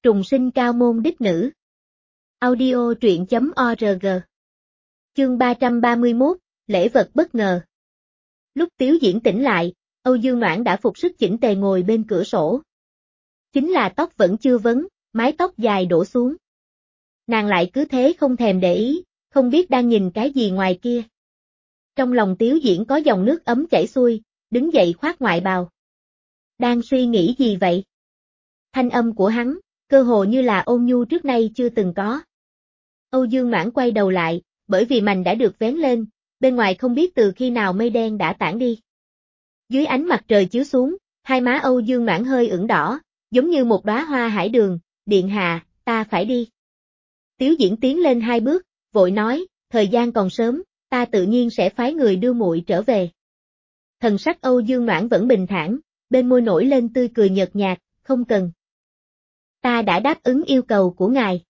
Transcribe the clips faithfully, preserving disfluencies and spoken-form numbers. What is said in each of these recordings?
Trùng sinh cao môn đích nữ. Audio truyện chấm org. Chương ba trăm ba mươi mốt, lễ vật bất ngờ. Lúc Tiếu Diễn tỉnh lại, Âu Dương Noãn đã phục sức chỉnh tề ngồi bên cửa sổ. Chính là tóc vẫn chưa vấn, mái tóc dài đổ xuống. Nàng lại cứ thế không thèm để ý, không biết đang nhìn cái gì ngoài kia. Trong lòng Tiếu Diễn có dòng nước ấm chảy xuôi, đứng dậy khoác ngoại bào. Đang suy nghĩ gì vậy? Thanh âm của hắn, cơ hồ như là ôn nhu trước nay chưa từng có. Âu Dương Noãn quay đầu lại, bởi vì mành đã được vén lên, bên ngoài không biết từ khi nào mây đen đã tản đi. Dưới ánh mặt trời chiếu xuống, hai má Âu Dương Noãn hơi ửng đỏ, giống như một đóa hoa hải đường, điện hạ, ta phải đi. Tiếu Diễn tiến lên hai bước, vội nói, thời gian còn sớm, ta tự nhiên sẽ phái người đưa muội trở về. Thần sắc Âu Dương Noãn vẫn bình thản, bên môi nổi lên tươi cười nhợt nhạt, không cần. Ta đã đáp ứng yêu cầu của ngài.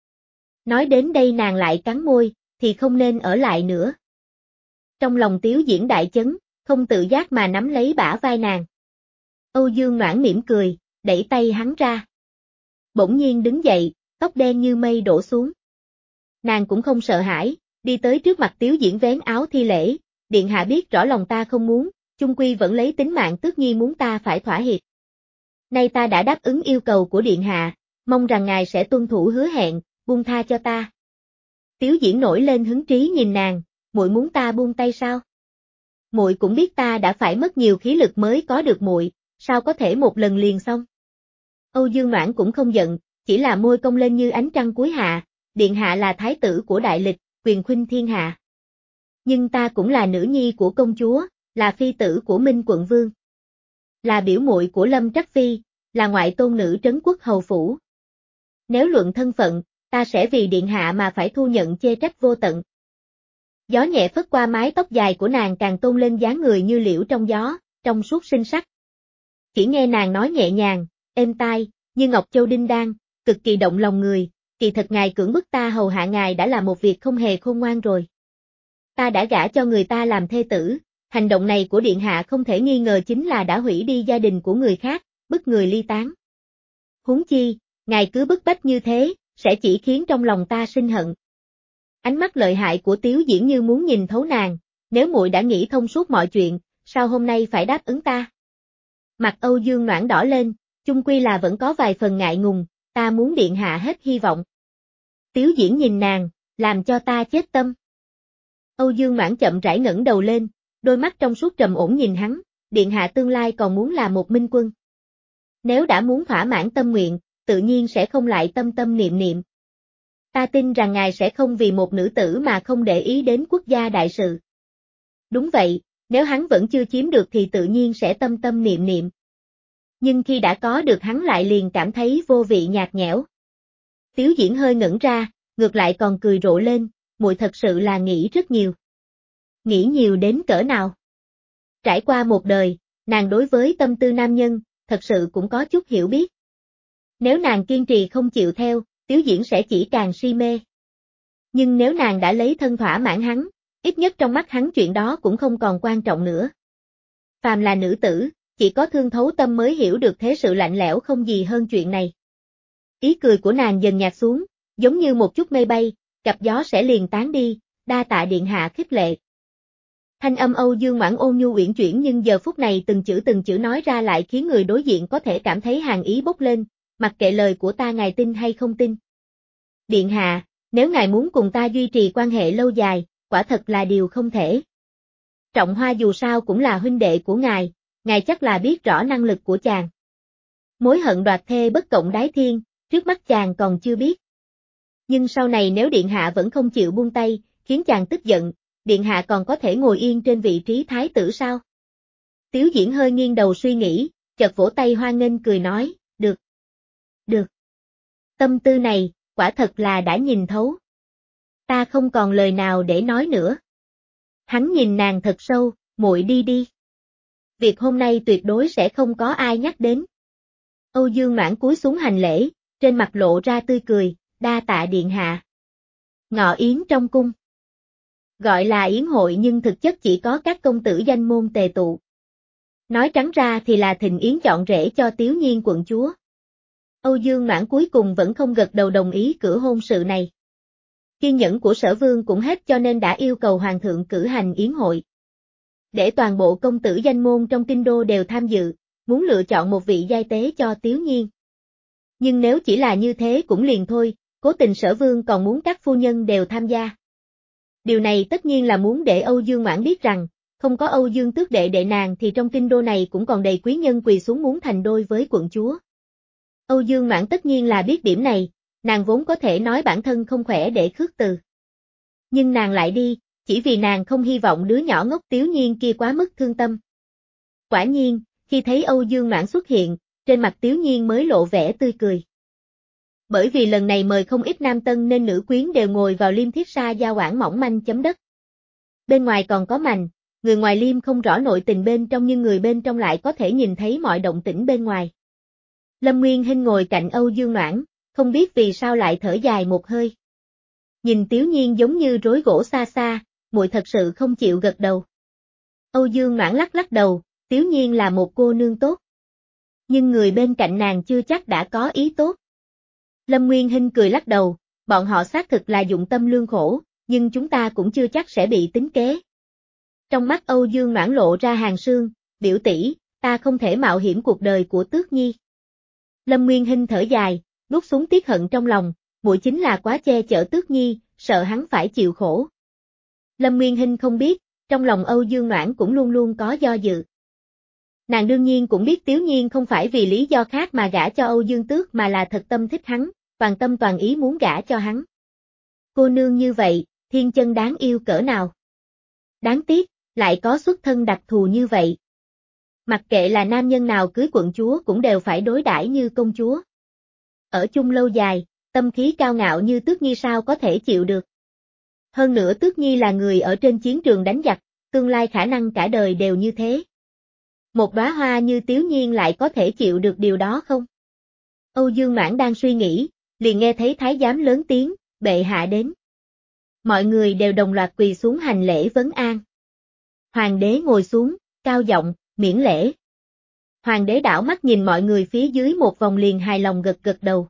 Nói đến đây nàng lại cắn môi, thì không nên ở lại nữa. Trong lòng Tiếu Diễn đại chấn, không tự giác mà nắm lấy bả vai nàng. Âu Dương Noãn mỉm cười, đẩy tay hắn ra. Bỗng nhiên đứng dậy, tóc đen như mây đổ xuống. Nàng cũng không sợ hãi, đi tới trước mặt Tiếu Diễn vén áo thi lễ, điện hạ biết rõ lòng ta không muốn, chung quy vẫn lấy tính mạng Tước Nhi muốn ta phải thỏa hiệp. Nay ta đã đáp ứng yêu cầu của điện hạ, mong rằng ngài sẽ tuân thủ hứa hẹn, buông tha cho ta. Tiếu Diễn nổi lên hứng trí nhìn nàng, muội muốn ta buông tay sao? Muội cũng biết ta đã phải mất nhiều khí lực mới có được muội, sao có thể một lần liền xong? Âu Dương Noãn cũng không giận, chỉ là môi cong lên như ánh trăng cuối hạ, điện hạ là thái tử của đại lịch, quyền khuynh thiên hạ. Nhưng ta cũng là nữ nhi của công chúa, là phi tử của Minh quận vương. Là biểu muội của Lâm Trắc Phi, là ngoại tôn nữ trấn quốc hầu phủ. Nếu luận thân phận, ta sẽ vì điện hạ mà phải thu nhận chê trách vô tận. Gió nhẹ phất qua mái tóc dài của nàng càng tôn lên dáng người như liễu trong gió, trong suốt xinh sắc. Chỉ nghe nàng nói nhẹ nhàng, êm tai, như ngọc châu đinh đan, cực kỳ động lòng người, kỳ thật ngài cưỡng bức ta hầu hạ ngài đã là một việc không hề khôn ngoan rồi. Ta đã gả cho người ta làm thê tử, hành động này của điện hạ không thể nghi ngờ chính là đã hủy đi gia đình của người khác, bức người ly tán. Huống chi, ngài cứ bức bách như thế, sẽ chỉ khiến trong lòng ta sinh hận. Ánh mắt lợi hại của Tiếu Diễn như muốn nhìn thấu nàng, nếu muội đã nghĩ thông suốt mọi chuyện, sao hôm nay phải đáp ứng ta? Mặt Âu Dương Noãn đỏ lên, chung quy là vẫn có vài phần ngại ngùng, ta muốn điện hạ hết hy vọng. Tiếu Diễn nhìn nàng, làm cho ta chết tâm. Âu Dương Noãn chậm rãi ngẩng đầu lên, đôi mắt trong suốt trầm ổn nhìn hắn, điện hạ tương lai còn muốn là một minh quân. Nếu đã muốn thỏa mãn tâm nguyện, tự nhiên sẽ không lại tâm tâm niệm niệm. Ta tin rằng ngài sẽ không vì một nữ tử mà không để ý đến quốc gia đại sự. Đúng vậy, nếu hắn vẫn chưa chiếm được thì tự nhiên sẽ tâm tâm niệm niệm. Nhưng khi đã có được hắn lại liền cảm thấy vô vị nhạt nhẽo. Tiếu Diễn hơi ngẩn ra, ngược lại còn cười rộ lên, muội thật sự là nghĩ rất nhiều. Nghĩ nhiều đến cỡ nào? Trải qua một đời, nàng đối với tâm tư nam nhân, thật sự cũng có chút hiểu biết. Nếu nàng kiên trì không chịu theo, Tiếu Diễn sẽ chỉ càng si mê. Nhưng nếu nàng đã lấy thân thỏa mãn hắn, ít nhất trong mắt hắn chuyện đó cũng không còn quan trọng nữa. Phàm là nữ tử, chỉ có thương thấu tâm mới hiểu được thế sự lạnh lẽo không gì hơn chuyện này. Ý cười của nàng dần nhạt xuống, giống như một chút mây bay, gặp gió sẽ liền tán đi, đa tạ điện hạ khích lệ. Thanh âm Âu Dương Noãn ôn nhu uyển chuyển nhưng giờ phút này từng chữ từng chữ nói ra lại khiến người đối diện có thể cảm thấy hàn ý bốc lên, mặc kệ lời của ta ngài tin hay không tin. Điện hạ, nếu ngài muốn cùng ta duy trì quan hệ lâu dài, quả thật là điều không thể. Trọng Hoa dù sao cũng là huynh đệ của ngài, ngài chắc là biết rõ năng lực của chàng. Mối hận đoạt thê bất cộng đái thiên, trước mắt chàng còn chưa biết. Nhưng sau này nếu điện hạ vẫn không chịu buông tay, khiến chàng tức giận, điện hạ còn có thể ngồi yên trên vị trí thái tử sao? Tiếu Diễn hơi nghiêng đầu suy nghĩ, chợt vỗ tay hoan nghênh cười nói, được. Được. Tâm tư này, quả thật là đã nhìn thấu. Ta không còn lời nào để nói nữa. Hắn nhìn nàng thật sâu, muội đi đi. Việc hôm nay tuyệt đối sẽ không có ai nhắc đến. Âu Dương Noãn cúi xuống hành lễ, trên mặt lộ ra tươi cười, đa tạ điện hạ. Ngọ yến trong cung. Gọi là yến hội nhưng thực chất chỉ có các công tử danh môn tề tụ. Nói trắng ra thì là thịnh yến chọn rể cho Tiếu Nhiên quận chúa. Âu Dương Noãn cuối cùng vẫn không gật đầu đồng ý cử hôn sự này. Kiên nhẫn của Sở Vương cũng hết cho nên đã yêu cầu Hoàng thượng cử hành yến hội. Để toàn bộ công tử danh môn trong kinh đô đều tham dự, muốn lựa chọn một vị giai tế cho Tiếu Nhiên. Nhưng nếu chỉ là như thế cũng liền thôi, cố tình Sở Vương còn muốn các phu nhân đều tham gia. Điều này tất nhiên là muốn để Âu Dương Noãn biết rằng, không có Âu Dương Tước đệ đệ nàng thì trong kinh đô này cũng còn đầy quý nhân quỳ xuống muốn thành đôi với quận chúa. Âu Dương Noãn tất nhiên là biết điểm này, nàng vốn có thể nói bản thân không khỏe để khước từ. Nhưng nàng lại đi, chỉ vì nàng không hy vọng đứa nhỏ ngốc Tiếu Nhiên kia quá mức thương tâm. Quả nhiên, khi thấy Âu Dương Noãn xuất hiện, trên mặt Tiếu Nhiên mới lộ vẻ tươi cười. Bởi vì lần này mời không ít nam tân nên nữ quyến đều ngồi vào liêm thiết sa gia quản mỏng manh chấm đất. Bên ngoài còn có mành, người ngoài liêm không rõ nội tình bên trong nhưng người bên trong lại có thể nhìn thấy mọi động tĩnh bên ngoài. Lâm Nguyên Hinh ngồi cạnh Âu Dương Noãn, không biết vì sao lại thở dài một hơi. Nhìn Tiếu Nhiên giống như rối gỗ xa xa, muội thật sự không chịu gật đầu. Âu Dương Noãn lắc lắc đầu, Tiếu Nhiên là một cô nương tốt. Nhưng người bên cạnh nàng chưa chắc đã có ý tốt. Lâm Nguyên Hinh cười lắc đầu, bọn họ xác thực là dụng tâm lương khổ, nhưng chúng ta cũng chưa chắc sẽ bị tính kế. Trong mắt Âu Dương Noãn lộ ra hàn sương, biểu tỷ, ta không thể mạo hiểm cuộc đời của Tước Nhi. Lâm Nguyên Hinh thở dài, nuốt xuống tiếc hận trong lòng, muội chính là quá che chở Tước Nhi, sợ hắn phải chịu khổ. Lâm Nguyên Hinh không biết, trong lòng Âu Dương Noãn cũng luôn luôn có do dự. Nàng đương nhiên cũng biết Tiếu Nhiên không phải vì lý do khác mà gả cho Âu Dương Tước mà là thật tâm thích hắn, toàn tâm toàn ý muốn gả cho hắn. Cô nương như vậy, thiên chân đáng yêu cỡ nào. Đáng tiếc, lại có xuất thân đặc thù như vậy. Mặc kệ là nam nhân nào cưới quận chúa cũng đều phải đối đãi như công chúa. Ở chung lâu dài, tâm khí cao ngạo như Tước Nhi sao có thể chịu được. Hơn nữa Tước Nhi là người ở trên chiến trường đánh giặc, tương lai khả năng cả đời đều như thế. Một đóa hoa như Tiếu Nhiên lại có thể chịu được điều đó không? Âu Dương Noãn đang suy nghĩ, liền nghe thấy thái giám lớn tiếng, bệ hạ đến. Mọi người đều đồng loạt quỳ xuống hành lễ vấn an. Hoàng đế ngồi xuống, cao giọng, miễn lễ. Hoàng đế đảo mắt nhìn mọi người phía dưới một vòng liền hài lòng gật gật đầu.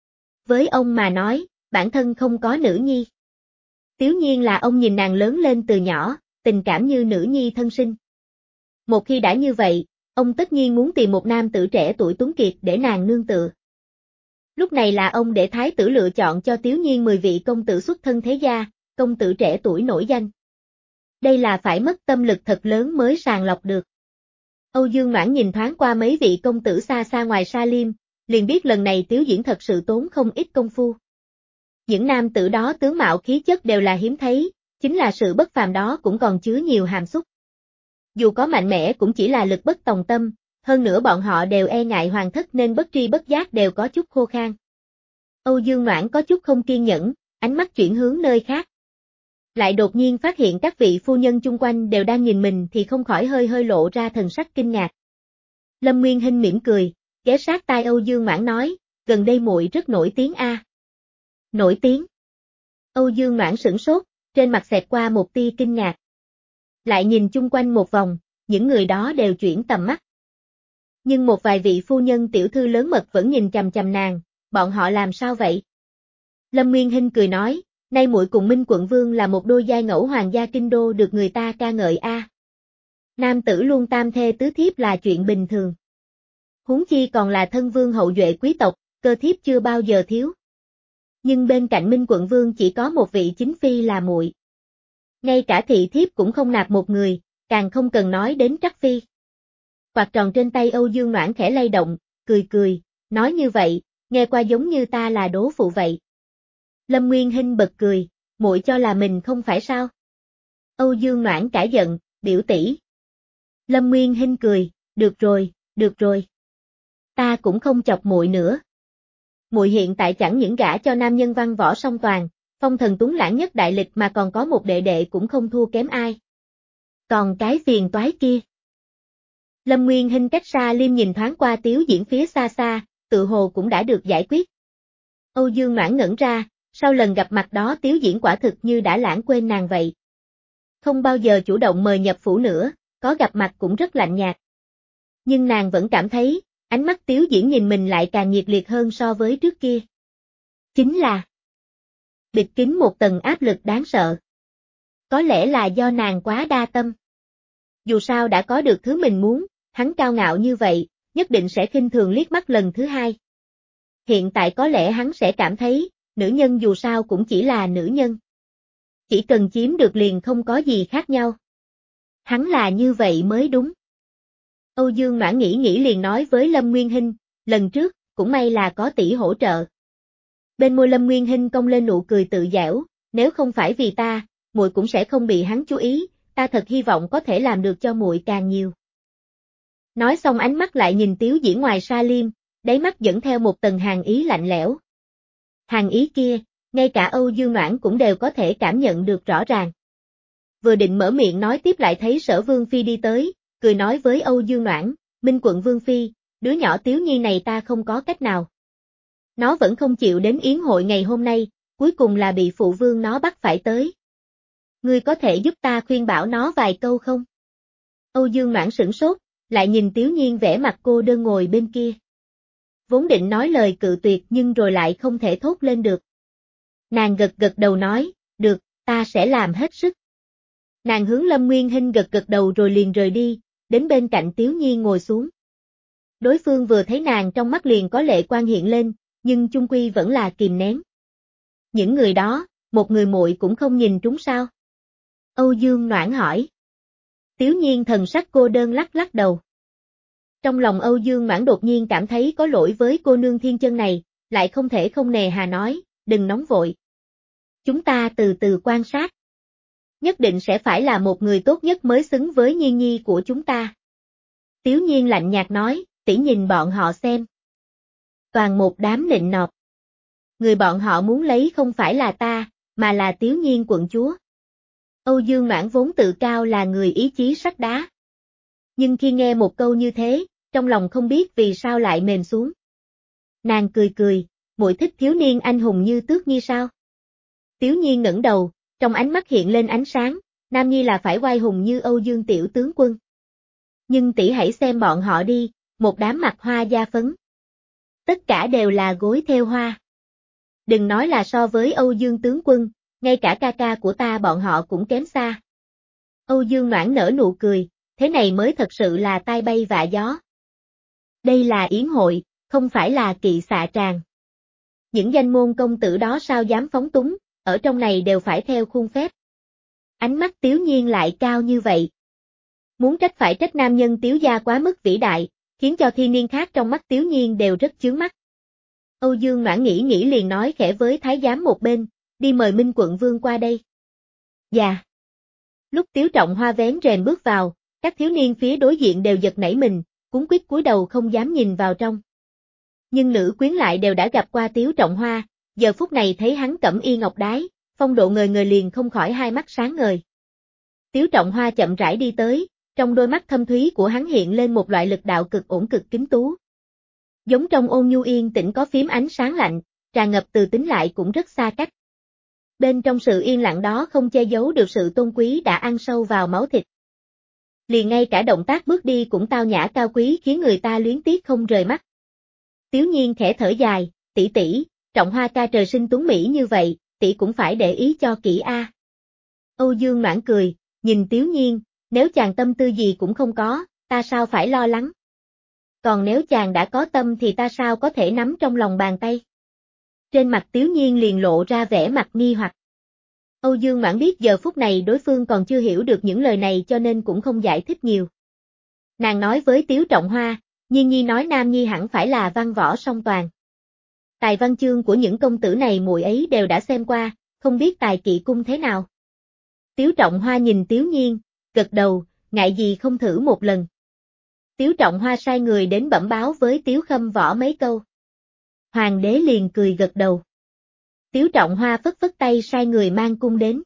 Với ông mà nói, bản thân không có nữ nhi. Tiếu Nhiên là ông nhìn nàng lớn lên từ nhỏ, tình cảm như nữ nhi thân sinh. Một khi đã như vậy, ông tất nhiên muốn tìm một nam tử trẻ tuổi tuấn kiệt để nàng nương tựa. Lúc này là ông để thái tử lựa chọn cho Tiếu Nhiên mười vị công tử xuất thân thế gia, công tử trẻ tuổi nổi danh. Đây là phải mất tâm lực thật lớn mới sàng lọc được. Âu Dương Noãn nhìn thoáng qua mấy vị công tử xa xa ngoài Sa Liêm, liền biết lần này Tiếu diễn thật sự tốn không ít công phu. Những nam tử đó tướng mạo khí chất đều là hiếm thấy, chính là sự bất phàm đó cũng còn chứa nhiều hàm xúc. Dù có mạnh mẽ cũng chỉ là lực bất tòng tâm, hơn nữa bọn họ đều e ngại hoàng thất nên bất tri bất giác đều có chút khô khan. Âu Dương Noãn có chút không kiên nhẫn, ánh mắt chuyển hướng nơi khác. Lại đột nhiên phát hiện các vị phu nhân chung quanh đều đang nhìn mình thì không khỏi hơi hơi lộ ra thần sắc kinh ngạc. Lâm Nguyên Hinh mỉm cười, ghé sát tai Âu Dương Noãn nói, gần đây muội rất nổi tiếng a. À. Nổi tiếng. Âu Dương Noãn sửng sốt, trên mặt xẹt qua một tia kinh ngạc. Lại nhìn chung quanh một vòng, những người đó đều chuyển tầm mắt. Nhưng một vài vị phu nhân tiểu thư lớn mật vẫn nhìn chằm chằm nàng, bọn họ làm sao vậy? Lâm Nguyên Hinh cười nói, nay muội cùng Minh Quận Vương là một đôi giai ngẫu hoàng gia kinh đô được người ta ca ngợi a. À. Nam tử luôn tam thê tứ thiếp là chuyện bình thường. Huống chi còn là thân vương hậu duệ quý tộc, cơ thiếp chưa bao giờ thiếu. Nhưng bên cạnh Minh Quận Vương chỉ có một vị chính phi là muội. Ngay cả thị thiếp cũng không nạp một người, càng không cần nói đến Trắc phi. Quạt tròn trên tay Âu Dương Noãn khẽ lay động, cười cười, nói như vậy, nghe qua giống như ta là đố phụ vậy. Lâm Nguyên Hinh bật cười, muội cho là mình không phải sao? Âu Dương Noãn cả giận, biểu tỷ. Lâm Nguyên Hinh cười, được rồi, được rồi. Ta cũng không chọc muội nữa. Muội hiện tại chẳng những gả cho nam nhân văn võ song toàn, phong thần tuấn lãng nhất đại lịch mà còn có một đệ đệ cũng không thua kém ai. Còn cái phiền toái kia. Lâm Nguyên Hinh cách xa Liêm nhìn thoáng qua Tiếu diễn phía xa xa, tự hồ cũng đã được giải quyết. Âu Dương Noãn ngẩn ra, sau lần gặp mặt đó Tiếu diễn quả thực như đã lãng quên nàng vậy. Không bao giờ chủ động mời nhập phủ nữa, có gặp mặt cũng rất lạnh nhạt. Nhưng nàng vẫn cảm thấy, Ánh mắt Tiếu Diễn nhìn mình lại càng nhiệt liệt hơn so với trước kia. Chính là bịt kín một tầng áp lực đáng sợ. Có lẽ là do nàng quá đa tâm. Dù sao đã có được thứ mình muốn, hắn cao ngạo như vậy, nhất định sẽ khinh thường liếc mắt lần thứ hai. Hiện tại có lẽ hắn sẽ cảm thấy, nữ nhân dù sao cũng chỉ là nữ nhân. Chỉ cần chiếm được liền không có gì khác nhau. Hắn là như vậy mới đúng. Âu Dương Noãn nghĩ nghĩ liền nói với Lâm Nguyên Hinh, lần trước, cũng may là có tỷ hỗ trợ. Bên môi Lâm Nguyên Hinh cong lên nụ cười tự giễu, nếu không phải vì ta, muội cũng sẽ không bị hắn chú ý, ta thật hy vọng có thể làm được cho muội càng nhiều. Nói xong ánh mắt lại nhìn Tiếu Diễn ngoài sa liêm, đáy mắt dẫn theo một tầng hàn ý lạnh lẽo. Hàn ý kia, ngay cả Âu Dương Noãn cũng đều có thể cảm nhận được rõ ràng. Vừa định mở miệng nói tiếp lại thấy Sở Vương Phi đi tới, cười nói với Âu Dương Noãn, Minh Quận Vương Phi, đứa nhỏ Tiếu Nhi này ta không có cách nào. Nó vẫn không chịu đến yến hội ngày hôm nay, cuối cùng là bị phụ vương nó bắt phải tới. Ngươi có thể giúp ta khuyên bảo nó vài câu không? Âu Dương Noãn sửng sốt, lại nhìn Tiếu Nhiên vẻ mặt cô đơn ngồi bên kia. Vốn định nói lời cự tuyệt nhưng rồi lại không thể thốt lên được. Nàng gật gật đầu nói, được, ta sẽ làm hết sức. Nàng hướng Lâm Nguyên Hinh gật gật đầu rồi liền rời đi, đến bên cạnh Tiếu Nhiên ngồi xuống. Đối phương vừa thấy nàng trong mắt liền có lệ quan hiện lên, nhưng chung quy vẫn là kìm nén. Những người đó, một người muội cũng không nhìn trúng sao? Âu Dương Noãn hỏi. Tiếu Nhiên thần sắc cô đơn lắc lắc đầu. Trong lòng Âu Dương Noãn đột nhiên cảm thấy có lỗi với cô nương thiên chân này, lại không thể không nề hà nói, đừng nóng vội. Chúng ta từ từ quan sát. Nhất định sẽ phải là một người tốt nhất mới xứng với Nhiên Nhi của chúng ta. Tiếu Nhiên lạnh nhạt nói, tỷ nhìn bọn họ xem. Toàn một đám nịnh nọt. Người bọn họ muốn lấy không phải là ta, mà là Tiếu Nhiên quận chúa. Âu Dương Noãn vốn tự cao là người ý chí sắt đá. Nhưng khi nghe một câu như thế, trong lòng không biết vì sao lại mềm xuống. Nàng cười cười, muội thích thiếu niên anh hùng như Tước Nhi sao? Tiếu Nhiên ngẩng đầu, trong ánh mắt hiện lên ánh sáng, Nam Nhi là phải oai hùng như Âu Dương tiểu tướng quân. Nhưng tỷ hãy xem bọn họ đi, một đám mặt hoa da phấn. Tất cả đều là gối theo hoa. Đừng nói là so với Âu Dương tướng quân, ngay cả ca ca của ta bọn họ cũng kém xa. Âu Dương Noãn nở nụ cười, thế này mới thật sự là tai bay vạ gió. Đây là yến hội, không phải là kỵ xạ tràng. Những danh môn công tử đó sao dám phóng túng, ở trong này đều phải theo khuôn phép. Ánh mắt Tiếu Nhiên lại cao như vậy. Muốn trách phải trách nam nhân Tiếu gia quá mức vĩ đại, khiến cho thiên niên khác trong mắt Tiếu Nhiên đều rất chướng mắt. Âu Dương Noãn nghĩ nghĩ liền nói khẽ với thái giám một bên, đi mời Minh Quận Vương qua đây. Dạ. Lúc Tiếu Trọng Hoa vén rèm bước vào, các thiếu niên phía đối diện đều giật nảy mình, cuống quýt cúi đầu không dám nhìn vào trong. Nhưng nữ quyến lại đều đã gặp qua Tiếu Trọng Hoa, giờ phút này thấy hắn cẩm y ngọc đái, phong độ ngời ngời liền không khỏi hai mắt sáng ngời. Tiếu Trọng Hoa chậm rãi đi tới, trong đôi mắt thâm thúy của hắn hiện lên một loại lực đạo cực ổn cực kính tú. Giống trong ôn nhu yên tĩnh có phím ánh sáng lạnh, tràn ngập từ tính lại cũng rất xa cách. Bên trong sự yên lặng đó không che giấu được sự tôn quý đã ăn sâu vào máu thịt. Liền ngay cả động tác bước đi cũng tao nhã cao quý khiến người ta luyến tiếc không rời mắt. Tiếu Nhiên khẽ thở dài, tỷ tỷ, Trọng Hoa ca trời sinh tuấn mỹ như vậy, tỷ cũng phải để ý cho kỹ a. Âu Dương Noãn cười, nhìn Tiếu Nhiên, nếu chàng tâm tư gì cũng không có, ta sao phải lo lắng. Còn nếu chàng đã có tâm thì ta sao có thể nắm trong lòng bàn tay. Trên mặt Tiếu Nhiên liền lộ ra vẻ mặt nghi hoặc. Âu Dương Noãn biết giờ phút này đối phương còn chưa hiểu được những lời này cho nên cũng không giải thích nhiều. Nàng nói với Tiếu Trọng Hoa, Nhiên Nhi nói Nam Nhi hẳn phải là văn võ song toàn. Tài văn chương của những công tử này muội ấy đều đã xem qua, không biết tài kỵ cung thế nào. Tiếu Trọng Hoa nhìn Tiếu Nhiên, gật đầu, ngại gì không thử một lần. Tiếu Trọng Hoa sai người đến bẩm báo với Tiếu Khâm Võ mấy câu. Hoàng đế liền cười gật đầu. Tiếu Trọng Hoa phất phất tay sai người mang cung đến.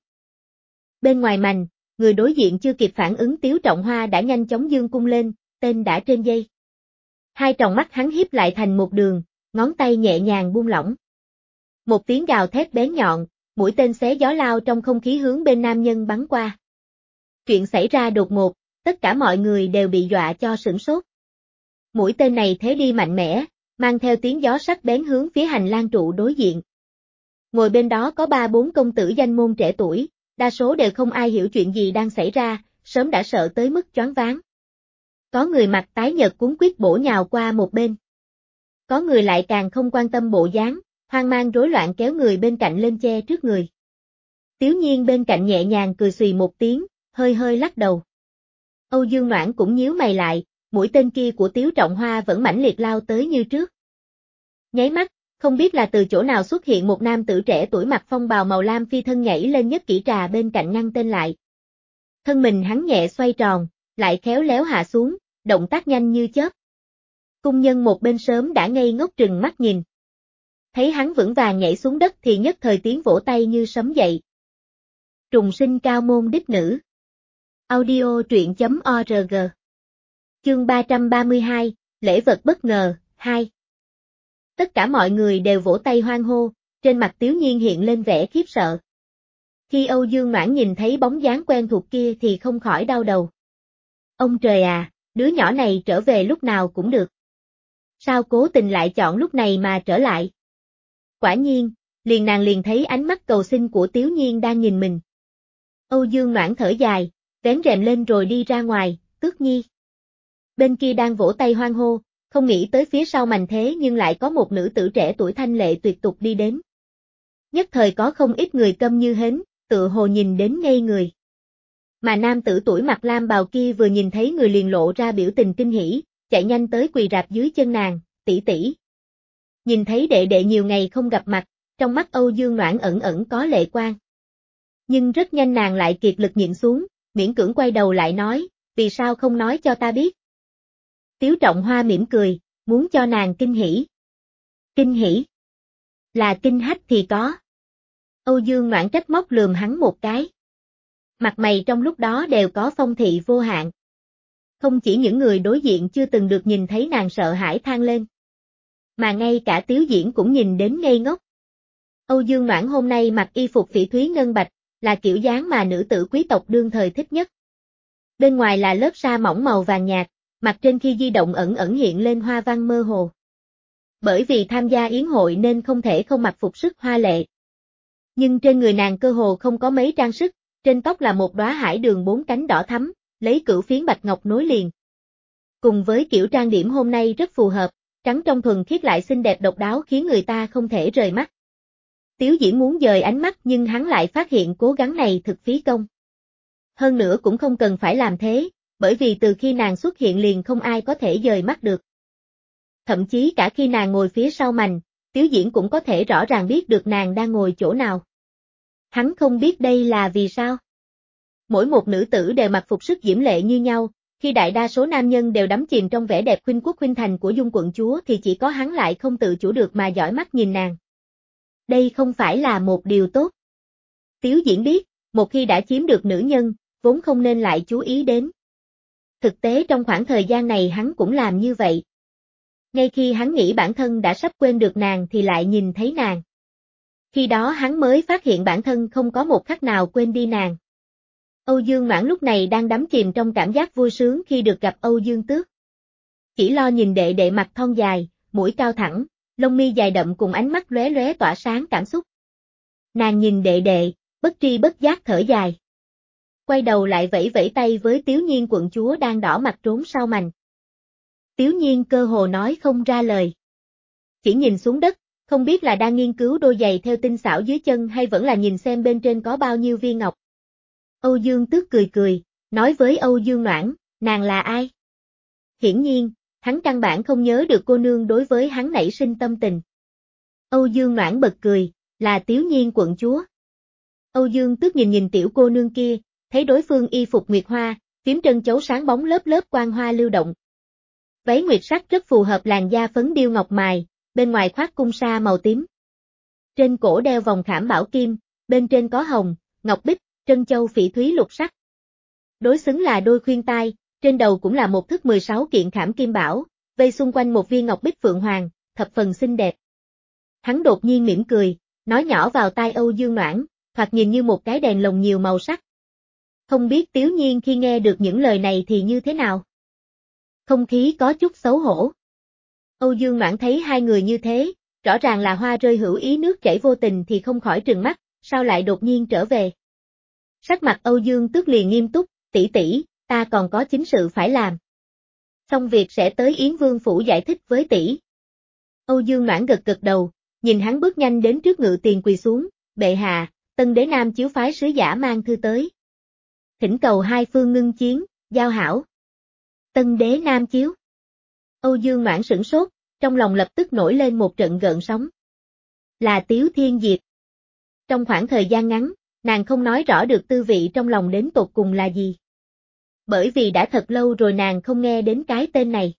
Bên ngoài mành, người đối diện chưa kịp phản ứng Tiếu Trọng Hoa đã nhanh chóng dương cung lên, tên đã trên dây. Hai tròng mắt hắn hiếp lại thành một đường, ngón tay nhẹ nhàng buông lỏng. Một tiếng gào thét bén nhọn, mũi tên xé gió lao trong không khí hướng bên nam nhân bắn qua. Chuyện xảy ra đột ngột, tất cả mọi người đều bị dọa cho sửng sốt. Mũi tên này thế đi mạnh mẽ, mang theo tiếng gió sắc bén hướng phía hành lang trụ đối diện. Ngồi bên đó có ba bốn công tử danh môn trẻ tuổi, đa số đều không ai hiểu chuyện gì đang xảy ra, sớm đã sợ tới mức choáng váng. Có người mặt tái nhợt cuống quýt bổ nhào qua một bên. Có người lại càng không quan tâm bộ dáng, hoang mang rối loạn kéo người bên cạnh lên che trước người. Tiếu Nhiên bên cạnh nhẹ nhàng cười xùy một tiếng, hơi hơi lắc đầu. Âu Dương Noãn cũng nhíu mày lại, mũi tên kia của Tiếu Trọng Hoa vẫn mãnh liệt lao tới như trước. Nháy mắt, không biết là từ chỗ nào xuất hiện một nam tử trẻ tuổi mặc phong bào màu lam phi thân nhảy lên nhấc kỹ trà bên cạnh ngăn tên lại. Thân mình hắn nhẹ xoay tròn, lại khéo léo hạ xuống, động tác nhanh như chớp. Cung nhân một bên sớm đã ngây ngốc trừng mắt nhìn. Thấy hắn vững vàng nhảy xuống đất thì nhất thời tiếng vỗ tay như sấm dậy. Trùng sinh cao môn đích nữ. Audio truyện chấm org. Chương ba trăm ba mươi hai, lễ vật bất ngờ, hai. Tất cả mọi người đều vỗ tay hoan hô, trên mặt Tiếu Nhiên hiện lên vẻ khiếp sợ. Khi Âu Dương Noãn nhìn thấy bóng dáng quen thuộc kia thì không khỏi đau đầu. Ông trời à, đứa nhỏ này trở về lúc nào cũng được. Sao cố tình lại chọn lúc này mà trở lại? Quả nhiên, liền nàng liền thấy ánh mắt cầu xin của Tiếu Nhiên đang nhìn mình. Âu Dương Noãn thở dài, vén rèm lên rồi đi ra ngoài, Tước Nhi. Bên kia đang vỗ tay hoan hô, không nghĩ tới phía sau màn thế nhưng lại có một nữ tử trẻ tuổi thanh lệ tuyệt tục đi đến. Nhất thời có không ít người câm như hến, tựa hồ nhìn đến ngây người. Mà nam tử tuổi mặc lam bào kia vừa nhìn thấy người liền lộ ra biểu tình kinh hỉ, chạy nhanh tới quỳ rạp dưới chân nàng, tỷ tỷ. Nhìn thấy đệ đệ nhiều ngày không gặp mặt, trong mắt Âu Dương Noãn ẩn ẩn có lệ quang. Nhưng rất nhanh nàng lại kiệt lực nhịn xuống, miễn cưỡng quay đầu lại nói, vì sao không nói cho ta biết. Tiếu Trọng Hoa mỉm cười, muốn cho nàng kinh hỉ. Kinh hỉ? Là kinh hách thì có. Âu Dương Noãn trách móc lườm hắn một cái. Mặt mày trong lúc đó đều có phong thị vô hạn. Không chỉ những người đối diện chưa từng được nhìn thấy nàng sợ hãi than lên. Mà ngay cả Tiếu Diễn cũng nhìn đến ngây ngốc. Âu Dương Noãn hôm nay mặc y phục phỉ thúy ngân bạch, là kiểu dáng mà nữ tử quý tộc đương thời thích nhất. Bên ngoài là lớp sa mỏng màu vàng nhạt, mặt trên khi di động ẩn ẩn hiện lên hoa văn mơ hồ. Bởi vì tham gia yến hội nên không thể không mặc phục sức hoa lệ. Nhưng trên người nàng cơ hồ không có mấy trang sức, trên tóc là một đóa hải đường bốn cánh đỏ thắm, lấy cửu phiến bạch ngọc nối liền. Cùng với kiểu trang điểm hôm nay rất phù hợp, trắng trong thuần khiết lại xinh đẹp độc đáo khiến người ta không thể rời mắt. Tiếu Diễn muốn dời ánh mắt nhưng hắn lại phát hiện cố gắng này thực phí công. Hơn nữa cũng không cần phải làm thế, bởi vì từ khi nàng xuất hiện liền không ai có thể dời mắt được. Thậm chí cả khi nàng ngồi phía sau mành, Tiếu Diễn cũng có thể rõ ràng biết được nàng đang ngồi chỗ nào. Hắn không biết đây là vì sao. Mỗi một nữ tử đều mặc phục sức diễm lệ như nhau, khi đại đa số nam nhân đều đắm chìm trong vẻ đẹp khuynh quốc khuynh thành của Dung quận chúa thì chỉ có hắn lại không tự chủ được mà dõi mắt nhìn nàng. Đây không phải là một điều tốt. Tiếu Diễn biết, một khi đã chiếm được nữ nhân, vốn không nên lại chú ý đến. Thực tế trong khoảng thời gian này hắn cũng làm như vậy. Ngay khi hắn nghĩ bản thân đã sắp quên được nàng thì lại nhìn thấy nàng. Khi đó hắn mới phát hiện bản thân không có một khắc nào quên đi nàng. Âu Dương Noãn lúc này đang đắm chìm trong cảm giác vui sướng khi được gặp Âu Dương Tước. Chỉ lo nhìn đệ đệ mặt thon dài, mũi cao thẳng, lông mi dài đậm cùng ánh mắt lóe lóe tỏa sáng cảm xúc. Nàng nhìn đệ đệ, bất tri bất giác thở dài. Quay đầu lại vẫy vẫy tay với Tiếu Nhiên quận chúa đang đỏ mặt trốn sau mành. Tiếu Nhiên cơ hồ nói không ra lời. Chỉ nhìn xuống đất, không biết là đang nghiên cứu đôi giày theo tinh xảo dưới chân hay vẫn là nhìn xem bên trên có bao nhiêu viên ngọc. Âu Dương Tước cười cười, nói với Âu Dương Noãn, nàng là ai? Hiển nhiên, hắn căn bản không nhớ được cô nương đối với hắn nảy sinh tâm tình. Âu Dương Noãn bật cười, là Tiếu Nhiên quận chúa. Âu Dương Tước nhìn nhìn tiểu cô nương kia, thấy đối phương y phục nguyệt hoa, phím trân chấu sáng bóng lớp lớp quang hoa lưu động. Váy nguyệt sắc rất phù hợp làn da phấn điêu ngọc mài, bên ngoài khoác cung sa màu tím. Trên cổ đeo vòng khảm bảo kim, bên trên có hồng, ngọc bích, trân châu phỉ thúy lục sắc. Đối xứng là đôi khuyên tai, trên đầu cũng là một thức mười sáu kiện khảm kim bảo, vây xung quanh một viên ngọc bích phượng hoàng, thập phần xinh đẹp. Hắn đột nhiên mỉm cười, nói nhỏ vào tai Âu Dương Noãn, thoạt nhìn như một cái đèn lồng nhiều màu sắc. Không biết Tiếu Nhiên khi nghe được những lời này thì như thế nào? Không khí có chút xấu hổ. Âu Dương Noãn thấy hai người như thế, rõ ràng là hoa rơi hữu ý nước chảy vô tình thì không khỏi trừng mắt, sao lại đột nhiên trở về. Sắc mặt Âu Dương Tước liền nghiêm túc, tỷ tỷ, ta còn có chính sự phải làm. Xong việc sẽ tới Yến Vương phủ giải thích với tỷ. Âu Dương Noãn gật gật đầu, nhìn hắn bước nhanh đến trước ngự tiền quỳ xuống, bệ hạ, Tân Đế Nam chiếu phái sứ giả mang thư tới. Thỉnh cầu hai phương ngưng chiến, giao hảo. Tân Đế Nam chiếu. Âu Dương Noãn sửng sốt, trong lòng lập tức nổi lên một trận gợn sóng. Là Tiếu Thiên Diệp. Trong khoảng thời gian ngắn, nàng không nói rõ được tư vị trong lòng đến tột cùng là gì. Bởi vì đã thật lâu rồi nàng không nghe đến cái tên này.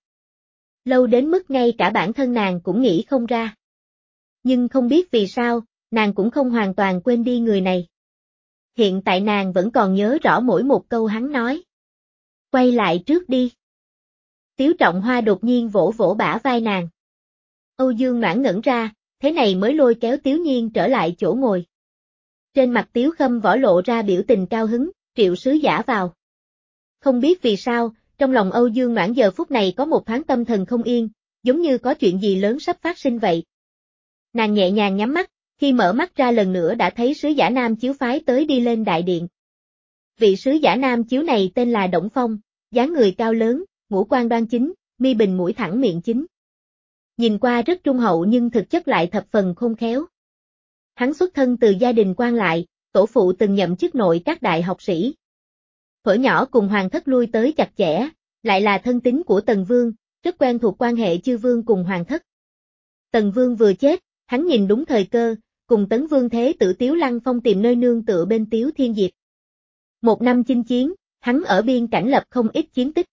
Lâu đến mức ngay cả bản thân nàng cũng nghĩ không ra. Nhưng không biết vì sao, nàng cũng không hoàn toàn quên đi người này. Hiện tại nàng vẫn còn nhớ rõ mỗi một câu hắn nói. Quay lại trước đi. Tiếu Trọng Hoa đột nhiên vỗ vỗ bả vai nàng. Âu Dương Noãn ngẩn ra, thế này mới lôi kéo Tiếu Nhiên trở lại chỗ ngồi. Trên mặt Tiếu Khâm võ lộ ra biểu tình cao hứng, triệu sứ giả vào. Không biết vì sao, trong lòng Âu Dương Noãn giờ phút này có một thoáng tâm thần không yên, giống như có chuyện gì lớn sắp phát sinh vậy. Nàng nhẹ nhàng nhắm mắt, khi mở mắt ra lần nữa đã thấy sứ giả Nam chiếu phái tới đi lên đại điện. Vị sứ giả Nam chiếu này tên là Đổng Phong, dáng người cao lớn, ngũ quan đoan chính, mi bình mũi thẳng miệng chính. Nhìn qua rất trung hậu nhưng thực chất lại thập phần khôn khéo. Hắn xuất thân từ gia đình quan lại, tổ phụ từng nhậm chức nội các đại học sĩ. Thuở nhỏ cùng hoàng thất lui tới chặt chẽ, lại là thân tín của Tần Vương, rất quen thuộc quan hệ chư vương cùng hoàng thất. Tần Vương vừa chết, hắn nhìn đúng thời cơ, cùng Tấn Vương Thế Tử Tiếu Lăng Phong tìm nơi nương tựa bên Tiếu Thiên Diệp. Một năm chinh chiến, hắn ở biên cảnh lập không ít chiến tích.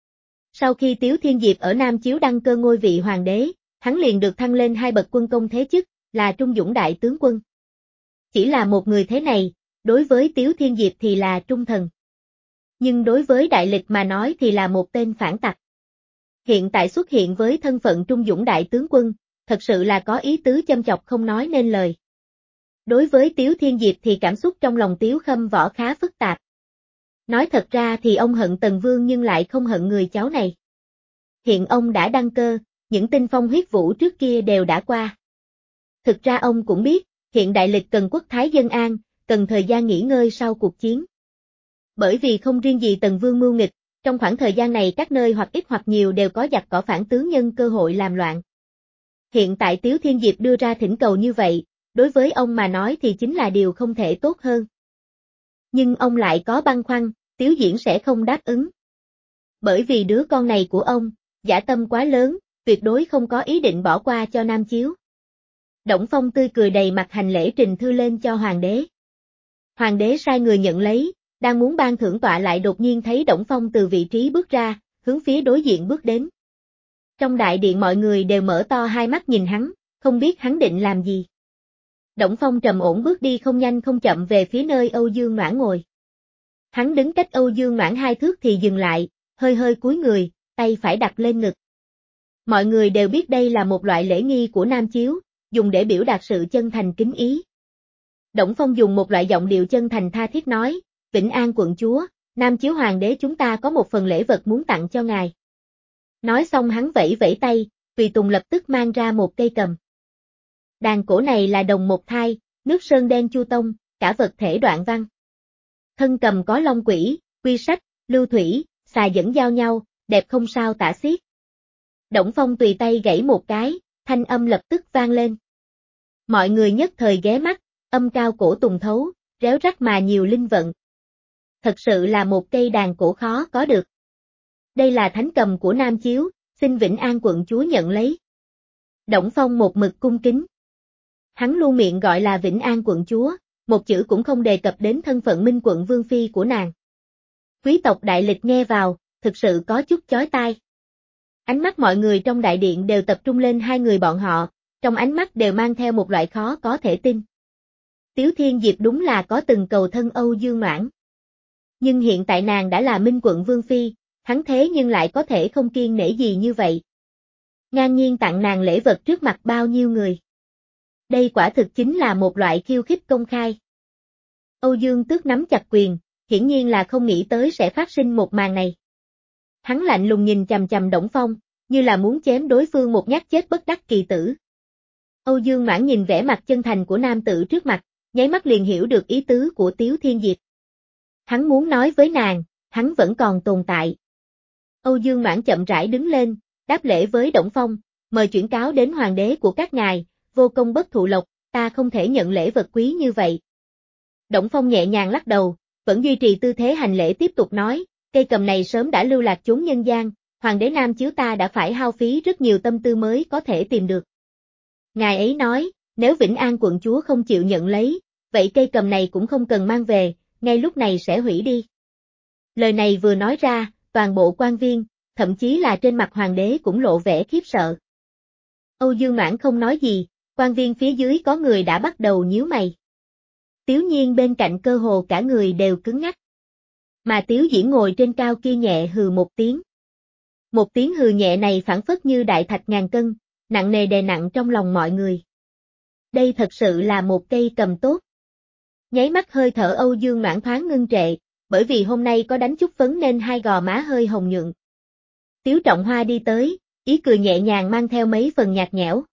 Sau khi Tiếu Thiên Diệp ở Nam Chiếu đăng cơ ngôi vị hoàng đế, hắn liền được thăng lên hai bậc quân công thế chức, là trung dũng đại tướng quân. Chỉ là một người thế này, đối với Tiếu Thiên Diệp thì là trung thần. Nhưng đối với đại lịch mà nói thì là một tên phản tặc. Hiện tại xuất hiện với thân phận trung dũng đại tướng quân, thật sự là có ý tứ châm chọc không nói nên lời. Đối với Tiếu Thiên Diệp thì cảm xúc trong lòng Tiếu Khâm võ khá phức tạp. Nói thật ra thì ông hận Tần Vương nhưng lại không hận người cháu này. Hiện ông đã đăng cơ, những tinh phong huyết vũ trước kia đều đã qua. Thực ra ông cũng biết, hiện đại lịch cần quốc thái dân an, cần thời gian nghỉ ngơi sau cuộc chiến. Bởi vì không riêng gì Tần Vương mưu nghịch, trong khoảng thời gian này các nơi hoặc ít hoặc nhiều đều có giặc cỏ phản tướng nhân cơ hội làm loạn. Hiện tại Tiếu Thiên Diệp đưa ra thỉnh cầu như vậy, đối với ông mà nói thì chính là điều không thể tốt hơn. Nhưng ông lại có băn khoăn, Tiếu Diễn sẽ không đáp ứng. Bởi vì đứa con này của ông, dã tâm quá lớn, tuyệt đối không có ý định bỏ qua cho Nam Chiếu. Đổng Phong tươi cười đầy mặt hành lễ trình thư lên cho hoàng đế. Hoàng đế sai người nhận lấy, đang muốn ban thưởng tọa lại đột nhiên thấy Đổng Phong từ vị trí bước ra, hướng phía đối diện bước đến. Trong đại điện mọi người đều mở to hai mắt nhìn hắn, không biết hắn định làm gì. Đổng Phong trầm ổn bước đi không nhanh không chậm về phía nơi Âu Dương Noãn ngồi. Hắn đứng cách Âu Dương Noãn hai thước thì dừng lại, hơi hơi cúi người, tay phải đặt lên ngực. Mọi người đều biết đây là một loại lễ nghi của Nam Chiếu, dùng để biểu đạt sự chân thành kính ý. Đổng Phong dùng một loại giọng điệu chân thành tha thiết nói, Vĩnh An quận chúa, Nam Chiếu hoàng đế chúng ta có một phần lễ vật muốn tặng cho ngài. Nói xong hắn vẫy vẫy tay, Tùy Tùng lập tức mang ra một cây cầm. Đàn cổ này là đồng một thai, nước sơn đen chu tông, cả vật thể đoạn văn. Thân cầm có long quỷ, quy sách, lưu thủy, xà dẫn giao nhau, đẹp không sao tả xiết. Đổng Phong tùy tay gãy một cái, thanh âm lập tức vang lên. Mọi người nhất thời ghé mắt, âm cao cổ tùng thấu, réo rắt mà nhiều linh vận. Thật sự là một cây đàn cổ khó có được. Đây là thánh cầm của Nam Chiếu, xin Vĩnh An quận chúa nhận lấy. Đổng Phong một mực cung kính. Hắn luôn miệng gọi là Vĩnh An quận chúa, một chữ cũng không đề cập đến thân phận Minh quận vương phi của nàng. Quý tộc đại lịch nghe vào, thực sự có chút chói tai. Ánh mắt mọi người trong đại điện đều tập trung lên hai người bọn họ, trong ánh mắt đều mang theo một loại khó có thể tin. Tiếu Thiên Diệp đúng là có từng cầu thân Âu Dương Noãn. Nhưng hiện tại nàng đã là Minh quận vương phi, hắn thế nhưng lại có thể không kiêng nể gì như vậy. Ngang nhiên tặng nàng lễ vật trước mặt bao nhiêu người. Đây quả thực chính là một loại khiêu khích công khai. Âu Dương Tước nắm chặt quyền, hiển nhiên là không nghĩ tới sẽ phát sinh một màn này. Hắn lạnh lùng nhìn chằm chằm Đổng Phong, như là muốn chém đối phương một nhát chết bất đắc kỳ tử. Âu Dương Noãn nhìn vẻ mặt chân thành của nam tử trước mặt, nháy mắt liền hiểu được ý tứ của Tiếu Thiên Diệp. Hắn muốn nói với nàng, hắn vẫn còn tồn tại. Âu Dương Noãn chậm rãi đứng lên, đáp lễ với Đổng Phong, mời chuyển cáo đến hoàng đế của các ngài, vô công bất thụ lộc, ta không thể nhận lễ vật quý như vậy. Đổng Phong nhẹ nhàng lắc đầu, vẫn duy trì tư thế hành lễ tiếp tục nói, cây cầm này sớm đã lưu lạc chốn nhân gian, hoàng đế Nam Chiếu ta đã phải hao phí rất nhiều tâm tư mới có thể tìm được. Ngài ấy nói, nếu Vĩnh An quận chúa không chịu nhận lấy, vậy cây cầm này cũng không cần mang về, ngay lúc này sẽ hủy đi. Lời này vừa nói ra, toàn bộ quan viên, thậm chí là trên mặt hoàng đế cũng lộ vẻ khiếp sợ. Âu Dương Noãn không nói gì, quan viên phía dưới có người đã bắt đầu nhíu mày. Tiếu Nhiên bên cạnh cơ hồ cả người đều cứng ngắc. Mà Tiếu Diễn ngồi trên cao kia nhẹ hừ một tiếng. Một tiếng hừ nhẹ này phảng phất như đại thạch ngàn cân, nặng nề đè nặng trong lòng mọi người. Đây thật sự là một cây cầm tốt. Nháy mắt hơi thở Âu Dương Noãn thoáng ngưng trệ, bởi vì hôm nay có đánh chút phấn nên hai gò má hơi hồng nhuận. Tiếu Trọng Hoa đi tới, ý cười nhẹ nhàng mang theo mấy phần nhạt nhẽo.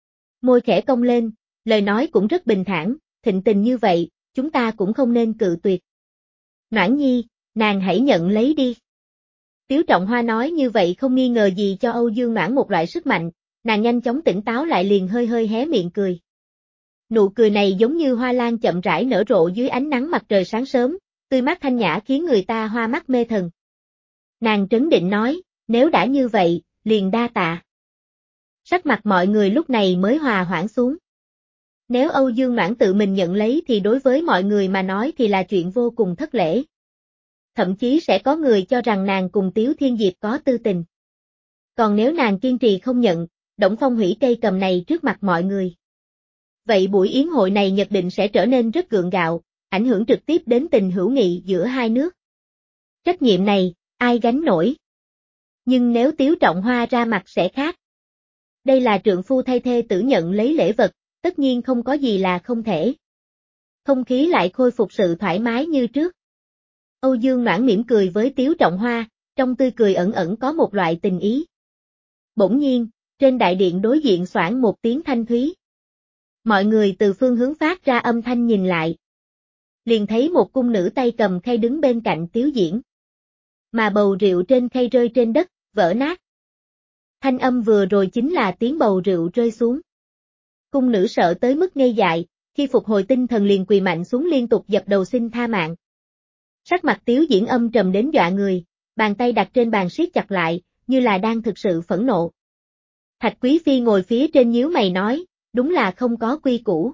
Môi khẽ cong lên, lời nói cũng rất bình thản, thịnh tình như vậy, chúng ta cũng không nên cự tuyệt. Noãn nhi, nàng hãy nhận lấy đi. Tiếu Trọng Hoa nói như vậy không nghi ngờ gì cho Âu Dương Noãn một loại sức mạnh, nàng nhanh chóng tỉnh táo lại liền hơi hơi hé miệng cười. Nụ cười này giống như hoa lan chậm rãi nở rộ dưới ánh nắng mặt trời sáng sớm, tươi mát thanh nhã khiến người ta hoa mắt mê thần. Nàng trấn định nói, nếu đã như vậy, liền đa tạ. Sắc mặt mọi người lúc này mới hòa hoãn xuống. Nếu Âu Dương Noãn tự mình nhận lấy thì đối với mọi người mà nói thì là chuyện vô cùng thất lễ. Thậm chí sẽ có người cho rằng nàng cùng Tiếu Thiên Diệp có tư tình. Còn nếu nàng kiên trì không nhận, Đổng Phong hủy cây cầm này trước mặt mọi người. Vậy buổi yến hội này nhất định sẽ trở nên rất gượng gạo, ảnh hưởng trực tiếp đến tình hữu nghị giữa hai nước. Trách nhiệm này, ai gánh nổi? Nhưng nếu Tiếu Trọng Hoa ra mặt sẽ khác. Đây là trượng phu thay thê tử nhận lấy lễ vật, tất nhiên không có gì là không thể. Không khí lại khôi phục sự thoải mái như trước. Âu Dương Noãn mỉm cười với Tiếu Trọng Hoa, trong tươi cười ẩn ẩn có một loại tình ý. Bỗng nhiên, trên đại điện đối diện xoảng một tiếng thanh thúy. Mọi người từ phương hướng phát ra âm thanh nhìn lại. Liền thấy một cung nữ tay cầm khay đứng bên cạnh Tiếu Diễn. Mà bầu rượu trên khay rơi trên đất, vỡ nát. Thanh âm vừa rồi chính là tiếng bầu rượu rơi xuống. Cung nữ sợ tới mức ngây dại, khi phục hồi tinh thần liền quỳ mạnh xuống liên tục dập đầu xin tha mạng. Sắc mặt Tiếu Diễn âm trầm đến dọa người, bàn tay đặt trên bàn siết chặt lại, như là đang thực sự phẫn nộ. Thạch Quý Phi ngồi phía trên nhíu mày nói, đúng là không có quy củ.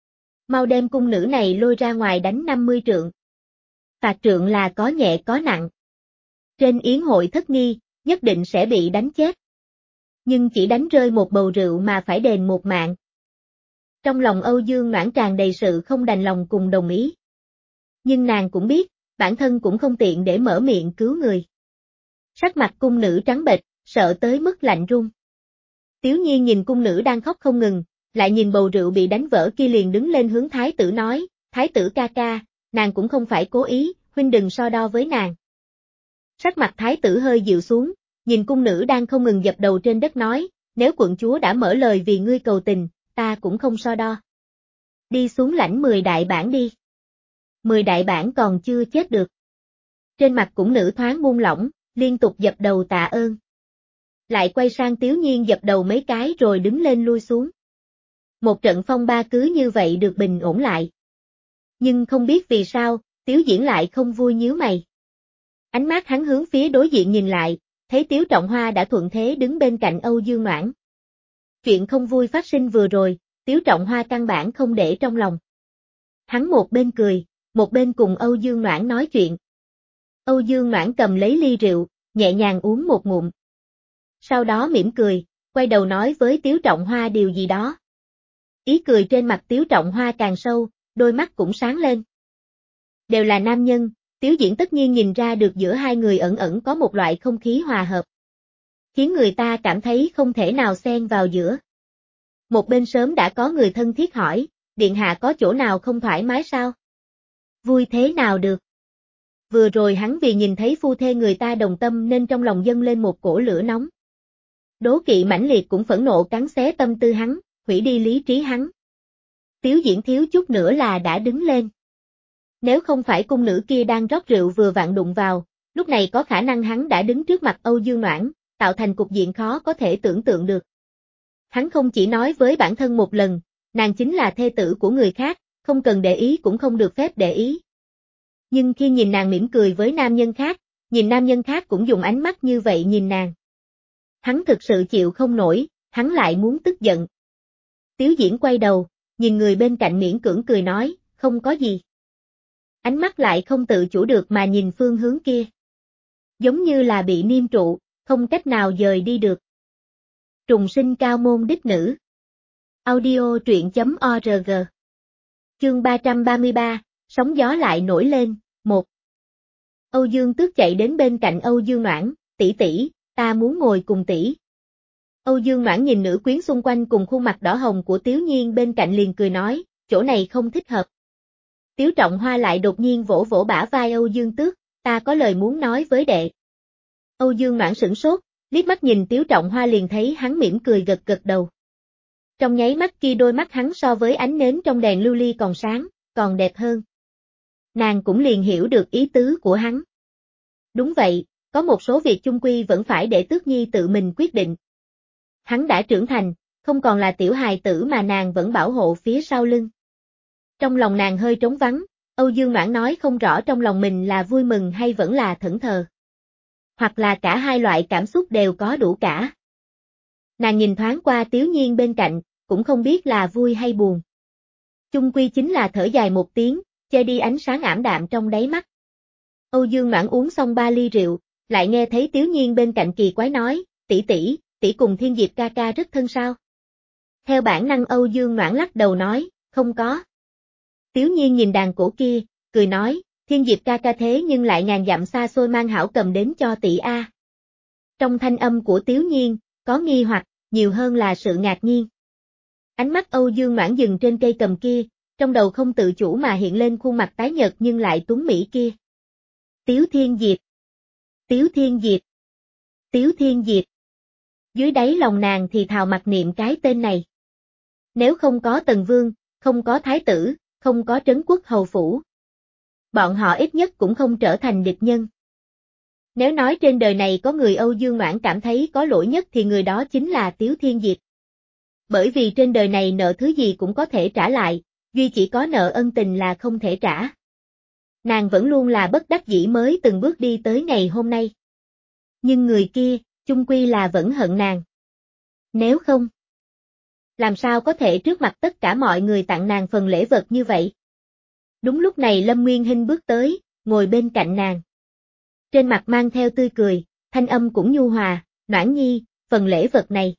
Mau đem cung nữ này lôi ra ngoài đánh năm mươi trượng. Phạt trượng là có nhẹ có nặng. Trên yến hội thất nghi, nhất định sẽ bị đánh chết. Nhưng chỉ đánh rơi một bầu rượu mà phải đền một mạng. Trong lòng Âu Dương Noãn tràn đầy sự không đành lòng cùng đồng ý. Nhưng nàng cũng biết, bản thân cũng không tiện để mở miệng cứu người. Sắc mặt cung nữ trắng bệch, sợ tới mức lạnh run. Tiếu Nhiên nhìn cung nữ đang khóc không ngừng, lại nhìn bầu rượu bị đánh vỡ kia liền đứng lên hướng thái tử nói, thái tử ca ca, nàng cũng không phải cố ý, huynh đừng so đo với nàng. Sắc mặt thái tử hơi dịu xuống, nhìn cung nữ đang không ngừng dập đầu trên đất nói, nếu quận chúa đã mở lời vì ngươi cầu tình, ta cũng không so đo. Đi xuống lãnh mười đại bản đi. Mười đại bản còn chưa chết được. Trên mặt cũng nữ thoáng buông lỏng, liên tục dập đầu tạ ơn. Lại quay sang Tiếu Nhiên dập đầu mấy cái rồi đứng lên lui xuống. Một trận phong ba cứ như vậy được bình ổn lại. Nhưng không biết vì sao, Tiếu Diễn lại không vui nhíu mày. Ánh mắt hắn hướng phía đối diện nhìn lại, thấy Tiếu Trọng Hoa đã thuận thế đứng bên cạnh Âu Dương Noãn. Chuyện không vui phát sinh vừa rồi, Tiếu Trọng Hoa căn bản không để trong lòng. Hắn một bên cười, một bên cùng Âu Dương Noãn nói chuyện. Âu Dương Noãn cầm lấy ly rượu, nhẹ nhàng uống một ngụm. Sau đó mỉm cười, quay đầu nói với Tiếu Trọng Hoa điều gì đó. Ý cười trên mặt Tiếu Trọng Hoa càng sâu, đôi mắt cũng sáng lên. Đều là nam nhân, Tiếu Diễn tất nhiên nhìn ra được giữa hai người ẩn ẩn có một loại không khí hòa hợp. Khiến người ta cảm thấy không thể nào xen vào giữa. Một bên sớm đã có người thân thiết hỏi, điện hạ có chỗ nào không thoải mái sao? Vui thế nào được? Vừa rồi hắn vì nhìn thấy phu thê người ta đồng tâm nên trong lòng dâng lên một cổ lửa nóng. Đố kỵ mãnh liệt cũng phẫn nộ cắn xé tâm tư hắn, hủy đi lý trí hắn. Tiếu Diễn thiếu chút nữa là đã đứng lên. Nếu không phải cung nữ kia đang rót rượu vừa vặn đụng vào, lúc này có khả năng hắn đã đứng trước mặt Âu Dương Noãn, tạo thành cục diện khó có thể tưởng tượng được. Hắn không chỉ nói với bản thân một lần, nàng chính là thê tử của người khác, không cần để ý cũng không được phép để ý. Nhưng khi nhìn nàng mỉm cười với nam nhân khác, nhìn nam nhân khác cũng dùng ánh mắt như vậy nhìn nàng. Hắn thực sự chịu không nổi, hắn lại muốn tức giận. Tiếu Diễn quay đầu, nhìn người bên cạnh miễn cưỡng cười nói, không có gì. Ánh mắt lại không tự chủ được mà nhìn phương hướng kia. Giống như là bị niêm trụ, không cách nào dời đi được. Trùng sinh cao môn đích nữ. Audio truyện chấm org. Chương ba trăm ba mươi ba, sóng gió lại nổi lên, một. Âu Dương Tước chạy đến bên cạnh Âu Dương Noãn, tỷ tỷ, ta muốn ngồi cùng tỷ. Âu Dương Noãn nhìn nữ quyến xung quanh cùng khuôn mặt đỏ hồng của Tiếu Nhiên bên cạnh liền cười nói, chỗ này không thích hợp. Tiếu Trọng Hoa lại đột nhiên vỗ vỗ bả vai Âu Dương Tước, ta có lời muốn nói với đệ. Âu Dương Noãn sửng sốt, liếc mắt nhìn Tiếu Trọng Hoa liền thấy hắn mỉm cười gật gật đầu. Trong nháy mắt kia đôi mắt hắn so với ánh nến trong đèn lưu ly còn sáng, còn đẹp hơn. Nàng cũng liền hiểu được ý tứ của hắn. Đúng vậy, có một số việc chung quy vẫn phải để Tước Nhi tự mình quyết định. Hắn đã trưởng thành, không còn là tiểu hài tử mà nàng vẫn bảo hộ phía sau lưng. Trong lòng nàng hơi trống vắng, Âu Dương Noãn nói không rõ trong lòng mình là vui mừng hay vẫn là thẫn thờ. Hoặc là cả hai loại cảm xúc đều có đủ cả. Nàng nhìn thoáng qua Tiếu Nhiên bên cạnh, cũng không biết là vui hay buồn. Chung quy chính là thở dài một tiếng, che đi ánh sáng ảm đạm trong đáy mắt. Âu Dương Noãn uống xong ba ly rượu, lại nghe thấy Tiếu Nhiên bên cạnh kỳ quái nói, tỷ tỷ, tỷ cùng Thiên Diệp ca ca rất thân sao? Theo bản năng Âu Dương Noãn lắc đầu nói, không có. Tiếu Nhiên nhìn đàn cổ kia, cười nói, Thiên Diệp ca ca thế nhưng lại ngàn dặm xa xôi mang hảo cầm đến cho tỷ a. Trong thanh âm của Tiếu Nhiên, có nghi hoặc, nhiều hơn là sự ngạc nhiên. Ánh mắt Âu Dương Noãn dừng trên cây cầm kia, trong đầu không tự chủ mà hiện lên khuôn mặt tái nhợt nhưng lại tuấn mỹ kia. Tiếu Thiên Diệp. Tiếu Thiên Diệp. Tiếu Thiên Diệp. Dưới đáy lòng nàng thì thào mặc niệm cái tên này. Nếu không có Tần Vương, không có Thái tử, không có Trấn Quốc hầu phủ, bọn họ ít nhất cũng không trở thành địch nhân. Nếu nói trên đời này có người Âu Dương Noãn cảm thấy có lỗi nhất thì người đó chính là Tiếu Thiên Diệp. Bởi vì trên đời này nợ thứ gì cũng có thể trả lại, duy chỉ có nợ ân tình là không thể trả. Nàng vẫn luôn là bất đắc dĩ mới từng bước đi tới ngày hôm nay. Nhưng người kia, chung quy là vẫn hận nàng. Nếu không, làm sao có thể trước mặt tất cả mọi người tặng nàng phần lễ vật như vậy? Đúng lúc này Lâm Nguyên Hinh bước tới, ngồi bên cạnh nàng. Trên mặt mang theo tươi cười, thanh âm cũng nhu hòa, Noãn Nhi, phần lễ vật này.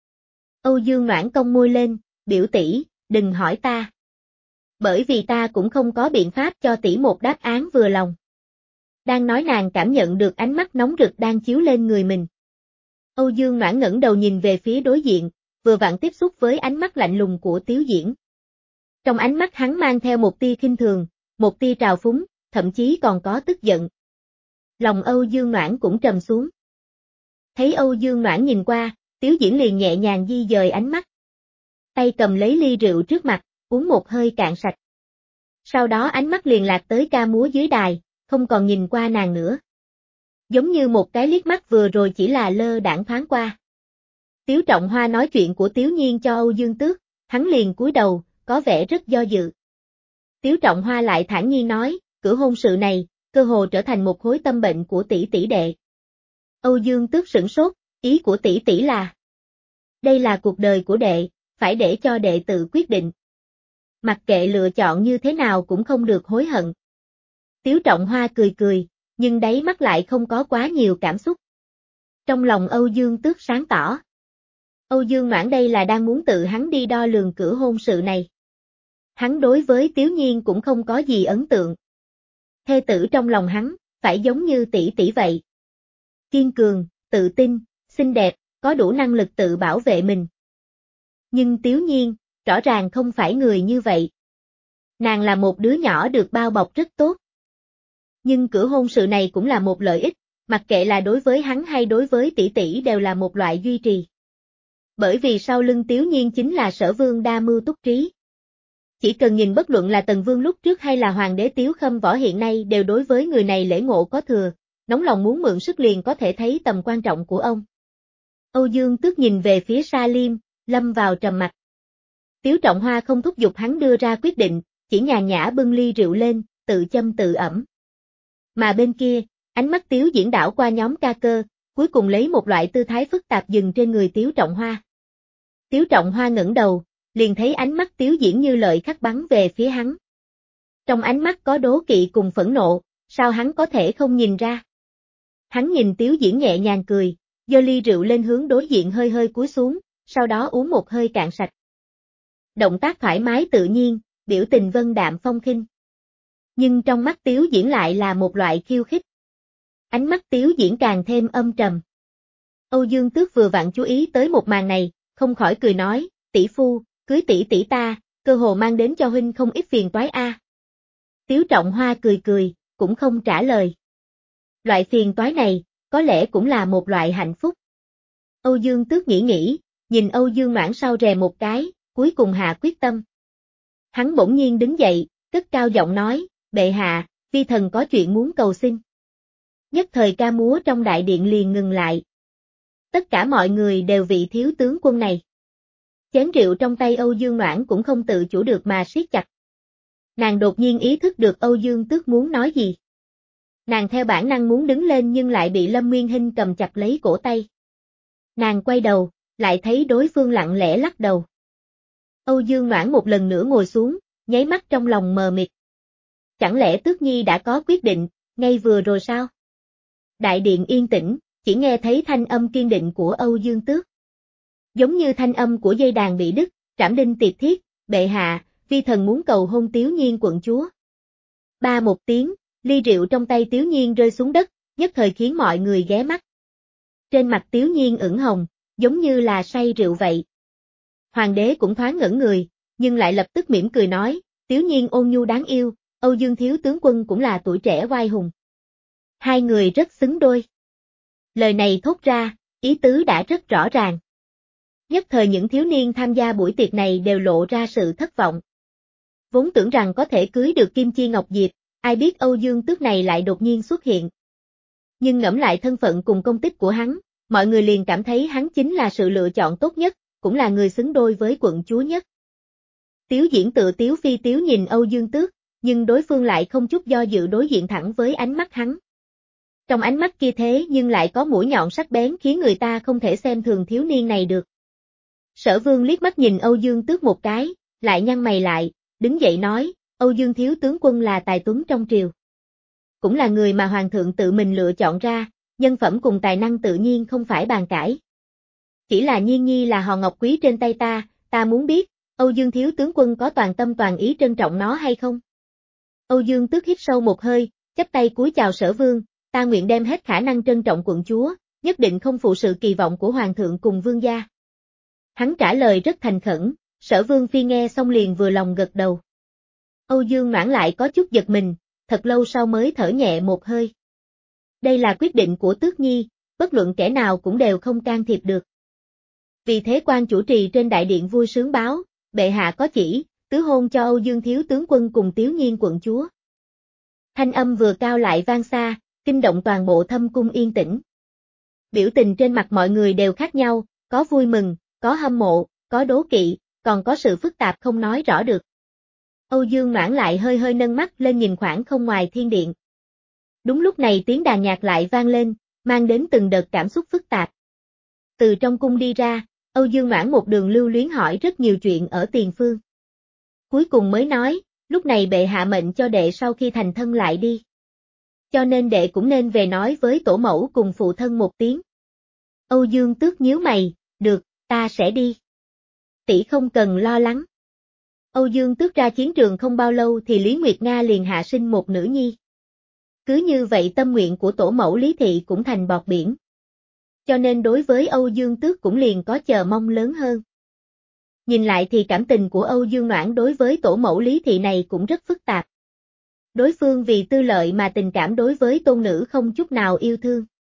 Âu Dương Noãn cong môi lên, biểu tỷ, đừng hỏi ta. Bởi vì ta cũng không có biện pháp cho tỷ một đáp án vừa lòng. Đang nói nàng cảm nhận được ánh mắt nóng rực đang chiếu lên người mình. Âu Dương Noãn ngẩng đầu nhìn về phía đối diện, vừa vặn tiếp xúc với ánh mắt lạnh lùng của Tiếu Diễn. Trong ánh mắt hắn mang theo một tia khinh thường, một tia trào phúng, thậm chí còn có tức giận. Lòng Âu Dương Noãn cũng trầm xuống. Thấy Âu Dương Noãn nhìn qua, Tiếu Diễn liền nhẹ nhàng di dời ánh mắt. Tay cầm lấy ly rượu trước mặt, uống một hơi cạn sạch. Sau đó ánh mắt liền lạc tới ca múa dưới đài, không còn nhìn qua nàng nữa. Giống như một cái liếc mắt vừa rồi chỉ là lơ đãng thoáng qua. Tiếu Trọng Hoa nói chuyện của Tiếu Nhiên cho Âu Dương Tước, hắn liền cúi đầu, có vẻ rất do dự. Tiếu Trọng Hoa lại thản nhiên nói, cửa hôn sự này, cơ hồ trở thành một khối tâm bệnh của tỷ tỷ đệ. Âu Dương Tước sửng sốt, ý của tỷ tỷ là, đây là cuộc đời của đệ, phải để cho đệ tự quyết định. Mặc kệ lựa chọn như thế nào cũng không được hối hận. Tiếu Trọng Hoa cười cười, nhưng đáy mắt lại không có quá nhiều cảm xúc. Trong lòng Âu Dương Tước sáng tỏ. Âu Dương Noãn đây là đang muốn tự hắn đi đo lường cửa hôn sự này. Hắn đối với Tiếu Nhiên cũng không có gì ấn tượng. Thê tử trong lòng hắn, phải giống như tỷ tỷ vậy. Kiên cường, tự tin, xinh đẹp, có đủ năng lực tự bảo vệ mình. Nhưng Tiếu Nhiên, rõ ràng không phải người như vậy. Nàng là một đứa nhỏ được bao bọc rất tốt. Nhưng cửa hôn sự này cũng là một lợi ích, mặc kệ là đối với hắn hay đối với tỷ tỷ đều là một loại duy trì. Bởi vì sau lưng Tiếu Nhiên chính là Sở Vương đa mưu túc trí. Chỉ cần nhìn bất luận là Tần Vương lúc trước hay là Hoàng đế Tiếu Khâm Võ hiện nay đều đối với người này lễ ngộ có thừa, nóng lòng muốn mượn sức liền có thể thấy tầm quan trọng của ông. Âu Dương Tước nhìn về phía Sa Liêm, lâm vào trầm mặc. Tiếu Trọng Hoa không thúc giục hắn đưa ra quyết định, chỉ nhàn nhã bưng ly rượu lên, tự châm tự ẩm. Mà bên kia, ánh mắt Tiếu Diễn đảo qua nhóm ca cơ, cuối cùng lấy một loại tư thái phức tạp dừng trên người Tiếu Trọng Hoa. Tiếu Trọng Hoa ngẩng đầu, liền thấy ánh mắt Tiếu Diễn như lợi khắc bắn về phía hắn. Trong ánh mắt có đố kỵ cùng phẫn nộ, sao hắn có thể không nhìn ra? Hắn nhìn Tiếu Diễn nhẹ nhàng cười, giơ ly rượu lên hướng đối diện hơi hơi cúi xuống, sau đó uống một hơi cạn sạch. Động tác thoải mái tự nhiên, biểu tình vân đạm phong khinh. Nhưng trong mắt Tiếu Diễn lại là một loại khiêu khích. Ánh mắt Tiếu Diễn càng thêm âm trầm. Âu Dương Tước vừa vặn chú ý tới một màn này, không khỏi cười nói, tỷ phu, cưới tỷ tỷ ta, cơ hồ mang đến cho huynh không ít phiền toái a. Tiếu Trọng Hoa cười cười, cũng không trả lời. Loại phiền toái này, có lẽ cũng là một loại hạnh phúc. Âu Dương Tước nghĩ nghĩ, nhìn Âu Dương Noãn sau rè một cái, cuối cùng hạ quyết tâm. Hắn bỗng nhiên đứng dậy, cất cao giọng nói, bệ hạ, vi thần có chuyện muốn cầu xin. Nhất thời ca múa trong đại điện liền ngừng lại. Tất cả mọi người đều vị thiếu tướng quân này. Chén rượu trong tay Âu Dương Noãn cũng không tự chủ được mà siết chặt. Nàng đột nhiên ý thức được Âu Dương Tước muốn nói gì. Nàng theo bản năng muốn đứng lên nhưng lại bị Lâm Nguyên Hinh cầm chặt lấy cổ tay. Nàng quay đầu, lại thấy đối phương lặng lẽ lắc đầu. Âu Dương Noãn một lần nữa ngồi xuống, nháy mắt trong lòng mờ mịt. Chẳng lẽ Tước Nhi đã có quyết định, ngay vừa rồi sao? Đại điện yên tĩnh, chỉ nghe thấy thanh âm kiên định của Âu Dương Tước. Giống như thanh âm của dây đàn bị đứt, trảm đinh tiệt thiết, bệ hạ, vi thần muốn cầu hôn Tiếu Nhiên quận chúa. Ba một tiếng, ly rượu trong tay Tiếu Nhiên rơi xuống đất, nhất thời khiến mọi người ghé mắt. Trên mặt Tiếu Nhiên ửng hồng, giống như là say rượu vậy. Hoàng đế cũng thoáng ngẩn người, nhưng lại lập tức mỉm cười nói, Tiếu Nhiên ôn nhu đáng yêu, Âu Dương thiếu tướng quân cũng là tuổi trẻ oai hùng. Hai người rất xứng đôi. Lời này thốt ra, ý tứ đã rất rõ ràng. Nhất thời những thiếu niên tham gia buổi tiệc này đều lộ ra sự thất vọng. Vốn tưởng rằng có thể cưới được Kim Chi Ngọc Diệp, ai biết Âu Dương Tước này lại đột nhiên xuất hiện. Nhưng ngẫm lại thân phận cùng công tích của hắn, mọi người liền cảm thấy hắn chính là sự lựa chọn tốt nhất, cũng là người xứng đôi với quận chúa nhất. Tiếu Diễn tự tiếu phi tiếu nhìn Âu Dương Tước, nhưng đối phương lại không chút do dự đối diện thẳng với ánh mắt hắn. Trong ánh mắt kia thế nhưng lại có mũi nhọn sắc bén khiến người ta không thể xem thường thiếu niên này được. Sở Vương liếc mắt nhìn Âu Dương Tước một cái, lại nhăn mày lại, đứng dậy nói, Âu Dương thiếu tướng quân là tài tuấn trong triều. Cũng là người mà Hoàng thượng tự mình lựa chọn ra, nhân phẩm cùng tài năng tự nhiên không phải bàn cãi. Chỉ là Nhiên Nhi là hòn ngọc quý trên tay ta, ta muốn biết, Âu Dương thiếu tướng quân có toàn tâm toàn ý trân trọng nó hay không? Âu Dương Tước hít sâu một hơi, chắp tay cúi chào Sở Vương, ta nguyện đem hết khả năng trân trọng quận chúa, nhất định không phụ sự kỳ vọng của Hoàng thượng cùng Vương gia. Hắn trả lời rất thành khẩn, Sở Vương phi nghe xong liền vừa lòng gật đầu. Âu Dương Noãn lại có chút giật mình, thật lâu sau mới thở nhẹ một hơi. Đây là quyết định của Tước Nhi, bất luận kẻ nào cũng đều không can thiệp được. Vì thế quan chủ trì trên đại điện vui sướng báo, bệ hạ có chỉ, tứ hôn cho Âu Dương thiếu tướng quân cùng Tiếu Nhiên quận chúa. Thanh âm vừa cao lại vang xa, kinh động toàn bộ thâm cung yên tĩnh. Biểu tình trên mặt mọi người đều khác nhau, có vui mừng, có hâm mộ, có đố kỵ, còn có sự phức tạp không nói rõ được. Âu Dương Noãn lại hơi hơi nâng mắt lên nhìn khoảng không ngoài thiên điện. Đúng lúc này tiếng đàn nhạc lại vang lên, mang đến từng đợt cảm xúc phức tạp. Từ trong cung đi ra, Âu Dương Noãn một đường lưu luyến hỏi rất nhiều chuyện ở tiền phương. Cuối cùng mới nói, lúc này bệ hạ mệnh cho đệ sau khi thành thân lại đi. Cho nên đệ cũng nên về nói với tổ mẫu cùng phụ thân một tiếng. Âu Dương Tước nhíu mày, được, ta sẽ đi. Tỷ không cần lo lắng. Âu Dương Tước ra chiến trường không bao lâu thì Lý Nguyệt Nga liền hạ sinh một nữ nhi. Cứ như vậy tâm nguyện của tổ mẫu Lý Thị cũng thành bọt biển. Cho nên đối với Âu Dương Tước cũng liền có chờ mong lớn hơn. Nhìn lại thì cảm tình của Âu Dương Noãn đối với tổ mẫu Lý Thị này cũng rất phức tạp. Đối phương vì tư lợi mà tình cảm đối với tôn nữ không chút nào yêu thương.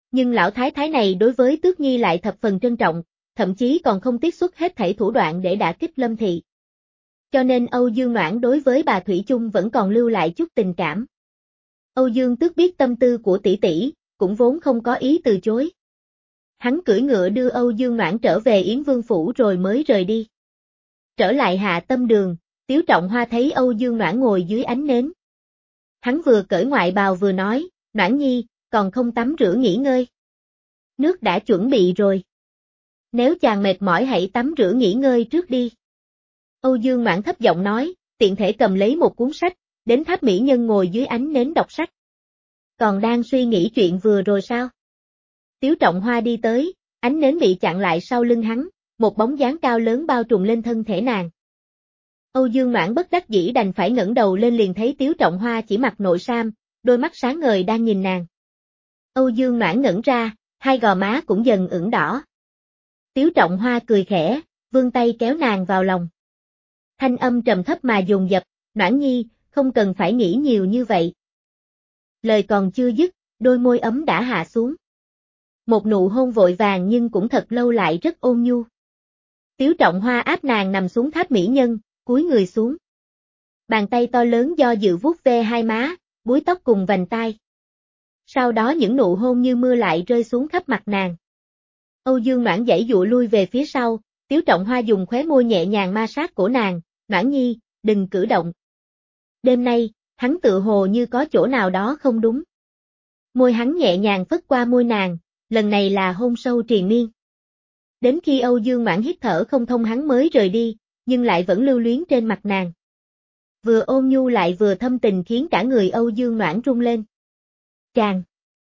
Nhưng lão thái thái này đối với Tước Nhi lại thập phần trân trọng, thậm chí còn không tiếc xuất hết thảy thủ đoạn để đả kích Lâm Thị. Cho nên Âu Dương Noãn đối với bà Thủy chung vẫn còn lưu lại chút tình cảm. Âu Dương Tước biết tâm tư của tỷ tỷ, cũng vốn không có ý từ chối. Hắn cưỡi ngựa đưa Âu Dương Noãn trở về Yến Vương Phủ rồi mới rời đi. Trở lại Hạ Tâm Đường, Tiếu Trọng Hoa thấy Âu Dương Noãn ngồi dưới ánh nến. Hắn vừa cởi ngoại bào vừa nói, Noãn Nhi, còn không tắm rửa nghỉ ngơi. Nước đã chuẩn bị rồi. Nếu chàng mệt mỏi hãy tắm rửa nghỉ ngơi trước đi. Âu Dương Noãn thấp giọng nói, tiện thể cầm lấy một cuốn sách, đến tháp mỹ nhân ngồi dưới ánh nến đọc sách. Còn đang suy nghĩ chuyện vừa rồi sao? Tiếu Trọng Hoa đi tới, ánh nến bị chặn lại sau lưng hắn, một bóng dáng cao lớn bao trùm lên thân thể nàng. Âu Dương Noãn bất đắc dĩ đành phải ngẩng đầu lên liền thấy Tiếu Trọng Hoa chỉ mặc nội sam, đôi mắt sáng ngời đang nhìn nàng. Âu Dương Noãn ngẩn ra, hai gò má cũng dần ửng đỏ. Tiếu Trọng Hoa cười khẽ, vươn tay kéo nàng vào lòng. Thanh âm trầm thấp mà dồn dập, Noãn Nhi, không cần phải nghĩ nhiều như vậy. Lời còn chưa dứt, đôi môi ấm đã hạ xuống. Một nụ hôn vội vàng nhưng cũng thật lâu lại rất ôn nhu. Tiếu Trọng Hoa áp nàng nằm xuống tháp mỹ nhân, cúi người xuống. Bàn tay to lớn do dự vuốt ve hai má, búi tóc cùng vành tai. Sau đó những nụ hôn như mưa lại rơi xuống khắp mặt nàng. Âu Dương Noãn giãy dụa lui về phía sau, Tiếu Trọng Hoa dùng khóe môi nhẹ nhàng ma sát cổ nàng, Noãn Nhi, đừng cử động. Đêm nay, hắn tự hồ như có chỗ nào đó không đúng. Môi hắn nhẹ nhàng phất qua môi nàng, lần này là hôn sâu triền miên. Đến khi Âu Dương Noãn hít thở không thông hắn mới rời đi, nhưng lại vẫn lưu luyến trên mặt nàng. Vừa ôn nhu lại vừa thâm tình khiến cả người Âu Dương Noãn rung lên. Chàng!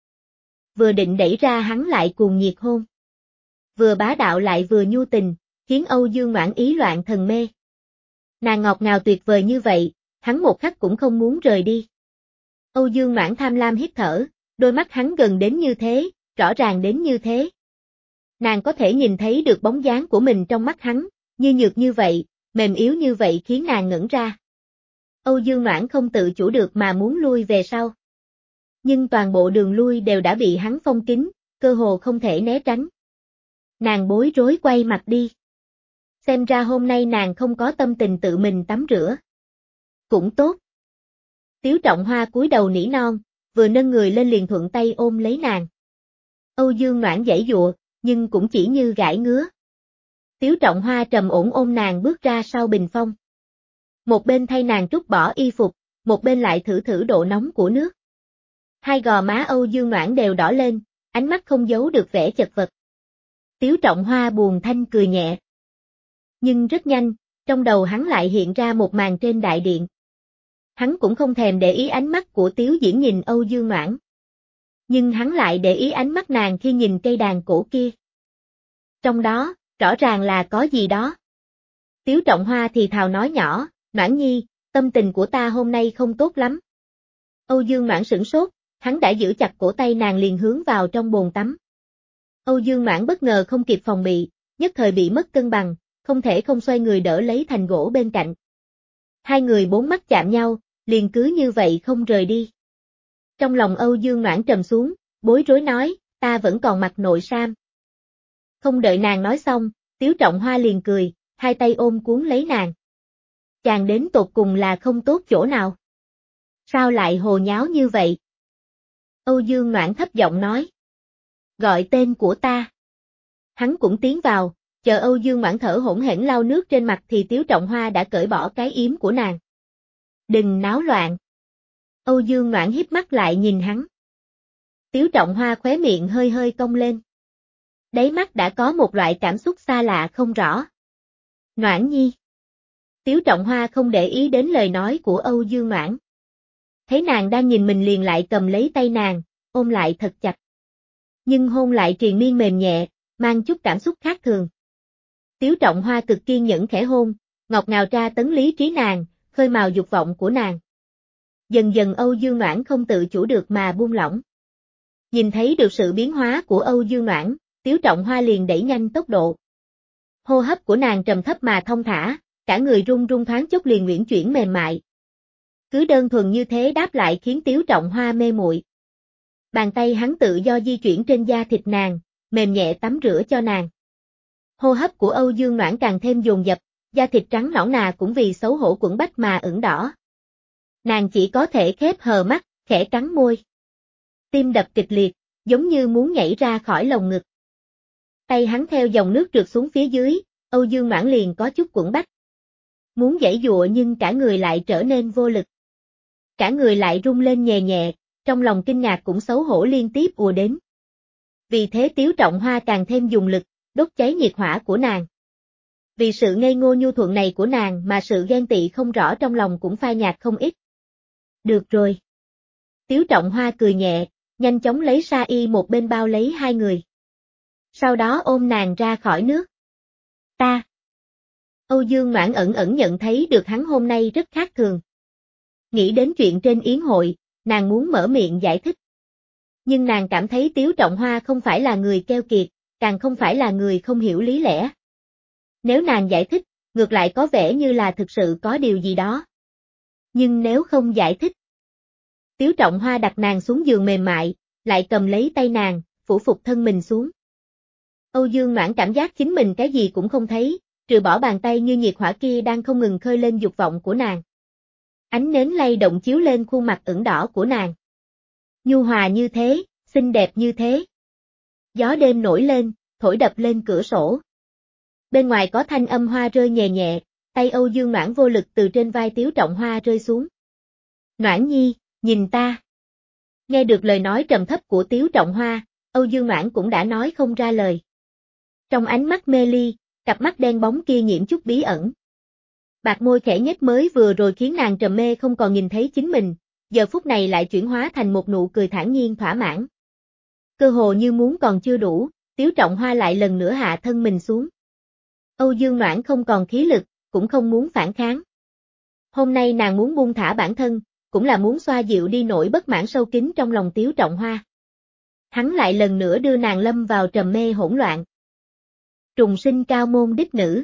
Vừa định đẩy ra hắn lại cuồng nhiệt hôn. Vừa bá đạo lại vừa nhu tình, khiến Âu Dương Noãn ý loạn thần mê. Nàng ngọt ngào tuyệt vời như vậy, hắn một khắc cũng không muốn rời đi. Âu Dương Noãn tham lam hít thở, đôi mắt hắn gần đến như thế, rõ ràng đến như thế. Nàng có thể nhìn thấy được bóng dáng của mình trong mắt hắn, như nhược như vậy, mềm yếu như vậy khiến nàng ngẩn ra. Âu Dương Noãn không tự chủ được mà muốn lui về sau. Nhưng toàn bộ đường lui đều đã bị hắn phong kín, cơ hồ không thể né tránh. Nàng bối rối quay mặt đi. Xem ra hôm nay nàng không có tâm tình tự mình tắm rửa. Cũng tốt. Tiếu Trọng Hoa cúi đầu nỉ non, vừa nâng người lên liền thuận tay ôm lấy nàng. Âu Dương Noãn giãy giụa, nhưng cũng chỉ như gãi ngứa. Tiếu Trọng Hoa trầm ổn ôm nàng bước ra sau bình phong. Một bên thay nàng trút bỏ y phục, một bên lại thử thử độ nóng của nước. Hai gò má Âu Dương Noãn đều đỏ lên, ánh mắt không giấu được vẻ chật vật. Tiếu Trọng Hoa buồn thanh cười nhẹ. Nhưng rất nhanh, trong đầu hắn lại hiện ra một màn trên đại điện. Hắn cũng không thèm để ý ánh mắt của Tiếu Diễn nhìn Âu Dương Noãn. Nhưng hắn lại để ý ánh mắt nàng khi nhìn cây đàn cổ kia. Trong đó, rõ ràng là có gì đó. Tiếu Trọng Hoa thì thào nói nhỏ, Noãn Nhi, tâm tình của ta hôm nay không tốt lắm. Âu Dương Noãn sửng sốt, hắn đã giữ chặt cổ tay nàng liền hướng vào trong bồn tắm. Âu Dương Noãn bất ngờ không kịp phòng bị, nhất thời bị mất cân bằng, không thể không xoay người đỡ lấy thành gỗ bên cạnh. Hai người bốn mắt chạm nhau, liền cứ như vậy không rời đi. Trong lòng Âu Dương Noãn trầm xuống, bối rối nói, ta vẫn còn mặc nội sam. Không đợi nàng nói xong, Tiếu Trọng Hoa liền cười, hai tay ôm cuốn lấy nàng. Chàng đến tột cùng là không tốt chỗ nào? Sao lại hồ nháo như vậy? Âu Dương Noãn thấp giọng nói. Gọi tên của ta. Hắn cũng tiến vào, chờ Âu Dương Noãn thở hổn hển lau nước trên mặt thì Tiếu Trọng Hoa đã cởi bỏ cái yếm của nàng. Đừng náo loạn. Âu Dương Noãn híp mắt lại nhìn hắn. Tiếu Trọng Hoa khóe miệng hơi hơi cong lên. Đáy mắt đã có một loại cảm xúc xa lạ không rõ. Noãn Nhi. Tiếu Trọng Hoa không để ý đến lời nói của Âu Dương Noãn. Thấy nàng đang nhìn mình liền lại cầm lấy tay nàng, ôm lại thật chặt. Nhưng hôn lại triền miên mềm nhẹ, mang chút cảm xúc khác thường. Tiếu Trọng Hoa cực kiên nhẫn khẽ hôn, ngọt ngào tra tấn lý trí nàng, khơi mào dục vọng của nàng. Dần dần Âu Dương Noãn không tự chủ được mà buông lỏng. Nhìn thấy được sự biến hóa của Âu Dương Noãn, Tiếu Trọng Hoa liền đẩy nhanh tốc độ. Hô hấp của nàng trầm thấp mà thông thả, cả người run run thoáng chốc liền uyển chuyển mềm mại. Cứ đơn thuần như thế đáp lại khiến Tiếu Trọng Hoa mê muội. Bàn tay hắn tự do di chuyển trên da thịt nàng, mềm nhẹ tắm rửa cho nàng. Hô hấp của Âu Dương Noãn càng thêm dồn dập, da thịt trắng nõn nà cũng vì xấu hổ quẫn bách mà ửng đỏ. Nàng chỉ có thể khép hờ mắt, khẽ cắn môi. Tim đập kịch liệt, giống như muốn nhảy ra khỏi lồng ngực. Tay hắn theo dòng nước trượt xuống phía dưới, Âu Dương Noãn liền có chút quẫn bách. Muốn giãy giụa nhưng cả người lại trở nên vô lực. Cả người lại rung lên nhẹ nhẹ, trong lòng kinh ngạc cũng xấu hổ liên tiếp ùa đến. Vì thế Tiếu Trọng Hoa càng thêm dùng lực, đốt cháy nhiệt hỏa của nàng. Vì sự ngây ngô nhu thuận này của nàng mà sự ghen tị không rõ trong lòng cũng phai nhạt không ít. Được rồi. Tiếu Trọng Hoa cười nhẹ, nhanh chóng lấy sa y một bên bao lấy hai người. Sau đó ôm nàng ra khỏi nước. Ta. Âu Dương Noãn ẩn ẩn nhận thấy được hắn hôm nay rất khác thường. Nghĩ đến chuyện trên yến hội, nàng muốn mở miệng giải thích. Nhưng nàng cảm thấy Tiếu Trọng Hoa không phải là người keo kiệt, càng không phải là người không hiểu lý lẽ. Nếu nàng giải thích, ngược lại có vẻ như là thực sự có điều gì đó. Nhưng nếu không giải thích, Tiếu Trọng Hoa đặt nàng xuống giường mềm mại, lại cầm lấy tay nàng, phủ phục thân mình xuống. Âu Dương Noãn cảm giác chính mình cái gì cũng không thấy, trừ bỏ bàn tay như nhiệt hỏa kia đang không ngừng khơi lên dục vọng của nàng. Ánh nến lay động chiếu lên khuôn mặt ửng đỏ của nàng. Nhu hòa như thế, xinh đẹp như thế. Gió đêm nổi lên, thổi đập lên cửa sổ. Bên ngoài có thanh âm hoa rơi nhẹ nhẹ, tay Âu Dương Noãn vô lực từ trên vai Tiếu Trọng Hoa rơi xuống. Noãn nhi, nhìn ta. Nghe được lời nói trầm thấp của Tiếu Trọng Hoa, Âu Dương Noãn cũng đã nói không ra lời. Trong ánh mắt mê ly, cặp mắt đen bóng kia nhiễm chút bí ẩn. Bạc môi khẽ nhếch mới vừa rồi khiến nàng trầm mê không còn nhìn thấy chính mình, giờ phút này lại chuyển hóa thành một nụ cười thản nhiên thỏa mãn. Cơ hồ như muốn còn chưa đủ, Tiếu Trọng Hoa lại lần nữa hạ thân mình xuống. Âu Dương Noãn không còn khí lực, cũng không muốn phản kháng. Hôm nay nàng muốn buông thả bản thân, cũng là muốn xoa dịu đi nỗi bất mãn sâu kín trong lòng Tiếu Trọng Hoa. Hắn lại lần nữa đưa nàng lâm vào trầm mê hỗn loạn. Trùng sinh cao môn đích nữ.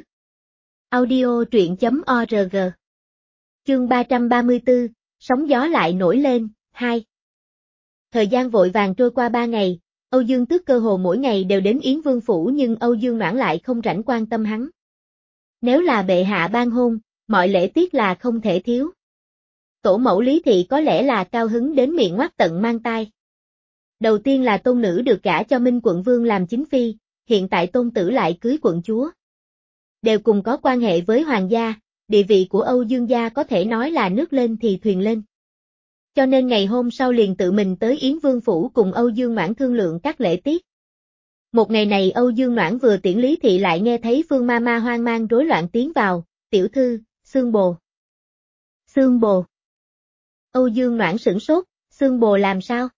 Audio truyện chấm org. Chương ba trăm ba mươi tư, sóng gió lại nổi lên, hai. Thời gian vội vàng trôi qua ba ngày, Âu Dương Tước cơ hồ mỗi ngày đều đến Yến Vương phủ nhưng Âu Dương Noãn lại không rảnh quan tâm hắn. Nếu là bệ hạ ban hôn, mọi lễ tiết là không thể thiếu. Tổ mẫu Lý Thị có lẽ là cao hứng đến miệng ngoác tận mang tai. Đầu tiên là tôn nữ được gả cho Minh quận vương làm chính phi, hiện tại tôn tử lại cưới quận chúa. Đều cùng có quan hệ với hoàng gia, địa vị của Âu Dương gia có thể nói là nước lên thì thuyền lên. Cho nên ngày hôm sau liền tự mình tới Yến Vương phủ cùng Âu Dương Noãn thương lượng các lễ tiết. Một ngày này Âu Dương Noãn vừa tiễn Lý Thị lại nghe thấy Phương ma ma hoang mang rối loạn tiến vào, tiểu thư, Xương Bồ. Xương Bồ. Âu Dương Noãn sửng sốt, Xương Bồ làm sao?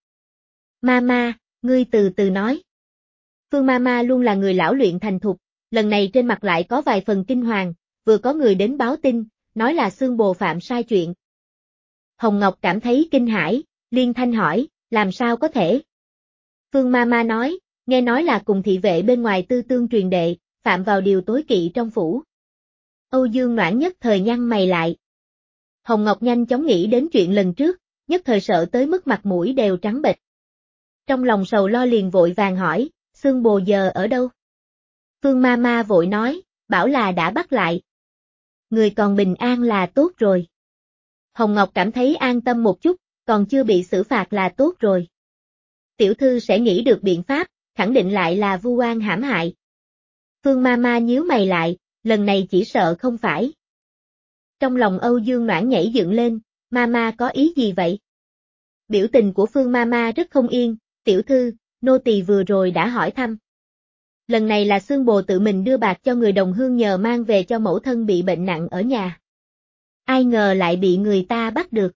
Mama, ngươi từ từ nói. Phương Mama luôn là người lão luyện thành thục, lần này trên mặt lại có vài phần kinh hoàng, vừa có người đến báo tin, nói là Xương Bồ phạm sai chuyện. Hồng Ngọc cảm thấy kinh hãi, liên thanh hỏi, làm sao có thể? Phương Mama nói, nghe nói là cùng thị vệ bên ngoài tư tương truyền đệ, phạm vào điều tối kỵ trong phủ. Âu Dương Noãn nhất thời nhăn mày lại. Hồng Ngọc nhanh chóng nghĩ đến chuyện lần trước, nhất thời sợ tới mức mặt mũi đều trắng bệch. Trong lòng sầu lo liền vội vàng hỏi, Xương Bồ giờ ở đâu? Phương Mama vội nói, bảo là đã bắt lại. Người còn bình an là tốt rồi. Hồng Ngọc cảm thấy an tâm một chút, còn chưa bị xử phạt là tốt rồi. Tiểu thư sẽ nghĩ được biện pháp, khẳng định lại là vu oan hãm hại. Phương Mama nhíu mày lại, lần này chỉ sợ không phải. Trong lòng Âu Dương Noãn nhảy dựng lên, Mama có ý gì vậy? Biểu tình của Phương Mama rất không yên, tiểu thư, nô tỳ vừa rồi đã hỏi thăm. Lần này là Xương Bồ tự mình đưa bạc cho người đồng hương nhờ mang về cho mẫu thân bị bệnh nặng ở nhà. Ai ngờ lại bị người ta bắt được.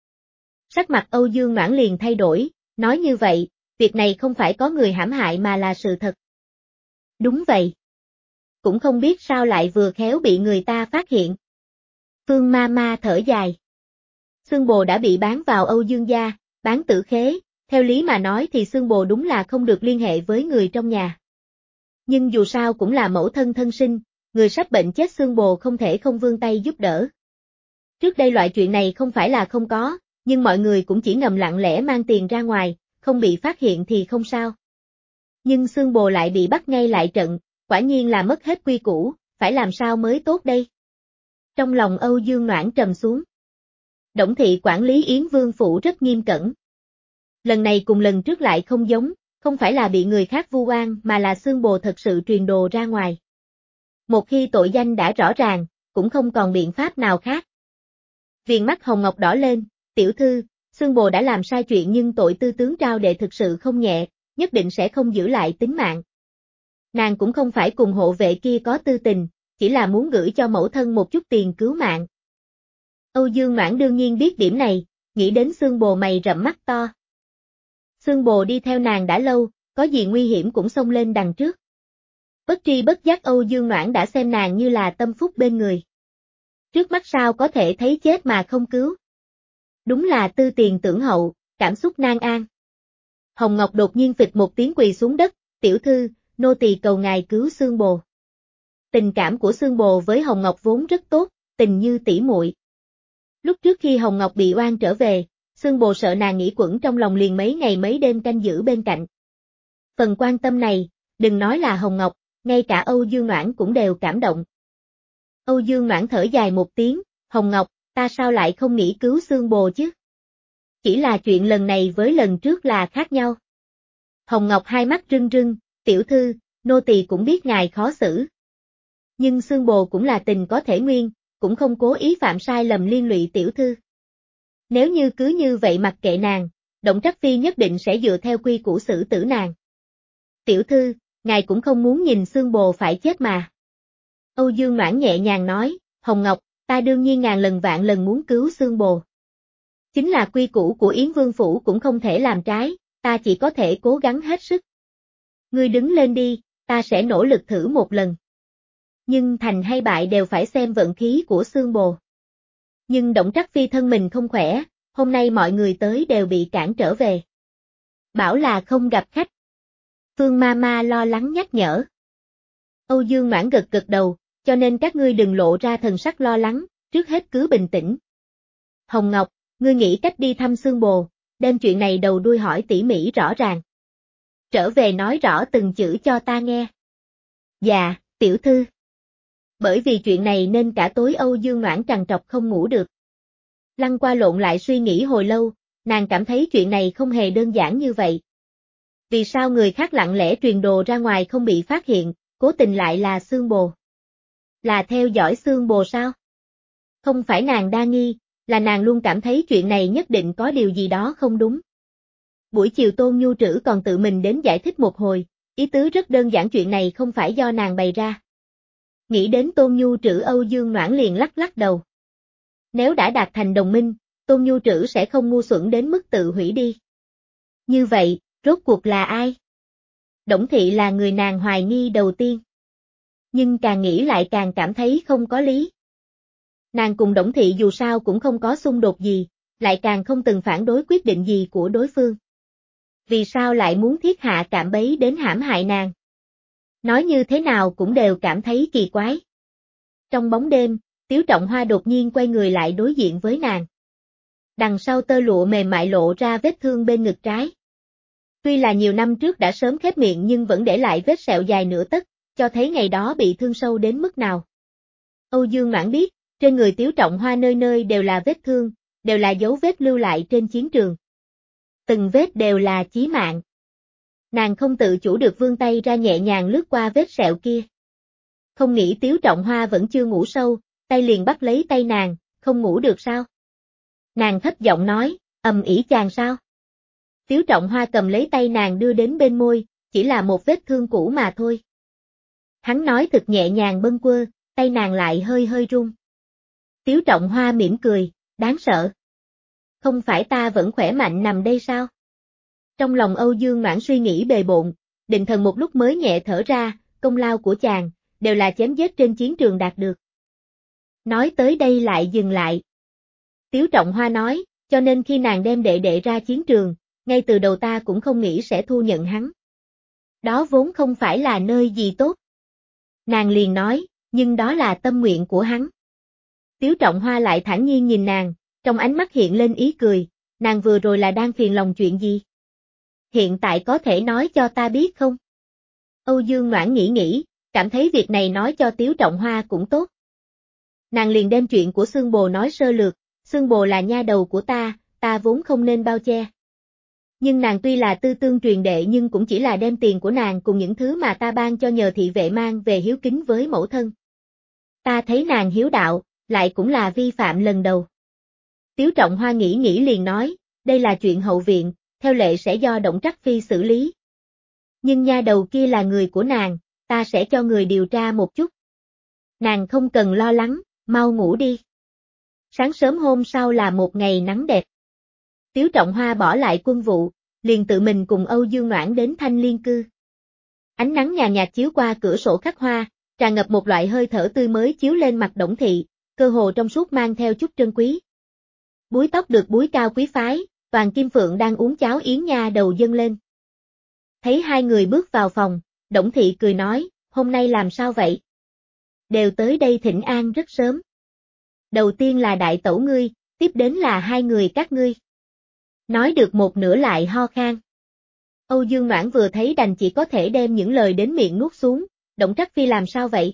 Sắc mặt Âu Dương Noãn liền thay đổi, nói như vậy, việc này không phải có người hãm hại mà là sự thật. Đúng vậy. Cũng không biết sao lại vừa khéo bị người ta phát hiện. Phương Mama thở dài. Xương Bồ đã bị bán vào Âu Dương gia, bán tử khế, theo lý mà nói thì Xương Bồ đúng là không được liên hệ với người trong nhà. Nhưng dù sao cũng là mẫu thân thân sinh, người sắp bệnh chết Xương Bồ không thể không vươn tay giúp đỡ. Trước đây loại chuyện này không phải là không có, nhưng mọi người cũng chỉ ngầm lặng lẽ mang tiền ra ngoài, không bị phát hiện thì không sao. Nhưng Xương Bồ lại bị bắt ngay lại trận, quả nhiên là mất hết quy củ, phải làm sao mới tốt đây? Trong lòng Âu Dương Noãn trầm xuống. Đổng thị quản lý Yến Vương phủ rất nghiêm cẩn. Lần này cùng lần trước lại không giống, không phải là bị người khác vu oan mà là Xương Bồ thật sự truyền đồ ra ngoài. Một khi tội danh đã rõ ràng, cũng không còn biện pháp nào khác. Viền mắt Hồng Ngọc đỏ lên, tiểu thư, Xương Bồ đã làm sai chuyện nhưng tội tư tướng trao đệ thực sự không nhẹ, nhất định sẽ không giữ lại tính mạng. Nàng cũng không phải cùng hộ vệ kia có tư tình, chỉ là muốn gửi cho mẫu thân một chút tiền cứu mạng. Âu Dương Noãn đương nhiên biết điểm này, nghĩ đến Xương Bồ mày rậm mắt to. Xương Bồ đi theo nàng đã lâu, có gì nguy hiểm cũng xông lên đằng trước. Bất tri bất giác Âu Dương Noãn đã xem nàng như là tâm phúc bên người. Trước mắt sao có thể thấy chết mà không cứu. Đúng là tư tiền tưởng hậu, cảm xúc nan an. Hồng Ngọc đột nhiên phịch một tiếng quỳ xuống đất, tiểu thư, nô tỳ cầu ngài cứu Xương Bồ. Tình cảm của Xương Bồ với Hồng Ngọc vốn rất tốt, tình như tỷ muội. Lúc trước khi Hồng Ngọc bị oan trở về, Xương Bồ sợ nàng nghĩ quẩn trong lòng liền mấy ngày mấy đêm canh giữ bên cạnh. Phần quan tâm này, đừng nói là Hồng Ngọc, ngay cả Âu Dương Noãn cũng đều cảm động. Âu Dương Noãn thở dài một tiếng, Hồng Ngọc, ta sao lại không nghĩ cứu Xương Bồ chứ? Chỉ là chuyện lần này với lần trước là khác nhau. Hồng Ngọc hai mắt rưng rưng, tiểu thư, nô tỳ cũng biết ngài khó xử. Nhưng Xương Bồ cũng là tình có thể nguyên, cũng không cố ý phạm sai lầm liên lụy tiểu thư. Nếu như cứ như vậy mặc kệ nàng, Động Trắc Phi nhất định sẽ dựa theo quy củ xử tử nàng. Tiểu thư, ngài cũng không muốn nhìn Xương Bồ phải chết mà. Âu Dương Noãn nhẹ nhàng nói, Hồng Ngọc, ta đương nhiên ngàn lần vạn lần muốn cứu Xương Bồ. Chính là quy củ của Yến Vương phủ cũng không thể làm trái, ta chỉ có thể cố gắng hết sức. Ngươi đứng lên đi, ta sẽ nỗ lực thử một lần. Nhưng thành hay bại đều phải xem vận khí của Xương Bồ. Nhưng Động Trắc Phi thân mình không khỏe, hôm nay mọi người tới đều bị cản trở về. Bảo là không gặp khách. Phương Mama lo lắng nhắc nhở. Âu Dương Noãn gật gật đầu, cho nên các ngươi đừng lộ ra thần sắc lo lắng, trước hết cứ bình tĩnh. Hồng Ngọc, ngươi nghĩ cách đi thăm Xương Bồ, đem chuyện này đầu đuôi hỏi tỉ mỉ rõ ràng. Trở về nói rõ từng chữ cho ta nghe. Dạ, tiểu thư. Bởi vì chuyện này nên cả tối Âu Dương Noãn trằn trọc không ngủ được. Lăn qua lộn lại suy nghĩ hồi lâu, nàng cảm thấy chuyện này không hề đơn giản như vậy. Vì sao người khác lặng lẽ truyền đồ ra ngoài không bị phát hiện, cố tình lại là Xương Bồ? Là theo dõi Xương Bồ sao? Không phải nàng đa nghi, là nàng luôn cảm thấy chuyện này nhất định có điều gì đó không đúng. Buổi chiều Tôn Nhu Trữ còn tự mình đến giải thích một hồi, ý tứ rất đơn giản, chuyện này không phải do nàng bày ra. Nghĩ đến Tôn Nhu Trữ, Âu Dương Noãn liền lắc lắc đầu. Nếu đã đạt thành đồng minh, Tôn Nhu Trữ sẽ không ngu xuẩn đến mức tự hủy đi. Như vậy, rốt cuộc là ai? Đổng Thị là người nàng hoài nghi đầu tiên. Nhưng càng nghĩ lại càng cảm thấy không có lý. Nàng cùng Đổng Thị dù sao cũng không có xung đột gì, lại càng không từng phản đối quyết định gì của đối phương. Vì sao lại muốn thiết hạ cạm bẫy đến hãm hại nàng? Nói như thế nào cũng đều cảm thấy kỳ quái. Trong bóng đêm, Tiếu Trọng Hoa đột nhiên quay người lại đối diện với nàng. Đằng sau tơ lụa mềm mại lộ ra vết thương bên ngực trái. Tuy là nhiều năm trước đã sớm khép miệng nhưng vẫn để lại vết sẹo dài nửa tấc, cho thấy ngày đó bị thương sâu đến mức nào. Âu Dương Noãn biết, trên người Tiếu Trọng Hoa nơi nơi đều là vết thương, đều là dấu vết lưu lại trên chiến trường. Từng vết đều là chí mạng. Nàng không tự chủ được vươn tay ra nhẹ nhàng lướt qua vết sẹo kia. Không nghĩ Tiếu Trọng Hoa vẫn chưa ngủ sâu, tay liền bắt lấy tay nàng, không ngủ được sao? Nàng thấp giọng nói, ầm ĩ chàng sao? Tiếu Trọng Hoa cầm lấy tay nàng đưa đến bên môi, chỉ là một vết thương cũ mà thôi. Hắn nói thật nhẹ nhàng bâng quơ, tay nàng lại hơi hơi run. Tiếu Trọng Hoa mỉm cười, đáng sợ. Không phải ta vẫn khỏe mạnh nằm đây sao? Trong lòng Âu Dương Noãn suy nghĩ bề bộn, định thần một lúc mới nhẹ thở ra, công lao của chàng, đều là chém giết trên chiến trường đạt được. Nói tới đây lại dừng lại. Tiếu Trọng Hoa nói, cho nên khi nàng đem đệ đệ ra chiến trường, ngay từ đầu ta cũng không nghĩ sẽ thu nhận hắn. Đó vốn không phải là nơi gì tốt. Nàng liền nói, nhưng đó là tâm nguyện của hắn. Tiếu Trọng Hoa lại thản nhiên nhìn nàng, trong ánh mắt hiện lên ý cười, nàng vừa rồi là đang phiền lòng chuyện gì? hiện tại có thể nói cho ta biết không? Âu Dương Noãn nghĩ nghĩ, cảm thấy việc này nói cho Tiếu Trọng Hoa cũng tốt. Nàng liền đem chuyện của Xương Bồ nói sơ lược, Xương Bồ là nha đầu của ta, ta vốn không nên bao che. Nhưng nàng tuy là tư tương truyền đệ nhưng cũng chỉ là đem tiền của nàng cùng những thứ mà ta ban cho nhờ thị vệ mang về hiếu kính với mẫu thân. Ta thấy nàng hiếu đạo, lại cũng là vi phạm lần đầu. Tiếu Trọng Hoa nghĩ nghĩ liền nói, đây là chuyện hậu viện, theo lệ sẽ do Động Trắc Phi xử lý. Nhưng nha đầu kia là người của nàng, ta sẽ cho người điều tra một chút. Nàng không cần lo lắng, mau ngủ đi. Sáng sớm hôm sau là một ngày nắng đẹp. Tiếu Trọng Hoa bỏ lại quân vụ, liền tự mình cùng Âu Dương Noãn đến Thanh Liên Cư. Ánh nắng nhàn nhạt chiếu qua cửa sổ khắc hoa, tràn ngập một loại hơi thở tươi mới chiếu lên mặt Đổng Thị, cơ hồ trong suốt mang theo chút trân quý. Búi tóc được búi cao quý phái, Toàn Kim Phượng đang uống cháo yến nha đầu dâng lên. Thấy hai người bước vào phòng, Đổng Thị cười nói, hôm nay làm sao vậy? Đều tới đây thỉnh an rất sớm. Đầu tiên là đại tẩu ngươi, tiếp đến là hai người các ngươi. Nói được một nửa lại ho khan. Âu Dương Noãn vừa thấy đành chỉ có thể đem những lời đến miệng nuốt xuống, Động Trắc Phi làm sao vậy?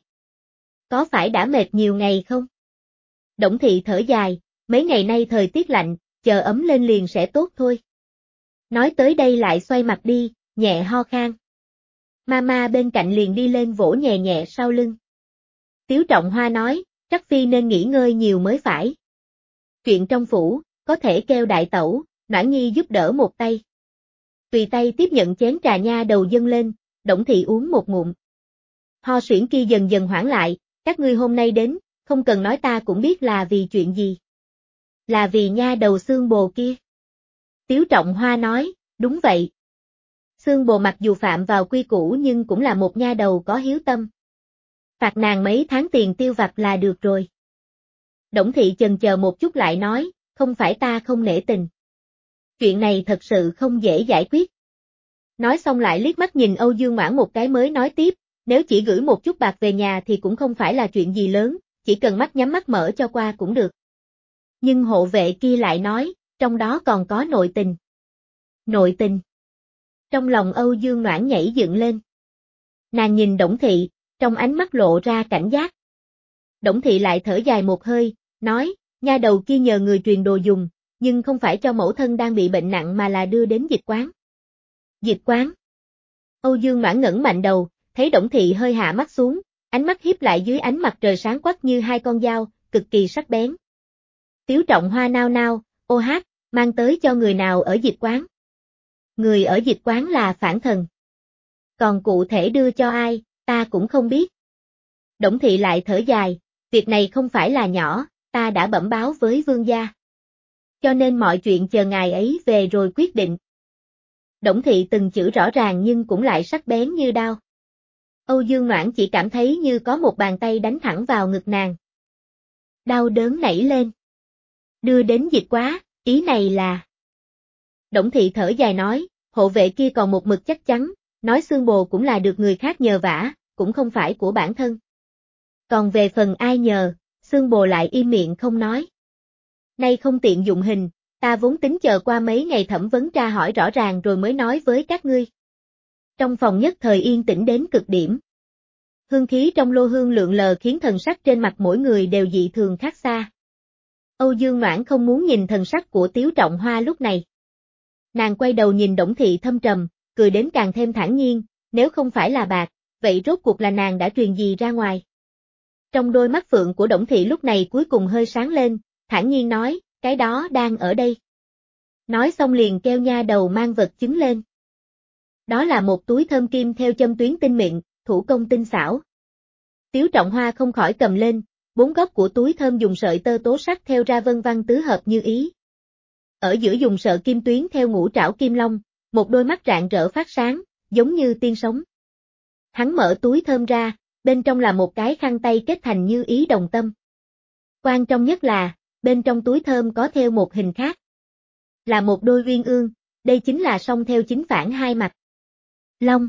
Có phải đã mệt nhiều ngày không? Đổng Thị thở dài, mấy ngày nay thời tiết lạnh, chờ ấm lên liền sẽ tốt thôi. Nói tới đây lại xoay mặt đi, nhẹ ho khan. Mama bên cạnh liền đi lên vỗ nhẹ nhẹ sau lưng. Tiếu Trọng Hoa nói, Trắc Phi nên nghỉ ngơi nhiều mới phải. Chuyện trong phủ, có thể kêu đại tẩu, Noãn Nhi giúp đỡ một tay. Tùy tay tiếp nhận chén trà nha đầu dâng lên, Đổng Thị uống một ngụm. Ho suyễn kia dần dần hoãn lại, các ngươi hôm nay đến, không cần nói ta cũng biết là vì chuyện gì. Là vì nha đầu Xương Bồ kia. Tiếu Trọng Hoa nói, đúng vậy. Xương Bồ mặc dù phạm vào quy củ nhưng cũng là một nha đầu có hiếu tâm. Phạt nàng mấy tháng tiền tiêu vặt là được rồi. Đổng Thị chần chờ một chút lại nói, không phải ta không nể tình. Chuyện này thật sự không dễ giải quyết. Nói xong lại liếc mắt nhìn Âu Dương Noãn một cái mới nói tiếp, nếu chỉ gửi một chút bạc về nhà thì cũng không phải là chuyện gì lớn, chỉ cần mắt nhắm mắt mở cho qua cũng được. Nhưng hộ vệ kia lại nói, trong đó còn có nội tình. Nội tình. Trong lòng Âu Dương Noãn nhảy dựng lên. Nàng nhìn Đổng Thị, trong ánh mắt lộ ra cảnh giác. Đổng Thị lại thở dài một hơi, nói, nha đầu kia nhờ người truyền đồ dùng, nhưng không phải cho mẫu thân đang bị bệnh nặng mà là đưa đến dịch quán. Dịch quán. Âu Dương Noãn ngẩng mạnh đầu, thấy Đổng Thị hơi hạ mắt xuống, ánh mắt hiếp lại dưới ánh mặt trời sáng quắc như hai con dao, cực kỳ sắc bén. Tiếu Trọng Hoa nao nao, ô hát, mang tới cho người nào ở dịch quán. Người ở dịch quán là Phản Thần. Còn cụ thể đưa cho ai, ta cũng không biết. Đổng Thị lại thở dài, việc này không phải là nhỏ, ta đã bẩm báo với vương gia. Cho nên mọi chuyện chờ ngài ấy về rồi quyết định. Đổng Thị từng chữ rõ ràng nhưng cũng lại sắc bén như đao. Âu Dương Noãn chỉ cảm thấy như có một bàn tay đánh thẳng vào ngực nàng. Đau đớn nảy lên. Đưa đến dịch quá, ý này là... Đổng Thị thở dài nói, hộ vệ kia còn một mực chắc chắn, nói Xương Bồ cũng là được người khác nhờ vả, cũng không phải của bản thân. Còn về phần ai nhờ, Xương Bồ lại im miệng không nói. Nay không tiện dụng hình, ta vốn tính chờ qua mấy ngày thẩm vấn tra hỏi rõ ràng rồi mới nói với các ngươi. Trong phòng nhất thời yên tĩnh đến cực điểm. Hương khí trong lô hương lượn lờ khiến thần sắc trên mặt mỗi người đều dị thường khác xa. Âu Dương Noãn không muốn nhìn thần sắc của Tiếu Trọng Hoa lúc này. Nàng quay đầu nhìn Đổng Thị thâm trầm, cười đến càng thêm thản nhiên, nếu không phải là bạc, vậy rốt cuộc là nàng đã truyền gì ra ngoài. Trong đôi mắt phượng của Đổng Thị lúc này cuối cùng hơi sáng lên, thản nhiên nói, cái đó đang ở đây. Nói xong liền kêu nha đầu mang vật chứng lên. Đó là một túi thơm kim theo châm tuyến tinh mịn, thủ công tinh xảo. Tiếu Trọng Hoa không khỏi cầm lên, bốn góc của túi thơm dùng sợi tơ tố sắc theo ra vân vân tứ hợp như ý. Ở giữa dùng sợi kim tuyến theo ngũ trảo kim long, một đôi mắt rạng rỡ phát sáng, giống như tiên sống. Hắn mở túi thơm ra, bên trong là một cái khăn tay kết thành như ý đồng tâm. Quan trọng nhất là, bên trong túi thơm có theo một hình khác. Là một đôi uyên ương, đây chính là song theo chính phản hai mặt. Long.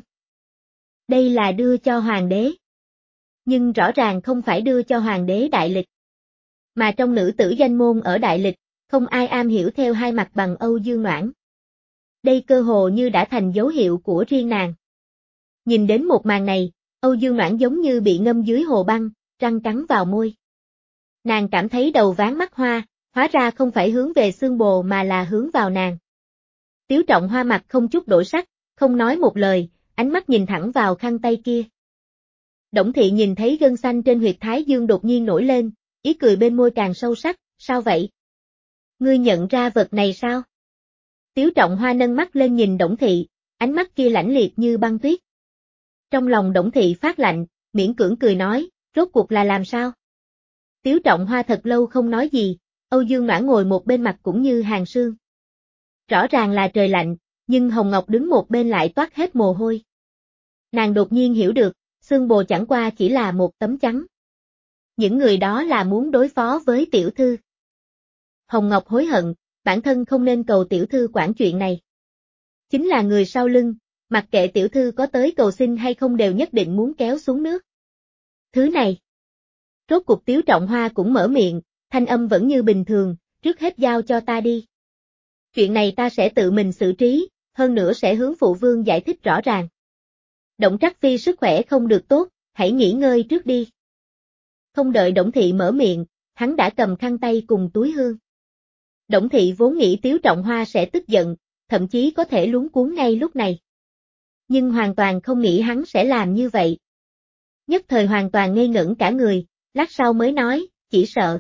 Đây là đưa cho hoàng đế. Nhưng rõ ràng không phải đưa cho hoàng đế đại lịch. Mà trong nữ tử danh môn ở đại lịch, không ai am hiểu theo hai mặt bằng Âu Dương Noãn. Đây cơ hồ như đã thành dấu hiệu của riêng nàng. Nhìn đến một màn này, Âu Dương Noãn giống như bị ngâm dưới hồ băng, răng cắn vào môi. Nàng cảm thấy đầu váng mắt hoa, hóa ra không phải hướng về xương bồ mà là hướng vào nàng. Tiếu Trọng Hoa mặt không chút đổi sắc, không nói một lời, ánh mắt nhìn thẳng vào khăn tay kia. Đổng Thị nhìn thấy gân xanh trên huyệt thái dương đột nhiên nổi lên, ý cười bên môi càng sâu sắc, sao vậy? Ngươi nhận ra vật này sao? Tiếu Trọng Hoa nâng mắt lên nhìn Đổng Thị, ánh mắt kia lãnh liệt như băng tuyết. Trong lòng Đổng Thị phát lạnh, miễn cưỡng cười nói, rốt cuộc là làm sao? Tiếu Trọng Hoa thật lâu không nói gì, Âu Dương Noãn ngồi một bên mặt cũng như hàng sương. Rõ ràng là trời lạnh, nhưng Hồng Ngọc đứng một bên lại toát hết mồ hôi. Nàng đột nhiên hiểu được, xương bồ chẳng qua chỉ là một tấm chắn. Những người đó là muốn đối phó với tiểu thư. Hồng Ngọc hối hận, bản thân không nên cầu tiểu thư quản chuyện này. Chính là người sau lưng, mặc kệ tiểu thư có tới cầu xin hay không đều nhất định muốn kéo xuống nước. Thứ này. Rốt cuộc Tiếu Trọng Hoa cũng mở miệng, thanh âm vẫn như bình thường, trước hết giao cho ta đi. Chuyện này ta sẽ tự mình xử trí, hơn nữa sẽ hướng phụ vương giải thích rõ ràng. Đổng Trắc Phi sức khỏe không được tốt, hãy nghỉ ngơi trước đi. Không đợi Đổng Thị mở miệng, hắn đã cầm khăn tay cùng túi hương. Đổng Thị vốn nghĩ Tiếu Trọng Hoa sẽ tức giận, thậm chí có thể luống cuống ngay lúc này. Nhưng hoàn toàn không nghĩ hắn sẽ làm như vậy. Nhất thời hoàn toàn ngây ngẩn cả người, lát sau mới nói, chỉ sợ.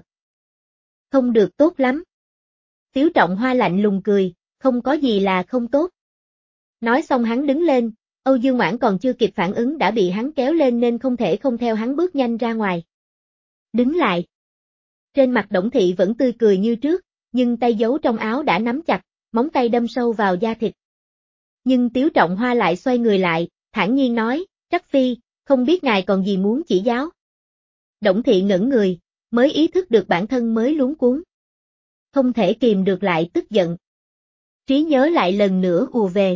Không được tốt lắm. Tiếu Trọng Hoa lạnh lùng cười, không có gì là không tốt. Nói xong hắn đứng lên, Âu Dương Noãn còn chưa kịp phản ứng đã bị hắn kéo lên nên không thể không theo hắn bước nhanh ra ngoài. Đứng lại. Trên mặt Đổng Thị vẫn tươi cười như trước, nhưng tay giấu trong áo đã nắm chặt, móng tay đâm sâu vào da thịt. Nhưng Tiếu Trọng Hoa lại xoay người lại, thản nhiên nói, Trắc Phi, không biết ngài còn gì muốn chỉ giáo. Đổng Thị ngẩn người, mới ý thức được bản thân mới luống cuống. Không thể kìm được lại tức giận. Trí nhớ lại lần nữa ùa về.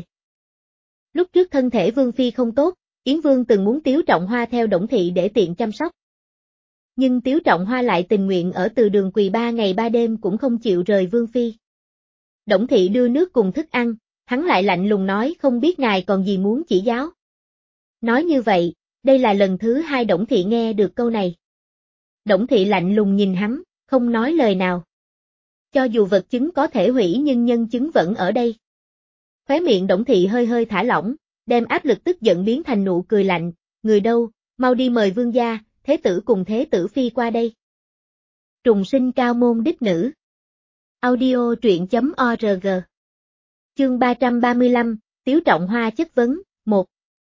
Lúc trước thân thể Vương Phi không tốt, Yến Vương từng muốn Tiếu Trọng Hoa theo Đổng Thị để tiện chăm sóc. Nhưng Tiếu Trọng Hoa lại tình nguyện ở từ đường quỳ ba ngày ba đêm cũng không chịu rời Vương Phi. Đổng Thị đưa nước cùng thức ăn, hắn lại lạnh lùng nói không biết ngài còn gì muốn chỉ giáo. Nói như vậy, đây là lần thứ hai Đổng Thị nghe được câu này. Đổng Thị lạnh lùng nhìn hắn, không nói lời nào. Cho dù vật chứng có thể hủy nhưng nhân chứng vẫn ở đây. Khóe miệng Đổng Thị hơi hơi thả lỏng, đem áp lực tức giận biến thành nụ cười lạnh, người đâu, mau đi mời vương gia, thế tử cùng thế tử phi qua đây. Trùng sinh cao môn đích nữ. Audio truyện chấm org. Chương ba trăm ba mươi lăm, Tiếu Trọng Hoa chất vấn, một.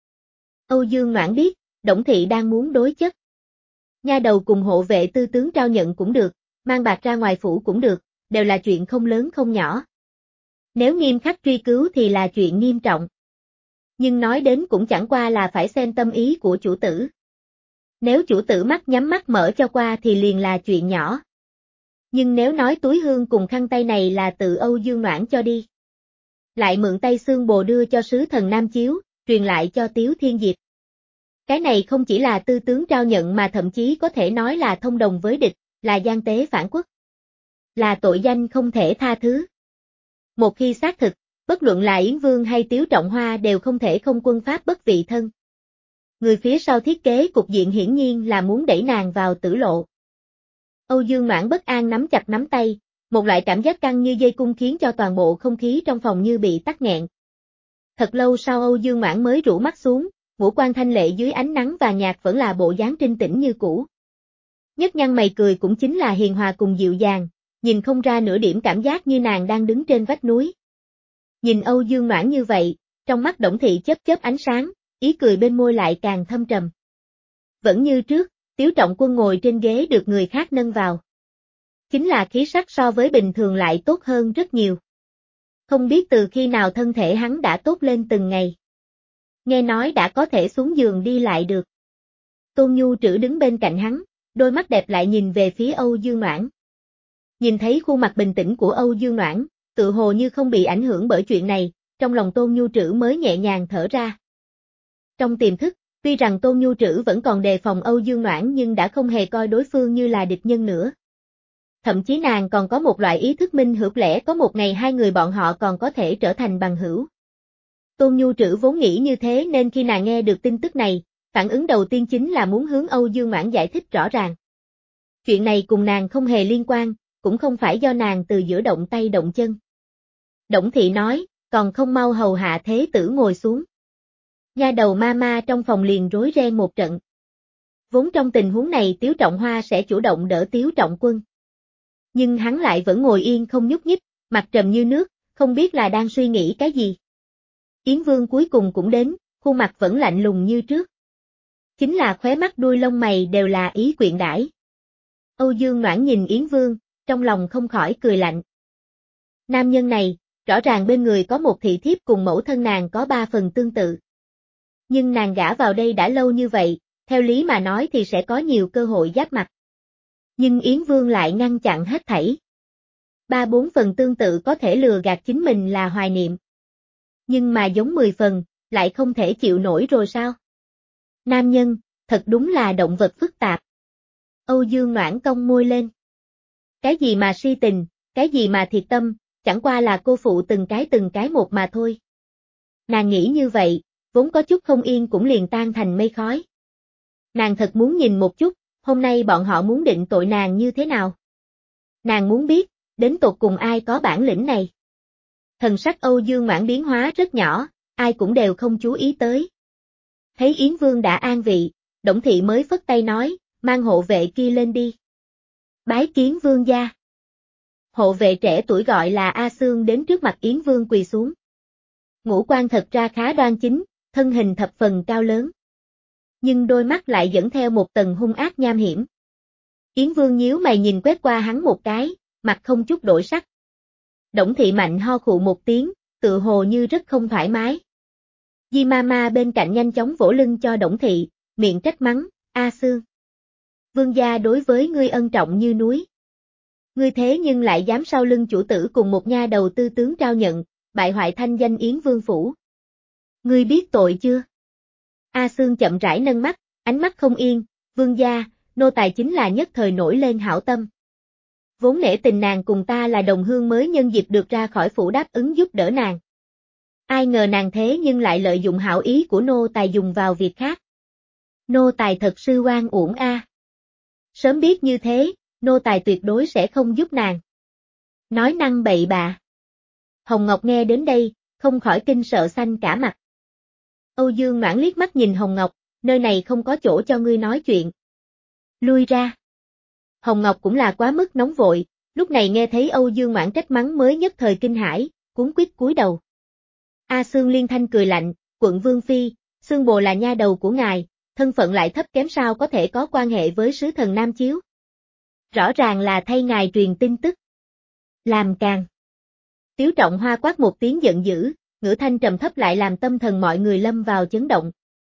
Âu Dương Noãn biết, Đổng Thị đang muốn đối chất. Nha đầu cùng hộ vệ tư tướng trao nhận cũng được, mang bạc ra ngoài phủ cũng được, đều là chuyện không lớn không nhỏ. Nếu nghiêm khắc truy cứu thì là chuyện nghiêm trọng. Nhưng nói đến cũng chẳng qua là phải xem tâm ý của chủ tử. Nếu chủ tử mắt nhắm mắt mở cho qua thì liền là chuyện nhỏ. Nhưng nếu nói túi hương cùng khăn tay này là tự Âu Dương Noãn cho đi. Lại mượn tay xương bồ đưa cho sứ thần Nam Chiếu, truyền lại cho Tiếu Thiên Diệp. Cái này không chỉ là tư tướng trao nhận mà thậm chí có thể nói là thông đồng với địch, là gian tế phản quốc. Là tội danh không thể tha thứ. Một khi xác thực, bất luận là Yến Vương hay Tiếu Trọng Hoa đều không thể không quân pháp bất vị thân. Người phía sau thiết kế cục diện hiển nhiên là muốn đẩy nàng vào tử lộ. Âu Dương Noãn bất an nắm chặt nắm tay, một loại cảm giác căng như dây cung khiến cho toàn bộ không khí trong phòng như bị tắc nghẹn. Thật lâu sau Âu Dương Noãn mới rũ mắt xuống, ngũ quan thanh lệ dưới ánh nắng vàng nhạt vẫn là bộ dáng trinh tĩnh như cũ. Nhất nhăn mày cười cũng chính là hiền hòa cùng dịu dàng, nhìn không ra nửa điểm cảm giác như nàng đang đứng trên vách núi. Nhìn Âu Dương Noãn như vậy, trong mắt Đổng Thị chớp chớp ánh sáng, ý cười bên môi lại càng thâm trầm. Vẫn như trước, Tiếu Trọng Quân ngồi trên ghế được người khác nâng vào. Chính là khí sắc so với bình thường lại tốt hơn rất nhiều. Không biết từ khi nào thân thể hắn đã tốt lên từng ngày. Nghe nói đã có thể xuống giường đi lại được. Tôn Nhu Trữ đứng bên cạnh hắn, đôi mắt đẹp lại nhìn về phía Âu Dương Noãn. Nhìn thấy khuôn mặt bình tĩnh của Âu Dương Noãn, tự hồ như không bị ảnh hưởng bởi chuyện này, trong lòng Tôn Nhu Trữ mới nhẹ nhàng thở ra. Trong tiềm thức, tuy rằng Tôn Nhu Trữ vẫn còn đề phòng Âu Dương Noãn nhưng đã không hề coi đối phương như là địch nhân nữa. Thậm chí nàng còn có một loại ý thức minh hữu lẽ có một ngày hai người bọn họ còn có thể trở thành bằng hữu. Tôn Nhu Trữ vốn nghĩ như thế nên khi nàng nghe được tin tức này, phản ứng đầu tiên chính là muốn hướng Âu Dương Noãn giải thích rõ ràng. Chuyện này cùng nàng không hề liên quan, cũng không phải do nàng từ giữa động tay động chân. Đổng Thị nói, còn không mau hầu hạ thế tử ngồi xuống. Nha đầu ma ma trong phòng liền rối ren một trận. Vốn trong tình huống này Tiếu Trọng Hoa sẽ chủ động đỡ Tiếu Trọng Quân. Nhưng hắn lại vẫn ngồi yên không nhúc nhích, mặt trầm như nước, không biết là đang suy nghĩ cái gì. Yến Vương cuối cùng cũng đến, khuôn mặt vẫn lạnh lùng như trước. Chính là khóe mắt đuôi lông mày đều là ý quyện đãi. Âu Dương Noãn nhìn Yến Vương, trong lòng không khỏi cười lạnh. Nam nhân này, rõ ràng bên người có một thị thiếp cùng mẫu thân nàng có ba phần tương tự. Nhưng nàng gả vào đây đã lâu như vậy, theo lý mà nói thì sẽ có nhiều cơ hội giáp mặt. Nhưng Yến Vương lại ngăn chặn hết thảy. Ba bốn phần tương tự có thể lừa gạt chính mình là hoài niệm. Nhưng mà giống mười phần, lại không thể chịu nổi rồi sao? Nam nhân, thật đúng là động vật phức tạp. Âu Dương Noãn cong môi lên. Cái gì mà si tình, cái gì mà thiệt tâm, chẳng qua là cô phụ từng cái từng cái một mà thôi. Nàng nghĩ như vậy, vốn có chút không yên cũng liền tan thành mây khói. Nàng thật muốn nhìn một chút, hôm nay bọn họ muốn định tội nàng như thế nào. Nàng muốn biết, đến tột cùng ai có bản lĩnh này. Thần sắc Âu Dương Noãn biến hóa rất nhỏ, ai cũng đều không chú ý tới. Thấy Yến Vương đã an vị, Đổng Thị mới phất tay nói, mang hộ vệ kia lên đi. Bái kiến Vương gia. Hộ vệ trẻ tuổi gọi là A Xương đến trước mặt Yến Vương quỳ xuống. Ngũ quan thật ra khá đoan chính, thân hình thập phần cao lớn. Nhưng đôi mắt lại dẫn theo một tầng hung ác nham hiểm. Yến Vương nhíu mày nhìn quét qua hắn một cái, mặt không chút đổi sắc. Đổng Thị mạnh ho khụ một tiếng, tự hồ như rất không thoải mái. Di Mama bên cạnh nhanh chóng vỗ lưng cho Đổng Thị, miệng trách mắng, A Xương. Vương gia đối với ngươi ân trọng như núi. Ngươi thế nhưng lại dám sau lưng chủ tử cùng một nha đầu tư tướng trao nhận, bại hoại thanh danh Yến Vương phủ. Ngươi biết tội chưa? A Xương chậm rãi nâng mắt, ánh mắt không yên, vương gia, nô tài chính là nhất thời nổi lên hảo tâm. Vốn nể tình nàng cùng ta là đồng hương mới nhân dịp được ra khỏi phủ đáp ứng giúp đỡ nàng. Ai ngờ nàng thế nhưng lại lợi dụng hảo ý của nô tài dùng vào việc khác. Nô tài thật sư oan uổng a. Sớm biết như thế, nô tài tuyệt đối sẽ không giúp nàng. Nói năng bậy bạ. Hồng Ngọc nghe đến đây, không khỏi kinh sợ xanh cả mặt. Âu Dương Noãn liếc mắt nhìn Hồng Ngọc, nơi này không có chỗ cho ngươi nói chuyện. Lui ra. Hồng Ngọc cũng là quá mức nóng vội, lúc này nghe thấy Âu Dương Noãn trách mắng mới nhất thời kinh hãi, cuống quýt cúi đầu. A Xương liên thanh cười lạnh, quận Vương Phi, Xương Bồ là nha đầu của ngài, thân phận lại thấp kém sao có thể có quan hệ với sứ thần Nam Chiếu. Rõ ràng là thay ngài truyền tin tức. Làm càng. Tiếu Trọng Hoa quát một tiếng giận dữ, ngữ thanh trầm thấp lại làm tâm thần mọi người lâm vào chấn động.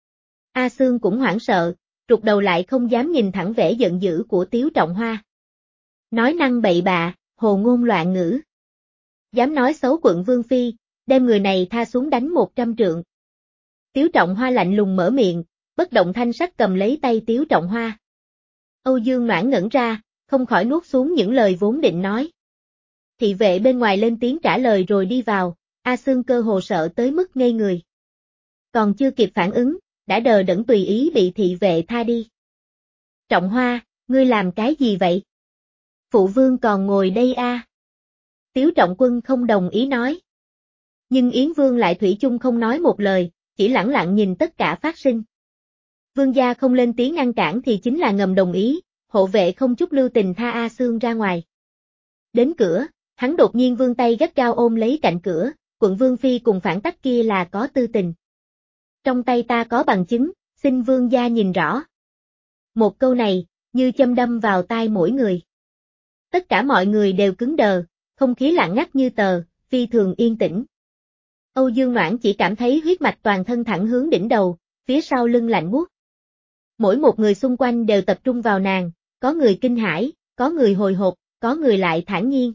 A Xương cũng hoảng sợ, rụt đầu lại không dám nhìn thẳng vẻ giận dữ của Tiếu Trọng Hoa. Nói năng bậy bạ, hồ ngôn loạn ngữ. Dám nói xấu quận Vương Phi, đem người này tha xuống đánh một trăm trượng. Tiếu Trọng Hoa lạnh lùng mở miệng, bất động thanh sắc cầm lấy tay Tiếu Trọng Hoa. Âu Dương Noãn ngẩn ra, không khỏi nuốt xuống những lời vốn định nói. Thị vệ bên ngoài lên tiếng trả lời rồi đi vào, A Xương cơ hồ sợ tới mức ngây người. Còn chưa kịp phản ứng, đã đờ đẫn tùy ý bị thị vệ tha đi. Trọng Hoa, ngươi làm cái gì vậy? Phụ vương còn ngồi đây a. À? Tiếu Trọng Quân không đồng ý nói. Nhưng Yến Vương lại thủy chung không nói một lời, chỉ lẳng lặng nhìn tất cả phát sinh. Vương gia không lên tiếng ngăn cản thì chính là ngầm đồng ý, hộ vệ không chút lưu tình tha A Xương ra ngoài. Đến cửa, hắn đột nhiên vươn tay gắt gao ôm lấy cạnh cửa, quận Vương Phi cùng phản tắc kia là có tư tình. Trong tay ta có bằng chứng, xin vương gia nhìn rõ. Một câu này, như châm đâm vào tai mỗi người. Tất cả mọi người đều cứng đờ, không khí lặng ngắt như tờ, phi thường yên tĩnh. Âu Dương Noãn chỉ cảm thấy huyết mạch toàn thân thẳng hướng đỉnh đầu, phía sau lưng lạnh buốt. Mỗi một người xung quanh đều tập trung vào nàng, có người kinh hãi, có người hồi hộp, có người lại thản nhiên.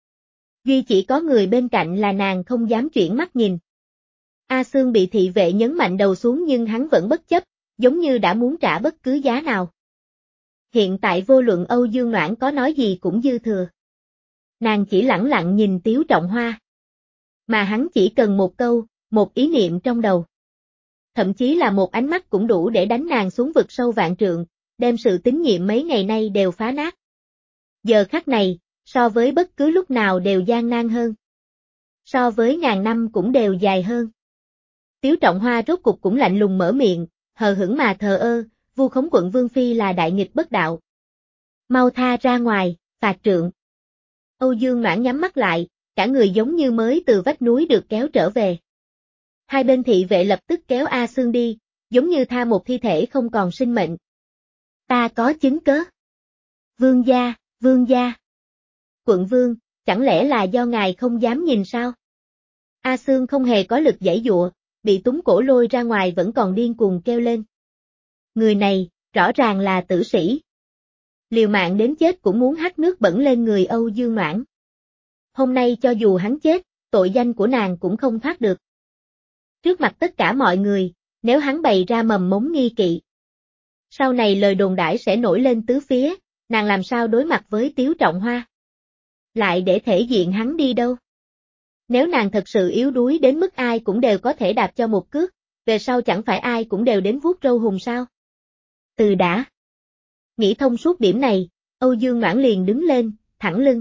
Duy chỉ có người bên cạnh là nàng không dám chuyển mắt nhìn. A Xương bị thị vệ nhấn mạnh đầu xuống nhưng hắn vẫn bất chấp, giống như đã muốn trả bất cứ giá nào. Hiện tại vô luận Âu Dương Noãn có nói gì cũng dư thừa. Nàng chỉ lẳng lặng nhìn Tiếu Trọng Hoa. Mà hắn chỉ cần một câu, một ý niệm trong đầu. Thậm chí là một ánh mắt cũng đủ để đánh nàng xuống vực sâu vạn trượng, đem sự tín nhiệm mấy ngày nay đều phá nát. Giờ khắc này, so với bất cứ lúc nào đều gian nan hơn. So với ngàn năm cũng đều dài hơn. Tiếu Trọng Hoa rốt cục cũng lạnh lùng mở miệng, hờ hững mà thờ ơ, vu khống quận Vương Phi là đại nghịch bất đạo. Mau tha ra ngoài, phạt trượng. Âu Dương Noãn nhắm mắt lại, cả người giống như mới từ vách núi được kéo trở về. Hai bên thị vệ lập tức kéo A Sương đi, giống như tha một thi thể không còn sinh mệnh. Ta có chứng cớ. Vương gia, vương gia. Quận vương, chẳng lẽ là do ngài không dám nhìn sao? A Sương không hề có lực giãy giụa, bị túng cổ lôi ra ngoài vẫn còn điên cuồng kêu lên. Người này, rõ ràng là tử sĩ. Liều mạng đến chết cũng muốn hắt nước bẩn lên người Âu Dương Noãn. Hôm nay cho dù hắn chết, tội danh của nàng cũng không thoát được. Trước mặt tất cả mọi người, nếu hắn bày ra mầm mống nghi kỵ. Sau này lời đồn đãi sẽ nổi lên tứ phía, nàng làm sao đối mặt với Tiếu Trọng Hoa. Lại để thể diện hắn đi đâu. Nếu nàng thật sự yếu đuối đến mức ai cũng đều có thể đạp cho một cước, về sau chẳng phải ai cũng đều đến vuốt râu hùng sao. Từ đã. Nghĩ thông suốt điểm này, Âu Dương Noãn liền đứng lên, thẳng lưng.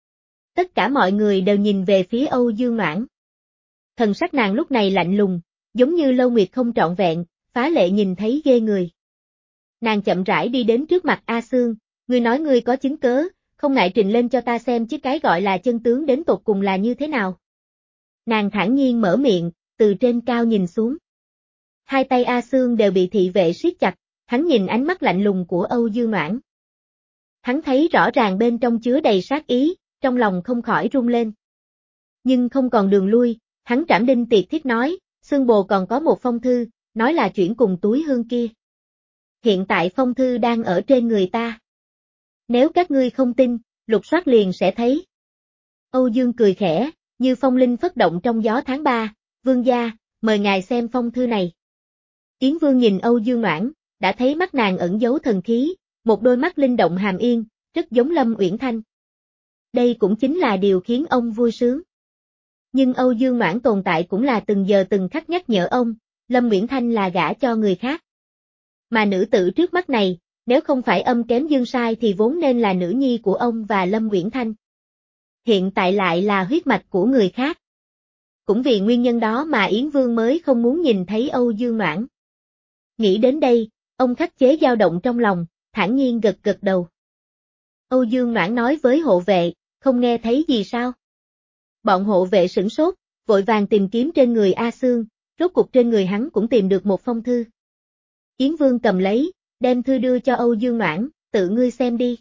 Tất cả mọi người đều nhìn về phía Âu Dương Noãn. Thần sắc nàng lúc này lạnh lùng, giống như lâu nguyệt không trọn vẹn, phá lệ nhìn thấy ghê người. Nàng chậm rãi đi đến trước mặt A Sương, ngươi nói ngươi có chứng cớ, không ngại trình lên cho ta xem chứ cái gọi là chân tướng đến tột cùng là như thế nào. Nàng thản nhiên mở miệng, từ trên cao nhìn xuống. Hai tay A Sương đều bị thị vệ siết chặt, hắn nhìn ánh mắt lạnh lùng của Âu Dương Noãn. Hắn thấy rõ ràng bên trong chứa đầy sát ý, trong lòng không khỏi run lên. Nhưng không còn đường lui, hắn trảm đinh tiệt thiết nói, Sương bồ còn có một phong thư, nói là chuyển cùng túi hương kia. Hiện tại phong thư đang ở trên người ta. Nếu các ngươi không tin, lục soát liền sẽ thấy. Âu Dương cười khẽ, như phong linh phất động trong gió tháng ba, vương gia, mời ngài xem phong thư này. Yến Vương nhìn Âu Dương Noãn, đã thấy mắt nàng ẩn giấu thần khí, một đôi mắt linh động hàm yên, rất giống Lâm Uyển Thanh. Đây cũng chính là điều khiến ông vui sướng. Nhưng Âu Dương Noãn tồn tại cũng là từng giờ từng khắc nhắc nhở ông, Lâm Uyển Thanh là gả cho người khác. Mà nữ tử trước mắt này, nếu không phải âm kém dương sai thì vốn nên là nữ nhi của ông và Lâm Uyển Thanh. Hiện tại lại là huyết mạch của người khác. Cũng vì nguyên nhân đó mà Yến Vương mới không muốn nhìn thấy Âu Dương Noãn. Nghĩ đến đây, ông khắc chế dao động trong lòng, thản nhiên gật gật đầu. Âu Dương Noãn nói với hộ vệ, không nghe thấy gì sao? Bọn hộ vệ sửng sốt, vội vàng tìm kiếm trên người A Sương, rốt cục trên người hắn cũng tìm được một phong thư. Yến Vương cầm lấy, đem thư đưa cho Âu Dương Noãn, tự ngươi xem đi.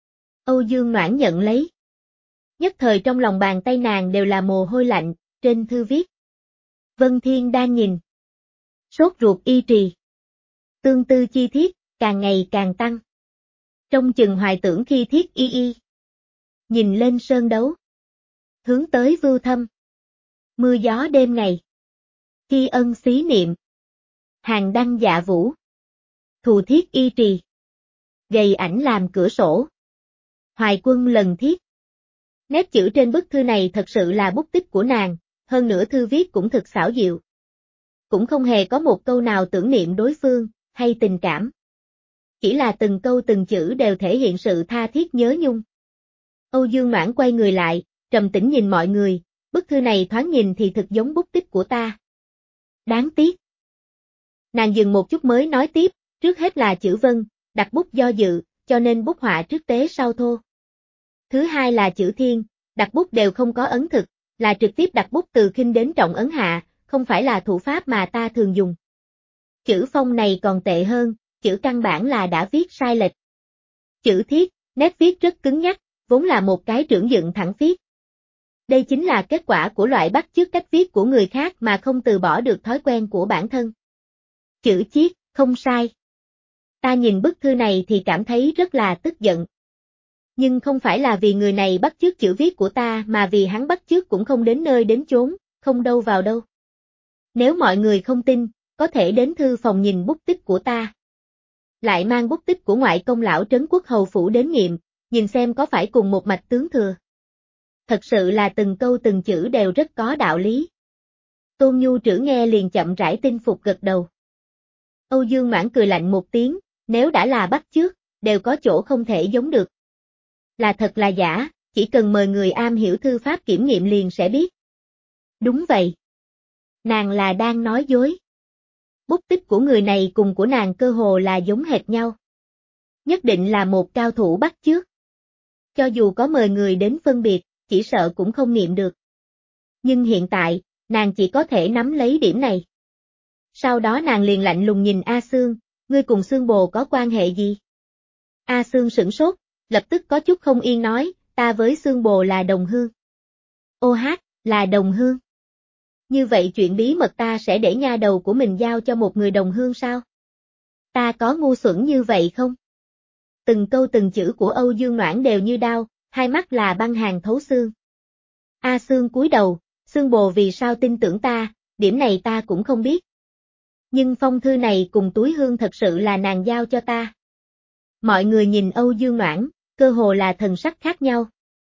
Âu Dương Noãn nhận lấy. Nhất thời trong lòng bàn tay nàng đều là mồ hôi lạnh, trên thư viết. Vân Thiên đang nhìn. Sốt ruột y trì. Tương tư chi thiết, càng ngày càng tăng. Trong chừng hoài tưởng khi thiết y y. Nhìn lên sơn đấu. Hướng tới vưu thâm. Mưa gió đêm ngày. Khi ân xí niệm. Hàng đăng dạ vũ. Thù thiết y trì. Gầy ảnh làm cửa sổ. Hoài quân lần thiết. Nét chữ trên bức thư này thật sự là bút tích của nàng, hơn nữa thư viết cũng thực xảo diệu. Cũng không hề có một câu nào tưởng niệm đối phương, hay tình cảm. Chỉ là từng câu từng chữ đều thể hiện sự tha thiết nhớ nhung. Âu Dương Noãn quay người lại, trầm tĩnh nhìn mọi người, bức thư này thoáng nhìn thì thực giống bút tích của ta. Đáng tiếc. Nàng dừng một chút mới nói tiếp, trước hết là chữ vân, đặt bút do dự, cho nên bút họa trước tế sau thô. Thứ hai là chữ thiên, đặt bút đều không có ấn thực, là trực tiếp đặt bút từ khinh đến trọng ấn hạ, không phải là thủ pháp mà ta thường dùng. Chữ phong này còn tệ hơn, chữ căn bản là đã viết sai lệch. Chữ thiết, nét viết rất cứng nhắc, vốn là một cái trưởng dựng thẳng viết. Đây chính là kết quả của loại bắt chước cách viết của người khác mà không từ bỏ được thói quen của bản thân. Chữ chiết, không sai. Ta nhìn bức thư này thì cảm thấy rất là tức giận. Nhưng không phải là vì người này bắt chước chữ viết của ta mà vì hắn bắt chước cũng không đến nơi đến chốn, không đâu vào đâu. Nếu mọi người không tin, có thể đến thư phòng nhìn bút tích của ta. lại mang bút tích của ngoại công lão Trấn Quốc hầu phủ đến nghiệm, nhìn xem có phải cùng một mạch tướng thừa. Thật sự là từng câu từng chữ đều rất có đạo lý. Tôn Nhu Trữ nghe liền chậm rãi tin phục gật đầu. Âu Dương Mãn cười lạnh một tiếng, nếu đã là bắt chước, đều có chỗ không thể giống được. Là thật là giả, chỉ cần mời người am hiểu thư pháp kiểm nghiệm liền sẽ biết. Đúng vậy. Nàng là đang nói dối. Bút tích của người này cùng của nàng cơ hồ là giống hệt nhau. Nhất định là một cao thủ bắt chước. Cho dù có mời người đến phân biệt, chỉ sợ cũng không nghiệm được. Nhưng hiện tại, nàng chỉ có thể nắm lấy điểm này. Sau đó nàng liền lạnh lùng nhìn A Xương, ngươi cùng Xương Bồ có quan hệ gì? A Xương sửng sốt, lập tức có chút không yên nói, ta với Xương Bồ là đồng hương. Ô hát, là đồng hương. Như vậy chuyện bí mật ta sẽ để nha đầu của mình giao cho một người đồng hương sao? Ta có ngu xuẩn như vậy không? Từng câu từng chữ của Âu Dương Noãn đều như đao, hai mắt là băng hàn thấu xương. A Xương cúi đầu, Xương Bồ vì sao tin tưởng ta, điểm này ta cũng không biết. Nhưng phong thư này cùng túi hương thật sự là nàng giao cho ta. Mọi người nhìn Âu Dương Noãn, cơ hồ là thần sắc khác nhau.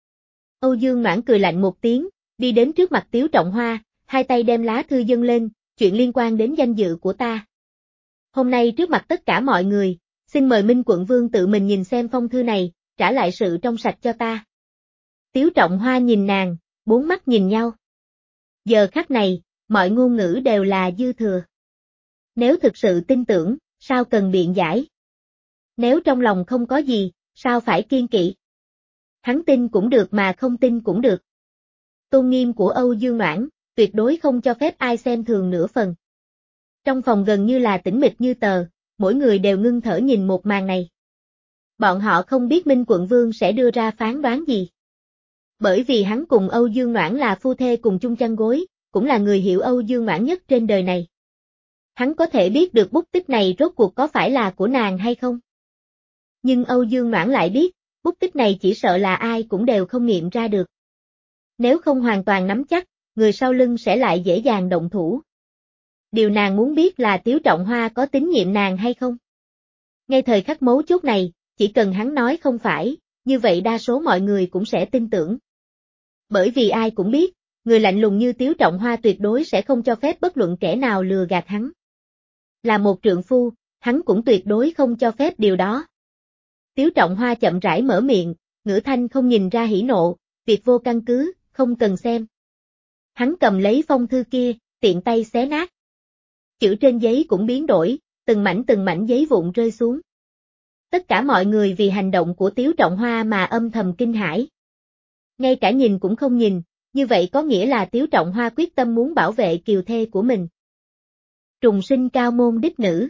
Âu Dương Noãn cười lạnh một tiếng, đi đến trước mặt Tiếu Trọng Hoa, hai tay đem lá thư dâng lên, chuyện liên quan đến danh dự của ta. Hôm nay trước mặt tất cả mọi người, xin mời Minh Quận Vương tự mình nhìn xem phong thư này, trả lại sự trong sạch cho ta. Tiếu Trọng Hoa nhìn nàng, bốn mắt nhìn nhau. Giờ khắc này, mọi ngôn ngữ đều là dư thừa. Nếu thực sự tin tưởng, sao cần biện giải? Nếu trong lòng không có gì, sao phải kiên kỵ? Hắn tin cũng được mà không tin cũng được. Tôn nghiêm của Âu Dương Noãn, tuyệt đối không cho phép ai xem thường nửa phần. Trong phòng gần như là tĩnh mịch như tờ, mỗi người đều ngưng thở nhìn một màn này. Bọn họ không biết Minh Quận Vương sẽ đưa ra phán đoán gì. Bởi vì hắn cùng Âu Dương Noãn là phu thê cùng chung chăn gối, cũng là người hiểu Âu Dương Noãn nhất trên đời này. Hắn có thể biết được bút tích này rốt cuộc có phải là của nàng hay không. Nhưng Âu Dương Noãn lại biết, bút tích này chỉ sợ là ai cũng đều không nghiệm ra được. Nếu không hoàn toàn nắm chắc, người sau lưng sẽ lại dễ dàng động thủ. Điều nàng muốn biết là Tiếu Trọng Hoa có tín nhiệm nàng hay không. Ngay thời khắc mấu chốt này, chỉ cần hắn nói không phải, như vậy đa số mọi người cũng sẽ tin tưởng. Bởi vì ai cũng biết, người lạnh lùng như Tiếu Trọng Hoa tuyệt đối sẽ không cho phép bất luận kẻ nào lừa gạt hắn. Là một trượng phu, hắn cũng tuyệt đối không cho phép điều đó. Tiếu Trọng Hoa chậm rãi mở miệng, ngữ thanh không nhìn ra hỉ nộ, việc vô căn cứ, không cần xem. Hắn cầm lấy phong thư kia, tiện tay xé nát. Chữ trên giấy cũng biến đổi, từng mảnh từng mảnh giấy vụn rơi xuống. Tất cả mọi người vì hành động của Tiếu Trọng Hoa mà âm thầm kinh hãi. Ngay cả nhìn cũng không nhìn, như vậy có nghĩa là Tiếu Trọng Hoa quyết tâm muốn bảo vệ kiều thê của mình. Trùng sinh cao môn đích nữ.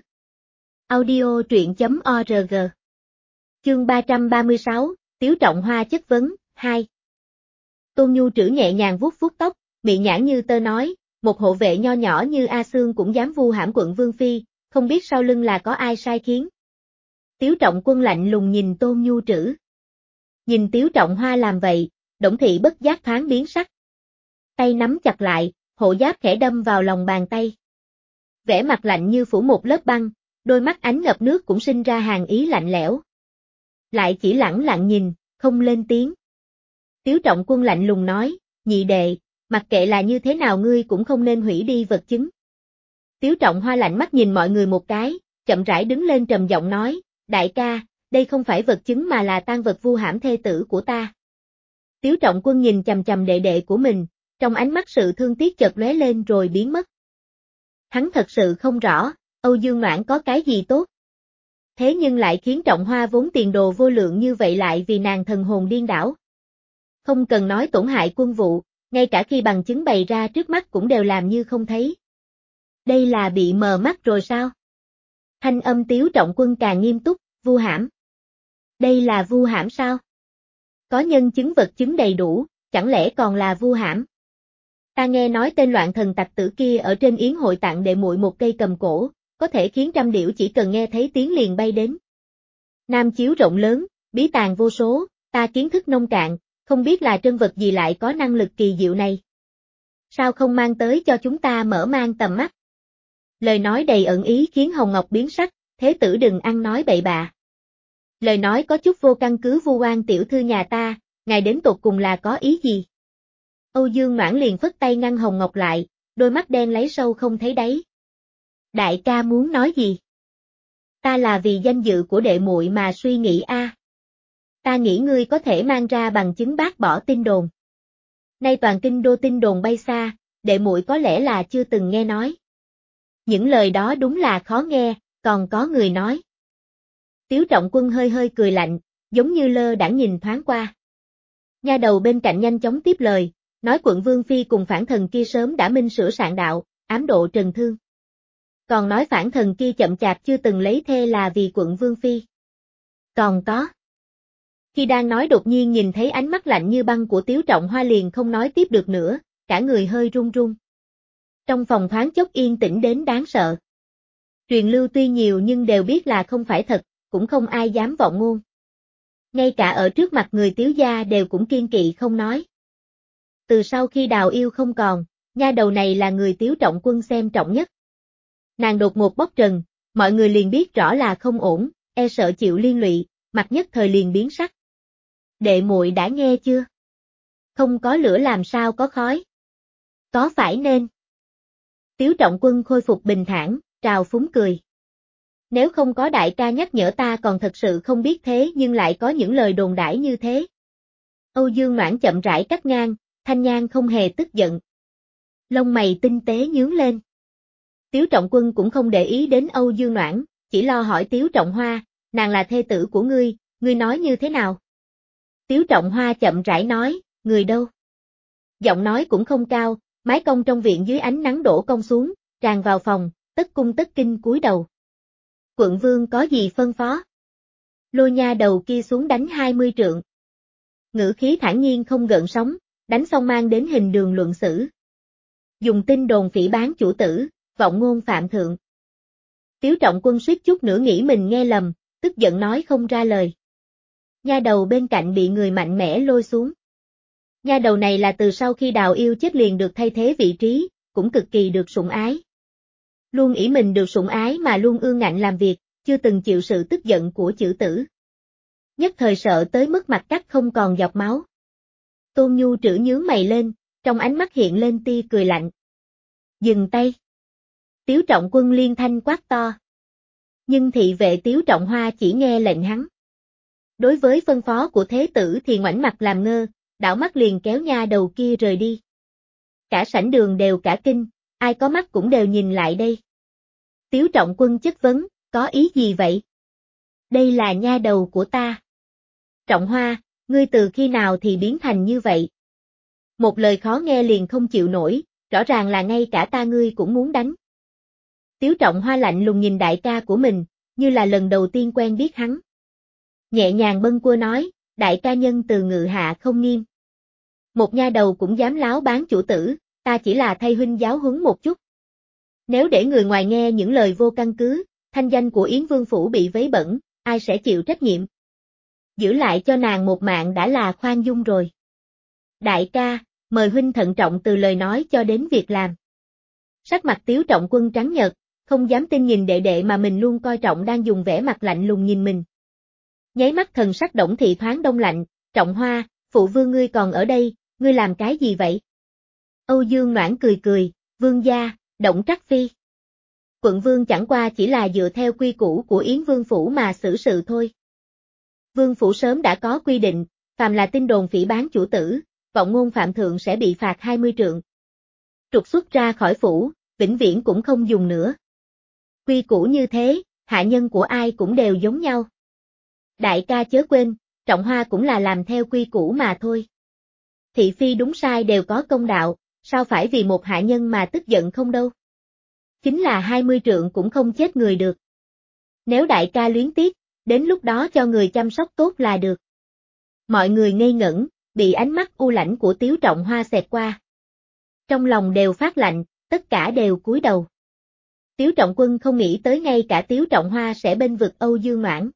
Audio truyện chấm org. Chương ba trăm ba mươi sáu, Tiếu Trọng Hoa chất vấn, hai. Tôn Nhu Trữ nhẹ nhàng vuốt vuốt tóc, miệng nhãn như tơ nói, một hộ vệ nho nhỏ như A Xương cũng dám vu hãm quận Vương Phi, không biết sau lưng là có ai sai khiến. Tiếu Trọng Quân lạnh lùng nhìn Tôn Nhu Trữ. Nhìn Tiếu Trọng Hoa làm vậy, Đổng Thị bất giác thoáng biến sắc. Tay nắm chặt lại, hộ giáp khẽ đâm vào lòng bàn tay. Vẻ mặt lạnh như phủ một lớp băng, đôi mắt ánh ngập nước cũng sinh ra hàn ý lạnh lẽo. Lại chỉ lẳng lặng nhìn, không lên tiếng. Tiếu Trọng Quân lạnh lùng nói, nhị đệ, mặc kệ là như thế nào ngươi cũng không nên hủy đi vật chứng. Tiếu Trọng Hoa lạnh mắt nhìn mọi người một cái, chậm rãi đứng lên trầm giọng nói, đại ca, đây không phải vật chứng mà là tang vật vu hãm thê tử của ta. Tiếu Trọng Quân nhìn chằm chằm đệ đệ của mình, trong ánh mắt sự thương tiếc chợt lóe lên rồi biến mất. Hắn thật sự không rõ, Âu Dương Noãn có cái gì tốt. Thế nhưng lại khiến Trọng Hoa vốn tiền đồ vô lượng như vậy lại vì nàng thần hồn điên đảo. Không cần nói tổn hại quân vụ, ngay cả khi bằng chứng bày ra trước mắt cũng đều làm như không thấy. Đây là bị mờ mắt rồi sao? Thanh âm Tiếu Trọng Quân càng nghiêm túc, vu hãm. Đây là vu hãm sao? Có nhân chứng vật chứng đầy đủ, chẳng lẽ còn là vu hãm? Ta nghe nói tên loạn thần tặc tử kia ở trên yến hội tặng đệ muội một cây cầm cổ, có thể khiến trăm điểu chỉ cần nghe thấy tiếng liền bay đến. Nam chiếu rộng lớn, bí tàng vô số, ta kiến thức nông cạn, không biết là trân vật gì lại có năng lực kỳ diệu này. Sao không mang tới cho chúng ta mở mang tầm mắt? Lời nói đầy ẩn ý khiến Hồng Ngọc biến sắc, thế tử đừng ăn nói bậy bạ. Lời nói có chút vô căn cứ vu oan tiểu thư nhà ta, ngài đến tột cùng là có ý gì? Âu Dương Noãn liền phất tay ngăn Hồng Ngọc lại, đôi mắt đen lấy sâu không thấy đáy. Đại ca muốn nói gì? Ta là vì danh dự của đệ muội mà suy nghĩ a. Ta nghĩ ngươi có thể mang ra bằng chứng bác bỏ tin đồn. Nay toàn kinh đô tin đồn bay xa, đệ muội có lẽ là chưa từng nghe nói. Những lời đó đúng là khó nghe, còn có người nói. Tiếu Trọng Quân hơi hơi cười lạnh, giống như lơ đãng nhìn thoáng qua. Nha đầu bên cạnh nhanh chóng tiếp lời, nói quận Vương Phi cùng phản thần kia sớm đã minh sửa soạn đạo, ám độ Trần Thương. Còn nói phản thần kia chậm chạp chưa từng lấy thê là vì quận Vương Phi. Còn có. Khi đang nói đột nhiên nhìn thấy ánh mắt lạnh như băng của Tiếu Trọng Hoa liền không nói tiếp được nữa, cả người hơi run run. Trong phòng thoáng chốc yên tĩnh đến đáng sợ. Truyền lưu tuy nhiều nhưng đều biết là không phải thật, cũng không ai dám vọng ngôn. Ngay cả ở trước mặt người Tiếu gia đều cũng kiên kỵ không nói. Từ sau khi Đào Yêu không còn, nha đầu này là người Tiếu Trọng Quân xem trọng nhất. Nàng đột ngột bóc trần, mọi người liền biết rõ là không ổn, e sợ chịu liên lụy, mặt nhất thời liền biến sắc. Đệ muội đã nghe chưa? Không có lửa làm sao có khói? Có phải nên? Tiếu Trọng Quân khôi phục bình thản, trào phúng cười. Nếu không có đại ca nhắc nhở ta còn thật sự không biết thế nhưng lại có những lời đồn đãi như thế. Âu Dương Noãn chậm rãi cắt ngang, Thanh Nhan không hề tức giận. Lông mày tinh tế nhướng lên. Tiếu Trọng Quân cũng không để ý đến Âu Dương Noãn, chỉ lo hỏi Tiếu Trọng Hoa, nàng là thê tử của ngươi, ngươi nói như thế nào? Tiếu Trọng Hoa chậm rãi nói, người đâu? Giọng nói cũng không cao, mái cong trong viện dưới ánh nắng đổ cong xuống, tràn vào phòng, tất cung tất kinh cúi đầu. Quận vương có gì phân phó? Lôi nha đầu kia xuống đánh hai mươi trượng. Ngữ khí thản nhiên không gợn sóng, đánh xong mang đến hình đường luận xử. Dùng tin đồn phỉ báng chủ tử, vọng ngôn phạm thượng. Tiếu Trọng Quân suýt chút nữa nghĩ mình nghe lầm, tức giận nói không ra lời. Nha đầu bên cạnh bị người mạnh mẽ lôi xuống. Nha đầu này là từ sau khi Đào Yêu chết liền được thay thế vị trí, cũng cực kỳ được sủng ái. Luôn ỷ mình được sủng ái mà luôn ương ngạnh làm việc, chưa từng chịu sự tức giận của chữ tử. Nhất thời sợ tới mức mặt cắt không còn giọt máu. Tôn Nhu trữ nhướng mày lên, trong ánh mắt hiện lên tia cười lạnh. Dừng tay. Tiếu Trọng Quân liên thanh quát to. Nhưng thị vệ Tiếu Trọng Hoa chỉ nghe lệnh hắn. Đối với phân phó của thế tử thì ngoảnh mặt làm ngơ, đảo mắt liền kéo nha đầu kia rời đi. Cả sảnh đường đều cả kinh, ai có mắt cũng đều nhìn lại đây. Tiếu Trọng Quân chất vấn, có ý gì vậy? Đây là nha đầu của ta. Trọng Hoa, ngươi từ khi nào thì biến thành như vậy? Một lời khó nghe liền không chịu nổi, rõ ràng là ngay cả ta ngươi cũng muốn đánh. Tiếu Trọng Hoa lạnh lùng nhìn đại ca của mình, như là lần đầu tiên quen biết hắn. Nhẹ nhàng bâng quơ nói, đại ca nhân từ ngự hạ không nghiêm. Một nha đầu cũng dám láo bán chủ tử, ta chỉ là thay huynh giáo huấn một chút. Nếu để người ngoài nghe những lời vô căn cứ, thanh danh của Yến Vương Phủ bị vấy bẩn, ai sẽ chịu trách nhiệm? Giữ lại cho nàng một mạng đã là khoan dung rồi. Đại ca, mời huynh thận trọng từ lời nói cho đến việc làm. Sắc mặt Tiếu Trọng Quân trắng nhợt, không dám tin nhìn đệ đệ mà mình luôn coi trọng đang dùng vẻ mặt lạnh lùng nhìn mình. Nháy mắt thần sắc Đổng Thị thoáng đông lạnh, Trọng Hoa, phụ vương ngươi còn ở đây, ngươi làm cái gì vậy? Âu Dương Noãn cười cười, vương gia, Đổng Trắc Phi. Quận vương chẳng qua chỉ là dựa theo quy củ của Yến Vương Phủ mà xử sự thôi. Vương Phủ sớm đã có quy định, phàm là tin đồn phỉ báng chủ tử, vọng ngôn phạm thượng sẽ bị phạt hai mươi trượng. Trục xuất ra khỏi phủ, vĩnh viễn cũng không dùng nữa. Quy củ như thế, hạ nhân của ai cũng đều giống nhau. Đại ca chớ quên, Trọng Hoa cũng là làm theo quy củ mà thôi. Thị phi đúng sai đều có công đạo, sao phải vì một hạ nhân mà tức giận không đâu. Chính là hai mươi trượng cũng không chết người được. Nếu đại ca luyến tiếc, đến lúc đó cho người chăm sóc tốt là được. Mọi người ngây ngẩn, bị ánh mắt u lãnh của Tiếu Trọng Hoa xẹt qua. Trong lòng đều phát lạnh, tất cả đều cúi đầu. Tiếu Trọng Quân không nghĩ tới ngay cả Tiếu Trọng Hoa sẽ bên vực Âu Dương Noãn.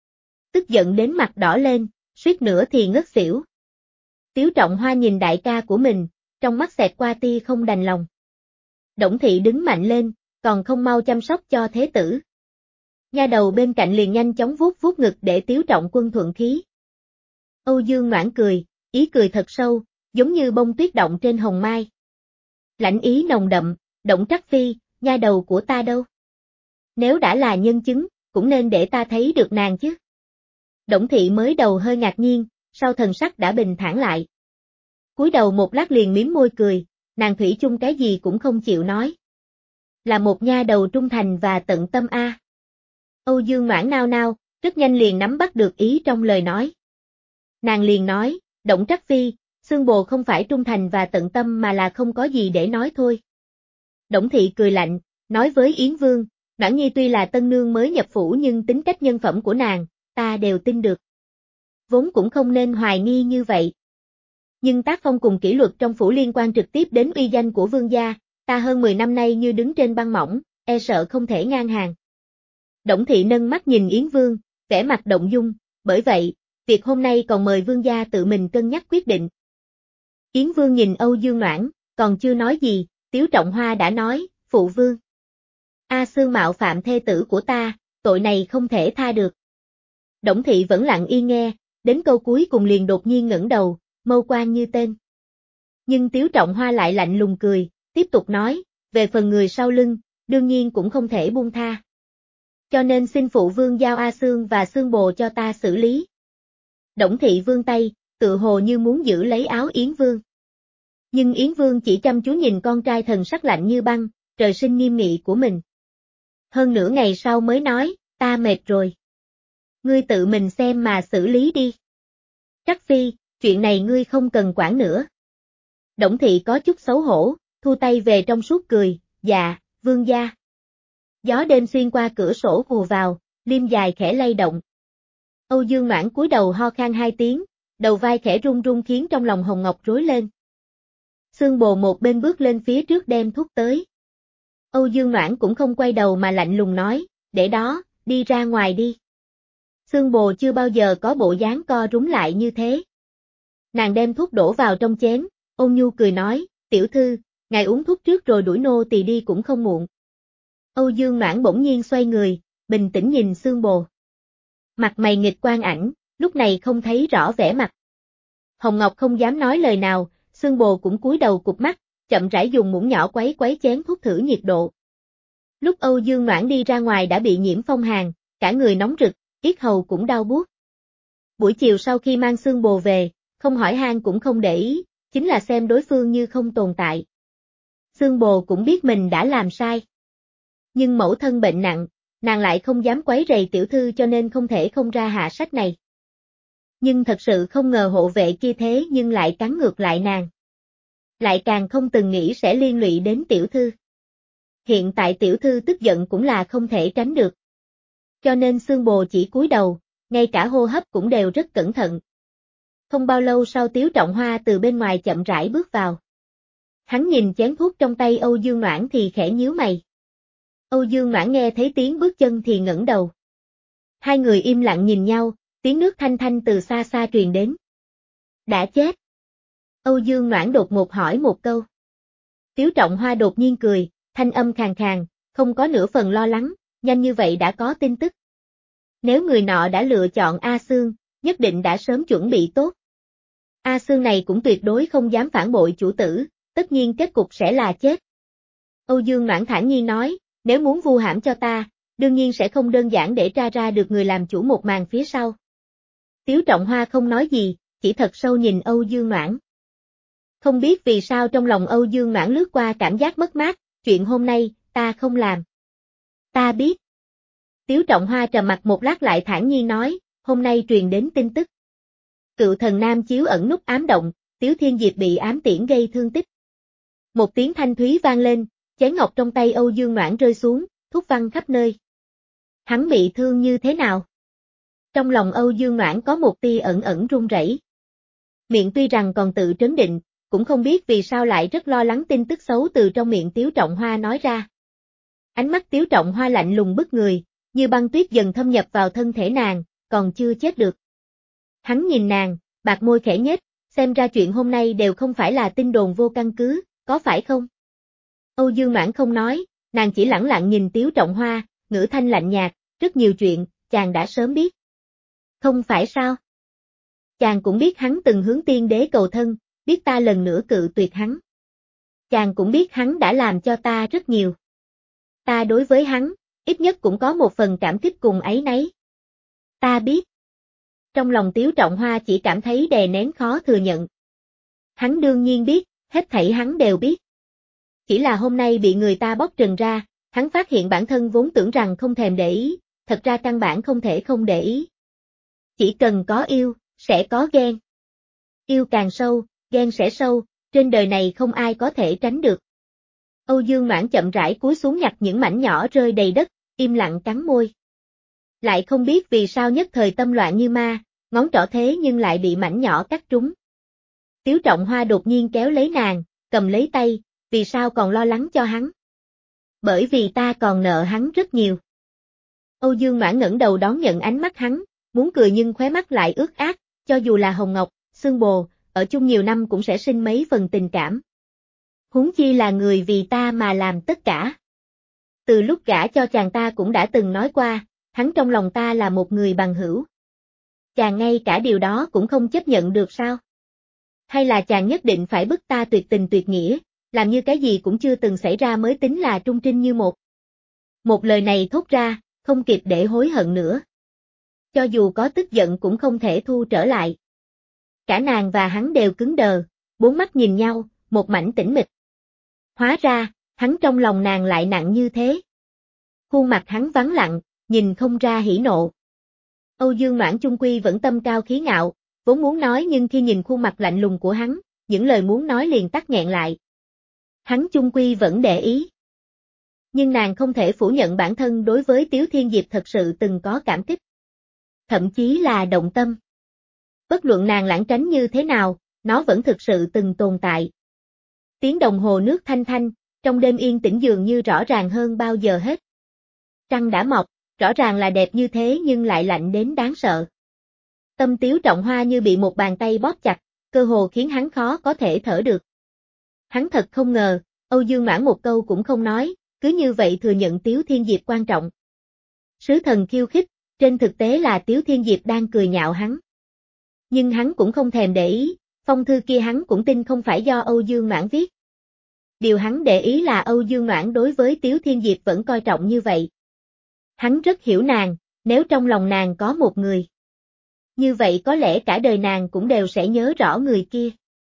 Tức giận đến mặt đỏ lên, suýt nữa thì ngất xỉu. Tiếu Trọng Hoa nhìn đại ca của mình, trong mắt xẹt qua tia không đành lòng. Đổng Thị đứng mạnh lên, còn không mau chăm sóc cho thế tử. Nha đầu bên cạnh liền nhanh chóng vuốt vuốt ngực để Tiếu Trọng Quân thuận khí. Âu Dương Noãn cười, ý cười thật sâu, giống như bông tuyết động trên hồng mai. Lãnh ý nồng đậm, Động Trắc Phi, nha đầu của ta đâu? Nếu đã là nhân chứng, cũng nên để ta thấy được nàng chứ. Động Thị mới đầu hơi ngạc nhiên, sau thần sắc đã bình thản lại. Cúi đầu một lát liền mím môi cười, nàng thủy chung cái gì cũng không chịu nói. Là một nha đầu trung thành và tận tâm a. Âu Dương Noãn nao nao, rất nhanh liền nắm bắt được ý trong lời nói. Nàng liền nói, Động Trắc Phi, xương bồ không phải trung thành và tận tâm mà là không có gì để nói thôi. Động Thị cười lạnh, nói với Yến Vương, Noãn Nhi tuy là tân nương mới nhập phủ nhưng tính cách nhân phẩm của nàng, ta đều tin được. Vốn cũng không nên hoài nghi như vậy. Nhưng tác phong cùng kỷ luật trong phủ liên quan trực tiếp đến uy danh của vương gia, ta hơn mười năm nay như đứng trên băng mỏng, e sợ không thể ngang hàng. Động Thị nâng mắt nhìn Yến Vương, vẻ mặt động dung, bởi vậy, việc hôm nay còn mời vương gia tự mình cân nhắc quyết định. Yến Vương nhìn Âu Dương Noãn, còn chưa nói gì, Tiếu Trọng Hoa đã nói, phụ vương. A Xương mạo phạm thê tử của ta, tội này không thể tha được. Động Thị vẫn lặng yên nghe, đến câu cuối cùng liền đột nhiên ngẩng đầu, mâu quang như tên. Nhưng Tiếu Trọng Hoa lại lạnh lùng cười, tiếp tục nói, về phần người sau lưng, đương nhiên cũng không thể buông tha. Cho nên xin phụ vương giao A Xương và Xương bồ cho ta xử lý. Động Thị vươn tay, tự hồ như muốn giữ lấy áo Yến Vương. Nhưng Yến Vương chỉ chăm chú nhìn con trai thần sắc lạnh như băng, trời sinh nghiêm nghị của mình. Hơn nửa ngày sau mới nói, ta mệt rồi. Ngươi tự mình xem mà xử lý đi. Trắc Phi, chuyện này ngươi không cần quản nữa. Động Thị có chút xấu hổ, thu tay về trong suốt cười, dạ, vương gia. Gió đêm xuyên qua cửa sổ hù vào, liêm dài khẽ lay động. Âu Dương Noãn cúi đầu ho khan hai tiếng, đầu vai khẽ run run khiến trong lòng Hồng Ngọc rối lên. Xương bồ một bên bước lên phía trước đem thuốc tới. Âu Dương Noãn cũng không quay đầu mà lạnh lùng nói, để đó, đi ra ngoài đi. Xương bồ chưa bao giờ có bộ dáng co rúm lại như thế. Nàng đem thuốc đổ vào trong chén, ôn nhu cười nói, tiểu thư, ngài uống thuốc trước rồi đuổi nô tỳ đi cũng không muộn. Âu Dương Noãn bỗng nhiên xoay người, bình tĩnh nhìn xương bồ. Mặt mày nghịch quang ảnh, lúc này không thấy rõ vẻ mặt. Hồng Ngọc không dám nói lời nào, xương bồ cũng cúi đầu cụp mắt, chậm rãi dùng muỗng nhỏ quấy quấy chén thuốc thử nhiệt độ. Lúc Âu Dương Noãn đi ra ngoài đã bị nhiễm phong hàn, cả người nóng rực, yết hầu cũng đau buốt. Buổi chiều sau khi mang xương bồ về, không hỏi han cũng không để ý, chính là xem đối phương như không tồn tại. Xương bồ cũng biết mình đã làm sai. Nhưng mẫu thân bệnh nặng, nàng lại không dám quấy rầy tiểu thư cho nên không thể không ra hạ sách này. Nhưng thật sự không ngờ hộ vệ kia thế nhưng lại cắn ngược lại nàng. Lại càng không từng nghĩ sẽ liên lụy đến tiểu thư. Hiện tại tiểu thư tức giận cũng là không thể tránh được. Cho nên xương bồ chỉ cúi đầu, ngay cả hô hấp cũng đều rất cẩn thận. Không bao lâu sau Tiếu Trọng Hoa từ bên ngoài chậm rãi bước vào. Hắn nhìn chén thuốc trong tay Âu Dương Noãn thì khẽ nhíu mày. Âu Dương Noãn nghe thấy tiếng bước chân thì ngẩng đầu. Hai người im lặng nhìn nhau, tiếng nước thanh thanh từ xa xa truyền đến. Đã chết. Âu Dương Noãn đột ngột hỏi một câu. Tiếu Trọng Hoa đột nhiên cười, thanh âm khàn khàn, không có nửa phần lo lắng, nhanh như vậy đã có tin tức. Nếu người nọ đã lựa chọn A Xương, nhất định đã sớm chuẩn bị tốt. A Xương này cũng tuyệt đối không dám phản bội chủ tử, tất nhiên kết cục sẽ là chết. Âu Dương Noãn thản nhiên nói, nếu muốn vu hãm cho ta, đương nhiên sẽ không đơn giản để tra ra được người làm chủ một màn phía sau. Tiếu Trọng Hoa không nói gì, chỉ thật sâu nhìn Âu Dương Noãn. Không biết vì sao trong lòng Âu Dương Noãn lướt qua cảm giác mất mát, chuyện hôm nay, ta không làm. Ta biết. Tiếu Trọng Hoa trầm mặt một lát lại thản nhiên nói, hôm nay truyền đến tin tức. Cựu thần Nam Chiếu ẩn nút ám động, Tiếu Thiên Diệp bị ám tiễn gây thương tích. Một tiếng thanh thúy vang lên, chén ngọc trong tay Âu Dương Noãn rơi xuống, thuốc văng khắp nơi. Hắn bị thương như thế nào? Trong lòng Âu Dương Noãn có một tia ẩn ẩn run rẩy. Miệng tuy rằng còn tự trấn định, cũng không biết vì sao lại rất lo lắng tin tức xấu từ trong miệng Tiếu Trọng Hoa nói ra. Ánh mắt Tiếu Trọng Hoa lạnh lùng bức người, như băng tuyết dần thâm nhập vào thân thể nàng, còn chưa chết được. Hắn nhìn nàng, bạc môi khẽ nhếch, xem ra chuyện hôm nay đều không phải là tin đồn vô căn cứ, có phải không? Âu Dương Noãn không nói, nàng chỉ lẳng lặng nhìn Tiếu Trọng Hoa, ngữ thanh lạnh nhạt, rất nhiều chuyện, chàng đã sớm biết. Không phải sao? Chàng cũng biết hắn từng hướng tiên đế cầu thân, biết ta lần nữa cự tuyệt hắn. Chàng cũng biết hắn đã làm cho ta rất nhiều. Ta đối với hắn, ít nhất cũng có một phần cảm kích cùng áy náy. Ta biết. Trong lòng Tiếu Trọng Hoa chỉ cảm thấy đè nén khó thừa nhận. Hắn đương nhiên biết, hết thảy hắn đều biết. Chỉ là hôm nay bị người ta bóc trần ra, hắn phát hiện bản thân vốn tưởng rằng không thèm để ý, thật ra căn bản không thể không để ý. Chỉ cần có yêu, sẽ có ghen. Yêu càng sâu, ghen sẽ sâu, trên đời này không ai có thể tránh được. Âu Dương Noãn chậm rãi cúi xuống nhặt những mảnh nhỏ rơi đầy đất, im lặng cắn môi. Lại không biết vì sao nhất thời tâm loạn như ma, ngón trỏ thế nhưng lại bị mảnh nhỏ cắt trúng. Tiếu Trọng Hoa đột nhiên kéo lấy nàng, cầm lấy tay, vì sao còn lo lắng cho hắn? Bởi vì ta còn nợ hắn rất nhiều. Âu Dương Noãn ngẩng đầu đón nhận ánh mắt hắn, muốn cười nhưng khóe mắt lại ướt át, cho dù là hồng ngọc, xương bồ, ở chung nhiều năm cũng sẽ sinh mấy phần tình cảm. Huống chi là người vì ta mà làm tất cả. Từ lúc gả cho chàng ta cũng đã từng nói qua, hắn trong lòng ta là một người bằng hữu. Chàng ngay cả điều đó cũng không chấp nhận được sao? Hay là chàng nhất định phải bức ta tuyệt tình tuyệt nghĩa, làm như cái gì cũng chưa từng xảy ra mới tính là trung trinh như một. Một lời này thốt ra, không kịp để hối hận nữa. Cho dù có tức giận cũng không thể thu trở lại. Cả nàng và hắn đều cứng đờ, bốn mắt nhìn nhau, một mảnh tĩnh mịch. Hóa ra, hắn trong lòng nàng lại nặng như thế. Khuôn mặt hắn vắng lặng, nhìn không ra hỉ nộ. Âu Dương Noãn chung quy vẫn tâm cao khí ngạo, vốn muốn nói nhưng khi nhìn khuôn mặt lạnh lùng của hắn, những lời muốn nói liền tắc nghẹn lại. Hắn chung quy vẫn để ý. Nhưng nàng không thể phủ nhận bản thân đối với Tiếu Thiên Diệp thật sự từng có cảm kích. Thậm chí là động tâm. Bất luận nàng lảng tránh như thế nào, nó vẫn thực sự từng tồn tại. Tiếng đồng hồ nước thanh thanh, trong đêm yên tĩnh dường như rõ ràng hơn bao giờ hết. Trăng đã mọc, rõ ràng là đẹp như thế nhưng lại lạnh đến đáng sợ. Tâm Tiếu Trọng Hoa như bị một bàn tay bóp chặt, cơ hồ khiến hắn khó có thể thở được. Hắn thật không ngờ, Âu Dương Noãn một câu cũng không nói, cứ như vậy thừa nhận Tiếu Thiên Diệp quan trọng. Sứ thần khiêu khích, trên thực tế là Tiếu Thiên Diệp đang cười nhạo hắn. Nhưng hắn cũng không thèm để ý, phong thư kia hắn cũng tin không phải do Âu Dương Noãn viết. Điều hắn để ý là Âu Dương Noãn đối với Tiếu Thiên Diệp vẫn coi trọng như vậy. Hắn rất hiểu nàng, nếu trong lòng nàng có một người. Như vậy có lẽ cả đời nàng cũng đều sẽ nhớ rõ người kia.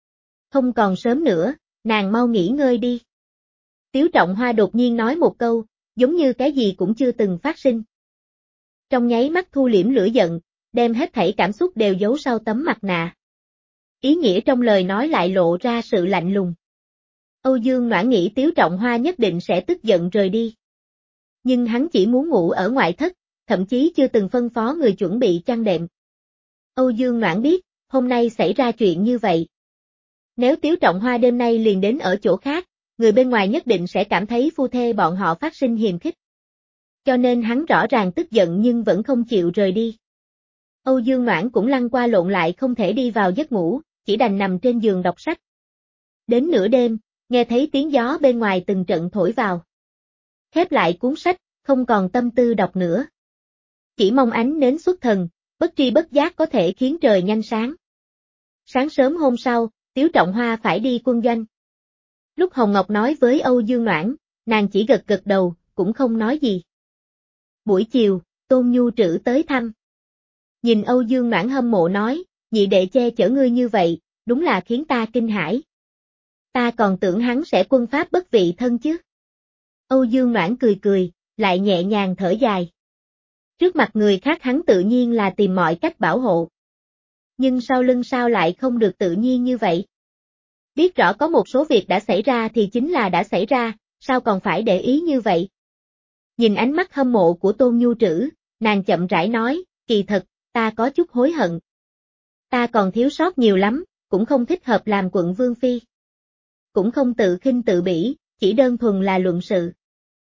Không còn sớm nữa, nàng mau nghỉ ngơi đi. Tiếu Trọng Hoa đột nhiên nói một câu, giống như cái gì cũng chưa từng phát sinh. Trong nháy mắt thu liễm lửa giận, đem hết thảy cảm xúc đều giấu sau tấm mặt nạ. Ý nghĩa trong lời nói lại lộ ra sự lạnh lùng. Âu Dương Noãn nghĩ Tiếu Trọng Hoa nhất định sẽ tức giận rời đi. Nhưng hắn chỉ muốn ngủ ở ngoại thất, thậm chí chưa từng phân phó người chuẩn bị chăn đệm. Âu Dương Noãn biết, hôm nay xảy ra chuyện như vậy. Nếu Tiếu Trọng Hoa đêm nay liền đến ở chỗ khác, người bên ngoài nhất định sẽ cảm thấy phu thê bọn họ phát sinh hiềm khích. Cho nên hắn rõ ràng tức giận nhưng vẫn không chịu rời đi. Âu Dương Noãn cũng lăn qua lộn lại không thể đi vào giấc ngủ, chỉ đành nằm trên giường đọc sách. Đến nửa đêm, nghe thấy tiếng gió bên ngoài từng trận thổi vào. Khép lại cuốn sách, không còn tâm tư đọc nữa. Chỉ mong ánh nến xuất thần, bất tri bất giác có thể khiến trời nhanh sáng. Sáng sớm hôm sau, Tiếu Trọng Hoa phải đi quân doanh. Lúc Hồng Ngọc nói với Âu Dương Noãn, nàng chỉ gật gật đầu, cũng không nói gì. Buổi chiều, Tôn Nhu Trữ tới thăm. Nhìn Âu Dương Noãn hâm mộ nói, nhị đệ che chở ngươi như vậy, đúng là khiến ta kinh hãi. Ta còn tưởng hắn sẽ quân pháp bất vị thân chứ. Âu Dương Noãn cười cười, lại nhẹ nhàng thở dài. Trước mặt người khác hắn tự nhiên là tìm mọi cách bảo hộ. Nhưng sau lưng sao lại không được tự nhiên như vậy? Biết rõ có một số việc đã xảy ra thì chính là đã xảy ra, sao còn phải để ý như vậy? Nhìn ánh mắt hâm mộ của Tôn Nhu Trữ, nàng chậm rãi nói, kỳ thật, ta có chút hối hận. Ta còn thiếu sót nhiều lắm, cũng không thích hợp làm quận vương phi. Cũng không tự khinh tự bỉ, chỉ đơn thuần là luận sự.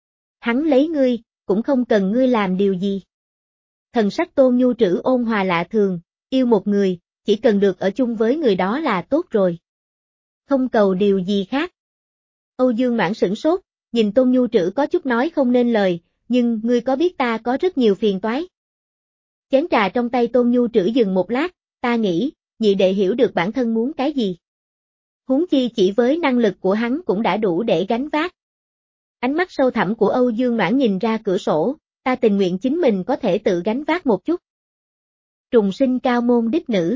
Hắn lấy ngươi, cũng không cần ngươi làm điều gì. Thần sắc Tôn Nhu Trữ ôn hòa lạ thường, yêu một người, chỉ cần được ở chung với người đó là tốt rồi. Không cầu điều gì khác. Âu Dương Noãn sửng sốt, nhìn Tôn Nhu Trữ có chút nói không nên lời, nhưng ngươi có biết ta có rất nhiều phiền toái. Chén trà trong tay Tôn Nhu Trữ dừng một lát, ta nghĩ, nhị đệ hiểu được bản thân muốn cái gì. Huống chi chỉ với năng lực của hắn cũng đã đủ để gánh vác. Ánh mắt sâu thẳm của Âu Dương Noãn nhìn ra cửa sổ, ta tình nguyện chính mình có thể tự gánh vác một chút. Trùng sinh cao môn đích nữ.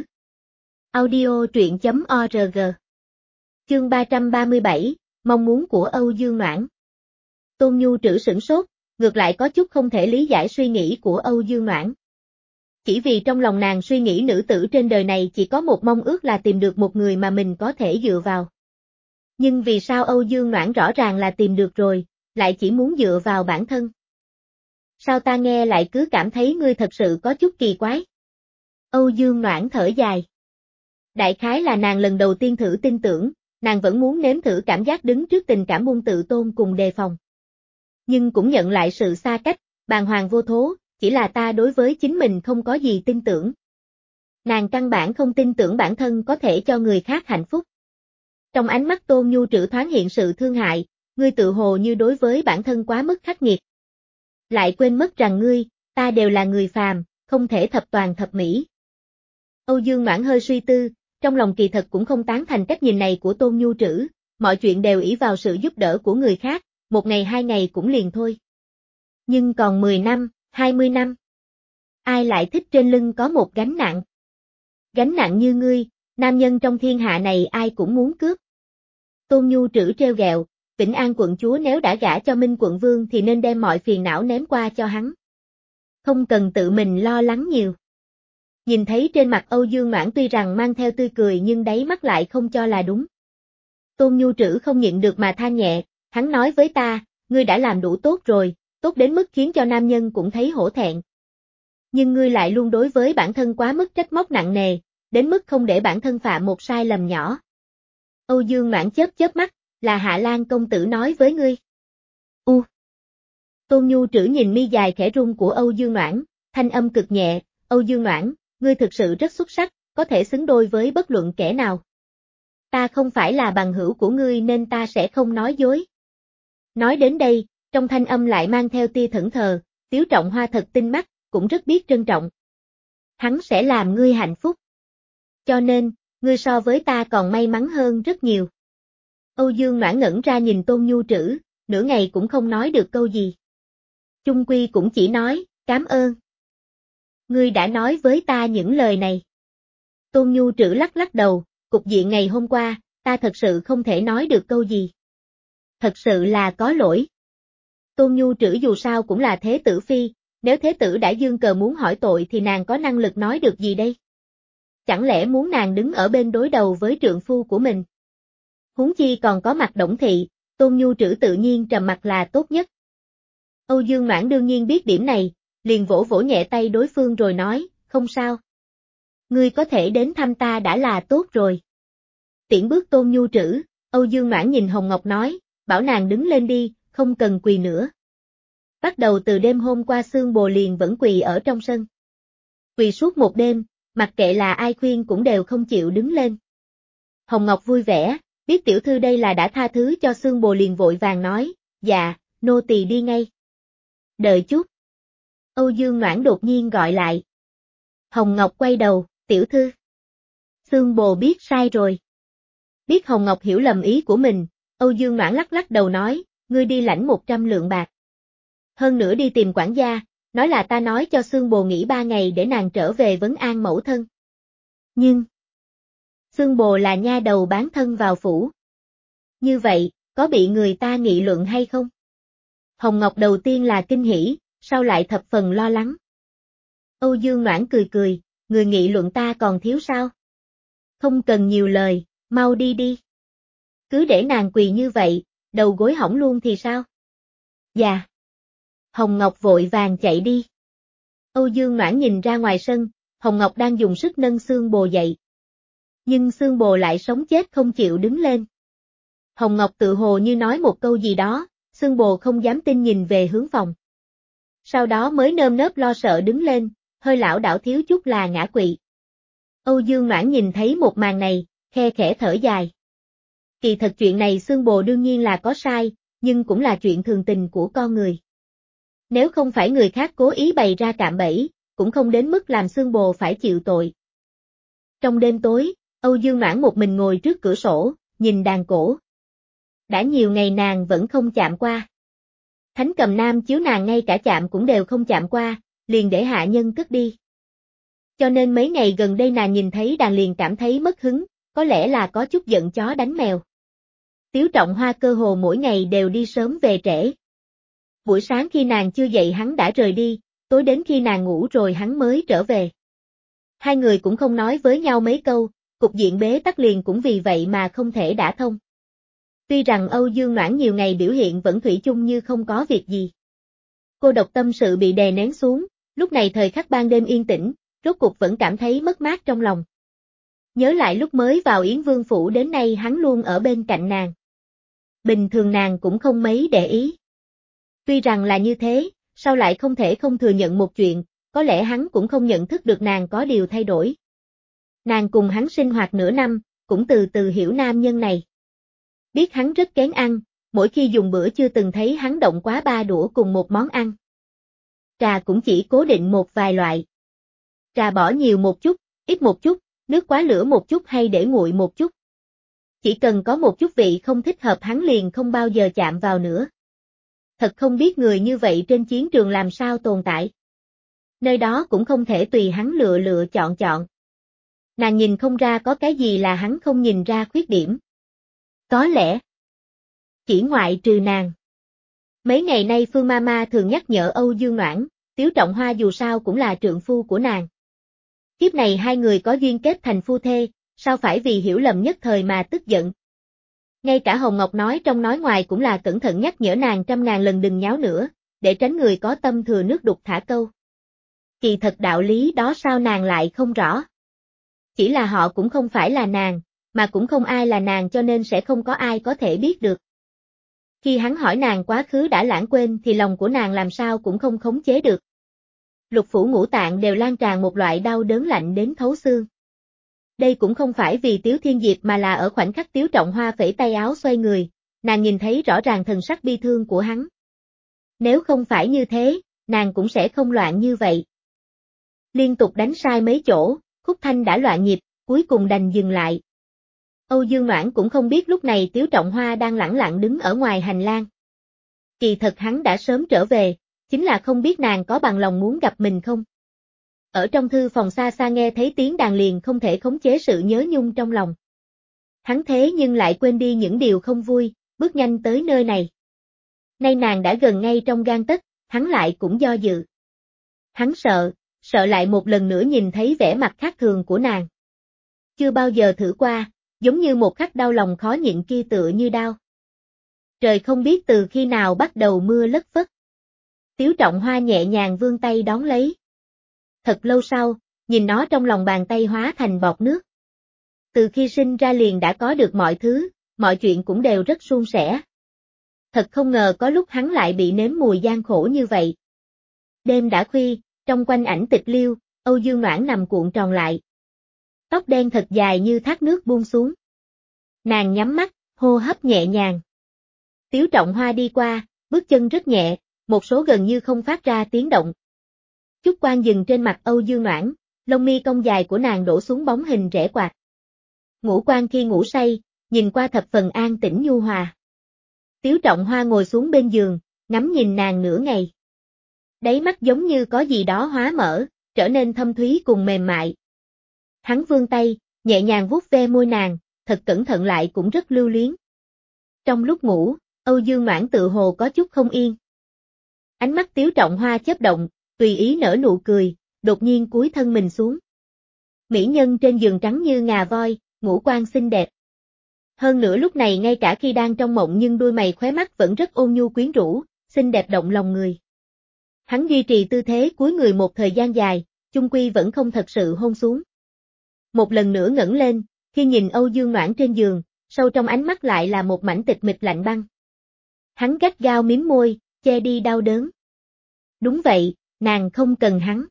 Audio truyện chấm org. Chương ba trăm ba mươi bảy, mong muốn của Âu Dương Noãn. Tôn Nhu Trữ sửng sốt, ngược lại có chút không thể lý giải suy nghĩ của Âu Dương Noãn. Chỉ vì trong lòng nàng suy nghĩ nữ tử trên đời này chỉ có một mong ước là tìm được một người mà mình có thể dựa vào. Nhưng vì sao Âu Dương Noãn rõ ràng là tìm được rồi, lại chỉ muốn dựa vào bản thân? Sao ta nghe lại cứ cảm thấy ngươi thật sự có chút kỳ quái? Âu Dương Noãn thở dài. Đại khái là nàng lần đầu tiên thử tin tưởng, nàng vẫn muốn nếm thử cảm giác đứng trước tình cảm muôn tự tôn cùng đề phòng. Nhưng cũng nhận lại sự xa cách, bàng hoàng vô thố, chỉ là ta đối với chính mình không có gì tin tưởng. Nàng căn bản không tin tưởng bản thân có thể cho người khác hạnh phúc. Trong ánh mắt Tôn Nhu Trữ thoáng hiện sự thương hại, ngươi tự hồ như đối với bản thân quá mức khắc nghiệt. Lại quên mất rằng ngươi, ta đều là người phàm, không thể thập toàn thập mỹ. Âu Dương Noãn hơi suy tư, trong lòng kỳ thật cũng không tán thành cách nhìn này của Tôn Nhu Trữ, mọi chuyện đều ỷ vào sự giúp đỡ của người khác, một ngày hai ngày cũng liền thôi. Nhưng còn mười năm, hai mươi năm. Ai lại thích trên lưng có một gánh nặng? Gánh nặng như ngươi, nam nhân trong thiên hạ này ai cũng muốn cướp. Tôn Nhu Trữ trêu ghẹo, Vĩnh An quận chúa nếu đã gả cho Minh quận vương thì nên đem mọi phiền não ném qua cho hắn. Không cần tự mình lo lắng nhiều. Nhìn thấy trên mặt Âu Dương Noãn tuy rằng mang theo tươi cười nhưng đáy mắt lại không cho là đúng. Tôn Nhu Trữ không nhịn được mà than nhẹ, hắn nói với ta, ngươi đã làm đủ tốt rồi, tốt đến mức khiến cho nam nhân cũng thấy hổ thẹn. Nhưng ngươi lại luôn đối với bản thân quá mức trách móc nặng nề, đến mức không để bản thân phạm một sai lầm nhỏ. Âu Dương Noãn chớp chớp mắt, là Hạ Lan công tử nói với ngươi. U. Tôn Nhu Trữ nhìn mi dài khẽ run của Âu Dương Noãn, thanh âm cực nhẹ, Âu Dương Noãn, ngươi thực sự rất xuất sắc, có thể xứng đôi với bất luận kẻ nào. Ta không phải là bằng hữu của ngươi nên ta sẽ không nói dối. Nói đến đây, trong thanh âm lại mang theo tia thẫn thờ, Tiếu Trọng Hoa thật tinh mắt, cũng rất biết trân trọng. Hắn sẽ làm ngươi hạnh phúc. Cho nên, ngươi so với ta còn may mắn hơn rất nhiều. Âu Dương Noãn ngẩn ra nhìn Tôn Nhu Trữ, nửa ngày cũng không nói được câu gì. Chung quy cũng chỉ nói, cảm ơn. Ngươi đã nói với ta những lời này. Tôn Nhu Trữ lắc lắc đầu, cục diện ngày hôm qua, ta thật sự không thể nói được câu gì. Thật sự là có lỗi. Tôn Nhu Trữ dù sao cũng là thế tử phi, nếu thế tử đã dương cờ muốn hỏi tội thì nàng có năng lực nói được gì đây? Chẳng lẽ muốn nàng đứng ở bên đối đầu với trượng phu của mình? Huống chi còn có mặt Đổng Thị, Tôn Nhu Trữ tự nhiên trầm mặt là tốt nhất. Âu Dương Noãn đương nhiên biết điểm này, liền vỗ vỗ nhẹ tay đối phương rồi nói, không sao. Ngươi có thể đến thăm ta đã là tốt rồi. Tiễn bước Tôn Nhu Trữ, Âu Dương Noãn nhìn Hồng Ngọc nói, bảo nàng đứng lên đi, không cần quỳ nữa. Bắt đầu từ đêm hôm qua Sương Bồ liền vẫn quỳ ở trong sân. Quỳ suốt một đêm, mặc kệ là ai khuyên cũng đều không chịu đứng lên. Hồng Ngọc vui vẻ, biết tiểu thư đây là đã tha thứ cho Sương Bồ liền vội vàng nói, dạ, nô tỳ đi ngay. Đợi chút. Âu Dương Noãn đột nhiên gọi lại. Hồng Ngọc quay đầu, tiểu thư. Sương Bồ biết sai rồi. Biết Hồng Ngọc hiểu lầm ý của mình, Âu Dương Noãn lắc lắc đầu nói, ngươi đi lãnh một trăm lượng bạc. Hơn nữa đi tìm quản gia, nói là ta nói cho Sương Bồ nghỉ ba ngày để nàng trở về vấn an mẫu thân. Nhưng, Sương Bồ là nha đầu bán thân vào phủ. Như vậy, có bị người ta nghị luận hay không? Hồng Ngọc đầu tiên là kinh hỉ, sau lại thập phần lo lắng. Âu Dương Noãn cười cười, người nghị luận ta còn thiếu sao? Không cần nhiều lời, mau đi đi. Cứ để nàng quỳ như vậy, đầu gối hỏng luôn thì sao? Dạ. Hồng Ngọc vội vàng chạy đi. Âu Dương Noãn nhìn ra ngoài sân, Hồng Ngọc đang dùng sức nâng Sương Bồ dậy. Nhưng Sương Bồ lại sống chết không chịu đứng lên. Hồng Ngọc tự hồ như nói một câu gì đó, Sương Bồ không dám tin nhìn về hướng phòng. Sau đó mới nơm nớp lo sợ đứng lên, hơi lảo đảo thiếu chút là ngã quỵ. Âu Dương Noãn nhìn thấy một màn này, khe khẽ thở dài. Kỳ thật chuyện này Sương Bồ đương nhiên là có sai, nhưng cũng là chuyện thường tình của con người. Nếu không phải người khác cố ý bày ra cạm bẫy, cũng không đến mức làm xương bồ phải chịu tội. Trong đêm tối, Âu Dương Noãn một mình ngồi trước cửa sổ, nhìn đàn cổ. Đã nhiều ngày nàng vẫn không chạm qua. Thánh Cầm Nam chiếu nàng ngay cả chạm cũng đều không chạm qua, liền để hạ nhân cất đi. Cho nên mấy ngày gần đây nàng nhìn thấy đàn liền cảm thấy mất hứng, có lẽ là có chút giận chó đánh mèo. Tiếu Trọng Hoa cơ hồ mỗi ngày đều đi sớm về trễ. Buổi sáng khi nàng chưa dậy hắn đã rời đi, tối đến khi nàng ngủ rồi hắn mới trở về. Hai người cũng không nói với nhau mấy câu, cục diện bế tắc liền cũng vì vậy mà không thể đả thông. Tuy rằng Âu Dương Noãn nhiều ngày biểu hiện vẫn thủy chung như không có việc gì. Cô độc tâm sự bị đè nén xuống, lúc này thời khắc ban đêm yên tĩnh, rốt cuộc vẫn cảm thấy mất mát trong lòng. Nhớ lại lúc mới vào Yến Vương phủ đến nay hắn luôn ở bên cạnh nàng. Bình thường nàng cũng không mấy để ý. Tuy rằng là như thế, sao lại không thể không thừa nhận một chuyện, có lẽ hắn cũng không nhận thức được nàng có điều thay đổi. Nàng cùng hắn sinh hoạt nửa năm, cũng từ từ hiểu nam nhân này. Biết hắn rất kén ăn, mỗi khi dùng bữa chưa từng thấy hắn động quá ba đũa cùng một món ăn. Trà cũng chỉ cố định một vài loại. Trà bỏ nhiều một chút, ít một chút, nước quá lửa một chút hay để nguội một chút. Chỉ cần có một chút vị không thích hợp hắn liền không bao giờ chạm vào nữa. Thật không biết người như vậy trên chiến trường làm sao tồn tại. Nơi đó cũng không thể tùy hắn lựa lựa chọn chọn. Nàng nhìn không ra có cái gì là hắn không nhìn ra khuyết điểm. Có lẽ, chỉ ngoại trừ nàng. Mấy ngày nay Phương Mama thường nhắc nhở Âu Dương Noãn, Tiếu Trọng Hoa dù sao cũng là trượng phu của nàng. Kiếp này hai người có duyên kết thành phu thê, sao phải vì hiểu lầm nhất thời mà tức giận. Ngay cả Hồng Ngọc nói trong nói ngoài cũng là cẩn thận nhắc nhở nàng trăm ngàn lần đừng nháo nữa, để tránh người có tâm thừa nước đục thả câu. Kỳ thật đạo lý đó sao nàng lại không rõ. Chỉ là họ cũng không phải là nàng, mà cũng không ai là nàng cho nên sẽ không có ai có thể biết được. Khi hắn hỏi nàng quá khứ đã lãng quên thì lòng của nàng làm sao cũng không khống chế được. Lục phủ ngũ tạng đều lan tràn một loại đau đớn lạnh đến thấu xương. Đây cũng không phải vì Tiếu Thiên Diệp mà là ở khoảnh khắc Tiếu Trọng Hoa phẩy tay áo xoay người, nàng nhìn thấy rõ ràng thần sắc bi thương của hắn. Nếu không phải như thế, nàng cũng sẽ không loạn như vậy. Liên tục đánh sai mấy chỗ, khúc thanh đã loạn nhịp, cuối cùng đành dừng lại. Âu Dương Noãn cũng không biết lúc này Tiếu Trọng Hoa đang lẳng lặng đứng ở ngoài hành lang. Kỳ thật hắn đã sớm trở về, chính là không biết nàng có bằng lòng muốn gặp mình không. Ở trong thư phòng xa xa nghe thấy tiếng đàn liền không thể khống chế sự nhớ nhung trong lòng. Hắn thế nhưng lại quên đi những điều không vui, bước nhanh tới nơi này. Nay nàng đã gần ngay trong gang tấc, hắn lại cũng do dự. Hắn sợ, sợ lại một lần nữa nhìn thấy vẻ mặt khác thường của nàng. Chưa bao giờ thử qua, giống như một khắc đau lòng khó nhịn kia tựa như đau. Trời không biết từ khi nào bắt đầu mưa lất phất. Tiếu Trọng Hoa nhẹ nhàng vươn tay đón lấy. Thật lâu sau, nhìn nó trong lòng bàn tay hóa thành bọt nước. Từ khi sinh ra liền đã có được mọi thứ, mọi chuyện cũng đều rất suôn sẻ. Thật không ngờ có lúc hắn lại bị nếm mùi gian khổ như vậy. Đêm đã khuya, trong quanh ảnh tịch liêu, Âu Dương Noãn nằm cuộn tròn lại. Tóc đen thật dài như thác nước buông xuống. Nàng nhắm mắt, hô hấp nhẹ nhàng. Tiếu Trọng Hoa đi qua, bước chân rất nhẹ, một số gần như không phát ra tiếng động. Chút quang dừng trên mặt Âu Dương Noãn, lông mi cong dài của nàng đổ xuống bóng hình rẽ quạt. Ngũ quan khi ngủ say, nhìn qua thập phần an tĩnh nhu hòa. Tiếu Trọng Hoa ngồi xuống bên giường, ngắm nhìn nàng nửa ngày. Đáy mắt giống như có gì đó hóa mở, trở nên thâm thúy cùng mềm mại. Hắn vươn tay, nhẹ nhàng vuốt ve môi nàng, thật cẩn thận lại cũng rất lưu luyến. Trong lúc ngủ, Âu Dương Noãn tự hồ có chút không yên. Ánh mắt Tiếu Trọng Hoa chớp động, tùy ý nở nụ cười, đột nhiên cúi thân mình xuống. Mỹ nhân trên giường trắng như ngà voi, ngũ quan xinh đẹp. Hơn nữa lúc này ngay cả khi đang trong mộng nhưng đôi mày khóe mắt vẫn rất ôn nhu quyến rũ, xinh đẹp động lòng người. Hắn duy trì tư thế cúi người một thời gian dài, chung quy vẫn không thật sự hôn xuống. Một lần nữa ngẩng lên, khi nhìn Âu Dương Noãn trên giường, sâu trong ánh mắt lại là một mảnh tịch mịch lạnh băng. Hắn gắt gao mím môi, che đi đau đớn. Đúng vậy, nàng không cần hắn.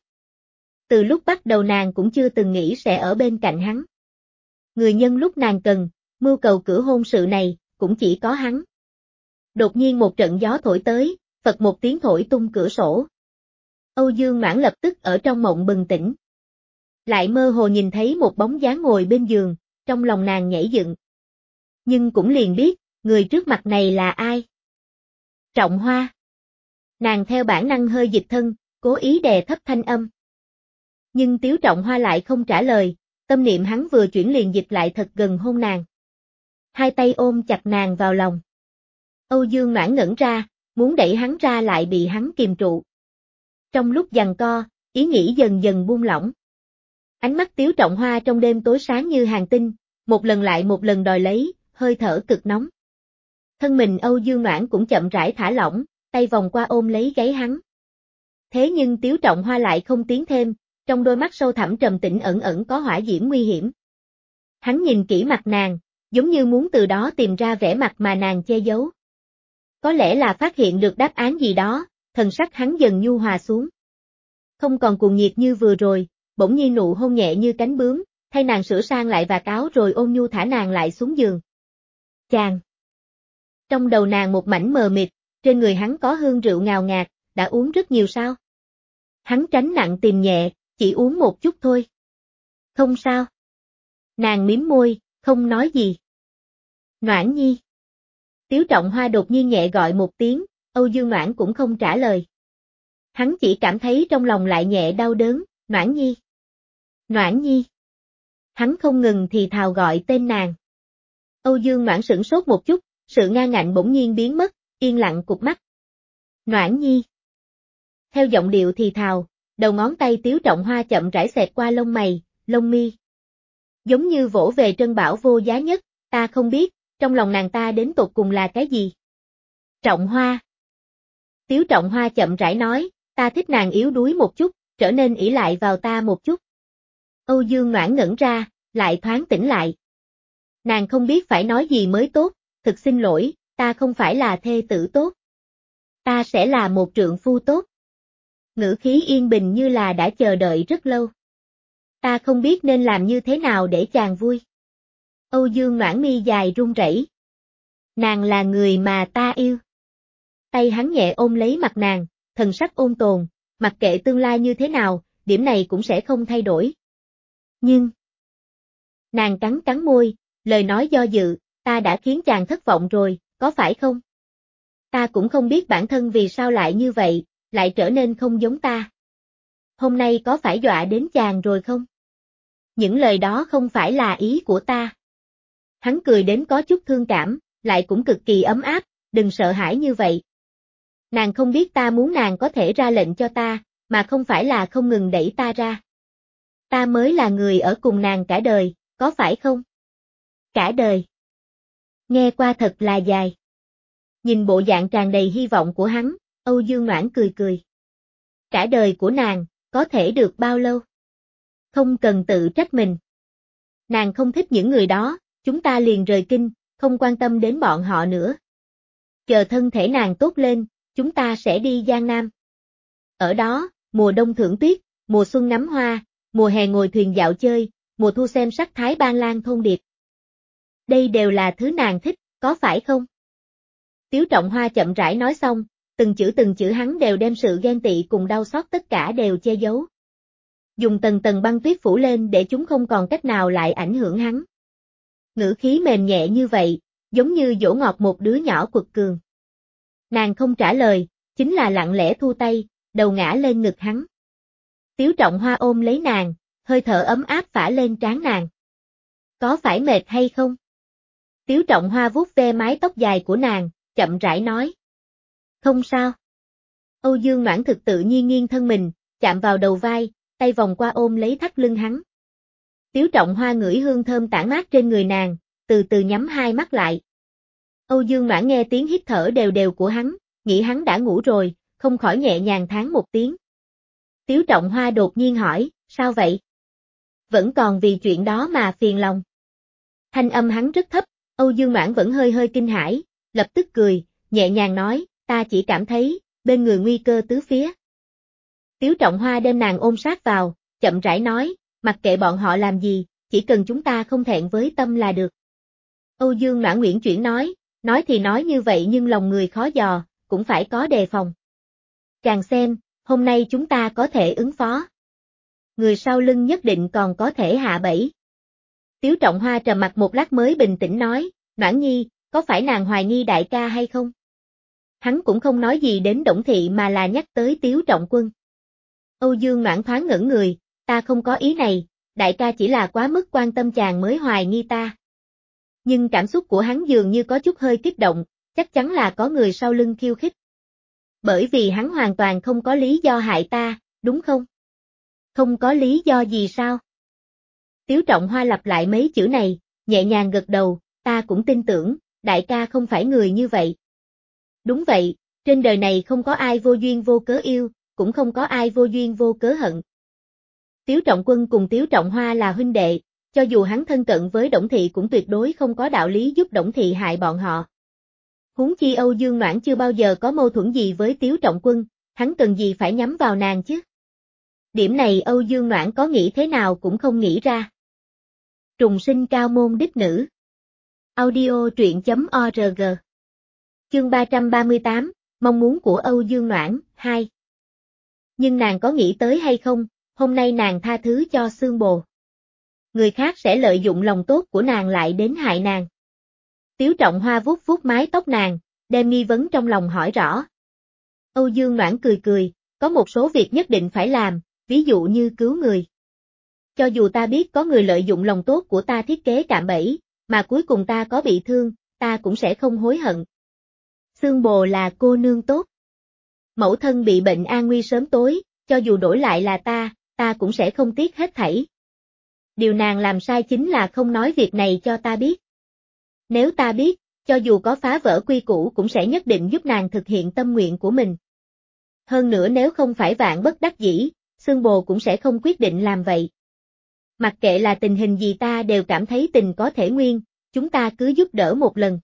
Từ lúc bắt đầu nàng cũng chưa từng nghĩ sẽ ở bên cạnh hắn. Người nhân lúc nàng cần, mưu cầu cử hôn sự này, cũng chỉ có hắn. Đột nhiên một trận gió thổi tới, phật một tiếng thổi tung cửa sổ. Âu Dương Mãn lập tức ở trong mộng bừng tỉnh. Lại mơ hồ nhìn thấy một bóng dáng ngồi bên giường, trong lòng nàng nhảy dựng. Nhưng cũng liền biết, người trước mặt này là ai? Trọng Hoa. Nàng theo bản năng hơi dịch thân, cố ý đè thấp thanh âm. Nhưng Tiếu Trọng Hoa lại không trả lời, tâm niệm hắn vừa chuyển liền dịch lại thật gần hôn nàng. Hai tay ôm chặt nàng vào lòng. Âu Dương Mãn ngẩn ra, muốn đẩy hắn ra lại bị hắn kìm trụ. Trong lúc giằng co, ý nghĩ dần dần buông lỏng. Ánh mắt Tiếu Trọng Hoa trong đêm tối sáng như hàng tinh, một lần lại một lần đòi lấy, hơi thở cực nóng. Thân mình Âu Dương Mãn cũng chậm rãi thả lỏng, tay vòng qua ôm lấy gáy hắn. Thế nhưng Tiếu Trọng Hoa lại không tiến thêm, trong đôi mắt sâu thẳm trầm tĩnh ẩn ẩn có hỏa diễm nguy hiểm. Hắn nhìn kỹ mặt nàng, giống như muốn từ đó tìm ra vẻ mặt mà nàng che giấu. Có lẽ là phát hiện được đáp án gì đó, thần sắc hắn dần nhu hòa xuống. Không còn cuồng nhiệt như vừa rồi, bỗng nhiên nụ hôn nhẹ như cánh bướm, thay nàng sửa sang lại vạt áo rồi ôn nhu thả nàng lại xuống giường. Chàng. Trong đầu nàng một mảnh mờ mịt, trên người hắn có hương rượu ngào ngạt, đã uống rất nhiều sao? Hắn tránh nặng tìm nhẹ, chỉ uống một chút thôi. Không sao. Nàng mím môi, không nói gì. Noãn Nhi. Tiếu Trọng Hoa đột nhiên nhẹ gọi một tiếng, Âu Dương Noãn cũng không trả lời. Hắn chỉ cảm thấy trong lòng lại nhẹ đau đớn, Noãn Nhi. Noãn Nhi. Hắn không ngừng thì thào gọi tên nàng. Âu Dương Noãn sửng sốt một chút, sự ngang ngạnh bỗng nhiên biến mất, yên lặng cụp mắt. Noãn Nhi. Theo giọng điệu thì thào, đầu ngón tay Tiếu Trọng Hoa chậm rãi xẹt qua lông mày, lông mi. Giống như vỗ về trân bảo vô giá nhất, ta không biết, trong lòng nàng ta đến tột cùng là cái gì. Trọng Hoa. Tiếu Trọng Hoa chậm rãi nói, ta thích nàng yếu đuối một chút, trở nên ỷ lại vào ta một chút. Âu Dương Noãn ngẩn ra, lại thoáng tỉnh lại. Nàng không biết phải nói gì mới tốt, thực xin lỗi, ta không phải là thê tử tốt. Ta sẽ là một trượng phu tốt. Ngữ khí yên bình như là đã chờ đợi rất lâu. Ta không biết nên làm như thế nào để chàng vui. Âu Dương Noãn mi dài run rẩy. Nàng là người mà ta yêu. Tay hắn nhẹ ôm lấy mặt nàng, thần sắc ôn tồn, mặc kệ tương lai như thế nào, điểm này cũng sẽ không thay đổi. Nhưng... Nàng cắn cắn môi, lời nói do dự, ta đã khiến chàng thất vọng rồi, có phải không? Ta cũng không biết bản thân vì sao lại như vậy, lại trở nên không giống ta. Hôm nay có phải dọa đến chàng rồi không? Những lời đó không phải là ý của ta. Hắn cười đến có chút thương cảm, lại cũng cực kỳ ấm áp, đừng sợ hãi như vậy. Nàng không biết ta muốn nàng có thể ra lệnh cho ta, mà không phải là không ngừng đẩy ta ra. Ta mới là người ở cùng nàng cả đời, có phải không? Cả đời. Nghe qua thật là dài. Nhìn bộ dạng tràn đầy hy vọng của hắn, Âu Dương Noãn cười cười. Cả đời của nàng, có thể được bao lâu? Không cần tự trách mình. Nàng không thích những người đó, chúng ta liền rời kinh, không quan tâm đến bọn họ nữa. Chờ thân thể nàng tốt lên, chúng ta sẽ đi Giang Nam. Ở đó, mùa đông thưởng tuyết, mùa xuân ngắm hoa, mùa hè ngồi thuyền dạo chơi, mùa thu xem sắc thái ban lan thôn điệp. Đây đều là thứ nàng thích, có phải không? Tiếu Trọng Hoa chậm rãi nói xong, từng chữ từng chữ hắn đều đem sự ghen tị cùng đau xót tất cả đều che giấu. Dùng tầng tầng băng tuyết phủ lên để chúng không còn cách nào lại ảnh hưởng hắn. Ngữ khí mềm nhẹ như vậy, giống như dỗ ngọt một đứa nhỏ quật cường. Nàng không trả lời, chính là lặng lẽ thu tay, đầu ngã lên ngực hắn. Tiếu Trọng Hoa ôm lấy nàng, hơi thở ấm áp phả lên trán nàng. Có phải mệt hay không? Tiếu Trọng Hoa vuốt ve mái tóc dài của nàng, chậm rãi nói. Không sao. Âu Dương Noãn thực tự nhiên nghiêng thân mình, chạm vào đầu vai, tay vòng qua ôm lấy thắt lưng hắn. Tiếu Trọng Hoa ngửi hương thơm tản mát trên người nàng, từ từ nhắm hai mắt lại. Âu Dương Noãn nghe tiếng hít thở đều đều của hắn, nghĩ hắn đã ngủ rồi, không khỏi nhẹ nhàng thán một tiếng. Tiếu Trọng Hoa đột nhiên hỏi, sao vậy? Vẫn còn vì chuyện đó mà phiền lòng. Thanh âm hắn rất thấp, Âu Dương Noãn vẫn hơi hơi kinh hãi, lập tức cười, nhẹ nhàng nói, ta chỉ cảm thấy, bên người nguy cơ tứ phía. Tiếu Trọng Hoa đem nàng ôm sát vào, chậm rãi nói, mặc kệ bọn họ làm gì, chỉ cần chúng ta không thẹn với tâm là được. Âu Dương Noãn Nguyễn chuyển nói, nói thì nói như vậy nhưng lòng người khó dò, cũng phải có đề phòng. Chàng xem, hôm nay chúng ta có thể ứng phó. Người sau lưng nhất định còn có thể hạ bẫy. Tiếu Trọng Hoa trầm mặt một lát mới bình tĩnh nói, Noãn Nhi, có phải nàng hoài nghi đại ca hay không? Hắn cũng không nói gì đến Đổng Thị mà là nhắc tới Tiếu Trọng Quân. Âu Dương Noãn thoáng ngẩn người, ta không có ý này, đại ca chỉ là quá mức quan tâm chàng mới hoài nghi ta. Nhưng cảm xúc của hắn dường như có chút hơi kích động, chắc chắn là có người sau lưng khiêu khích. Bởi vì hắn hoàn toàn không có lý do hại ta, đúng không? Không có lý do gì sao? Tiếu Trọng Hoa lặp lại mấy chữ này, nhẹ nhàng gật đầu, ta cũng tin tưởng, đại ca không phải người như vậy. Đúng vậy, trên đời này không có ai vô duyên vô cớ yêu, cũng không có ai vô duyên vô cớ hận. Tiếu Trọng Quân cùng Tiếu Trọng Hoa là huynh đệ, cho dù hắn thân cận với Đổng Thị cũng tuyệt đối không có đạo lý giúp Đổng Thị hại bọn họ. Huống chi Âu Dương Noãn chưa bao giờ có mâu thuẫn gì với Tiếu Trọng Quân, hắn cần gì phải nhắm vào nàng chứ? Điểm này Âu Dương Noãn có nghĩ thế nào cũng không nghĩ ra. Trùng sinh cao môn đích nữ. Audio truyện chấm org. Chương ba trăm ba mươi tám, mong muốn của Âu Dương Noãn, hai. Nhưng nàng có nghĩ tới hay không, hôm nay nàng tha thứ cho Xương Bồ. Người khác sẽ lợi dụng lòng tốt của nàng lại đến hại nàng. Tiếu Trọng Hoa vuốt vuốt mái tóc nàng, đem nghi vấn trong lòng hỏi rõ. Âu Dương Noãn cười cười, có một số việc nhất định phải làm, ví dụ như cứu người. Cho dù ta biết có người lợi dụng lòng tốt của ta thiết kế cạm bẫy, mà cuối cùng ta có bị thương, ta cũng sẽ không hối hận. Xương Bồ là cô nương tốt. Mẫu thân bị bệnh an nguy sớm tối, cho dù đổi lại là ta, ta cũng sẽ không tiếc hết thảy. Điều nàng làm sai chính là không nói việc này cho ta biết. Nếu ta biết, cho dù có phá vỡ quy củ cũng sẽ nhất định giúp nàng thực hiện tâm nguyện của mình. Hơn nữa nếu không phải vạn bất đắc dĩ, Xương Bồ cũng sẽ không quyết định làm vậy. Mặc kệ là tình hình gì ta đều cảm thấy tình có thể nguyên, chúng ta cứ giúp đỡ một lần.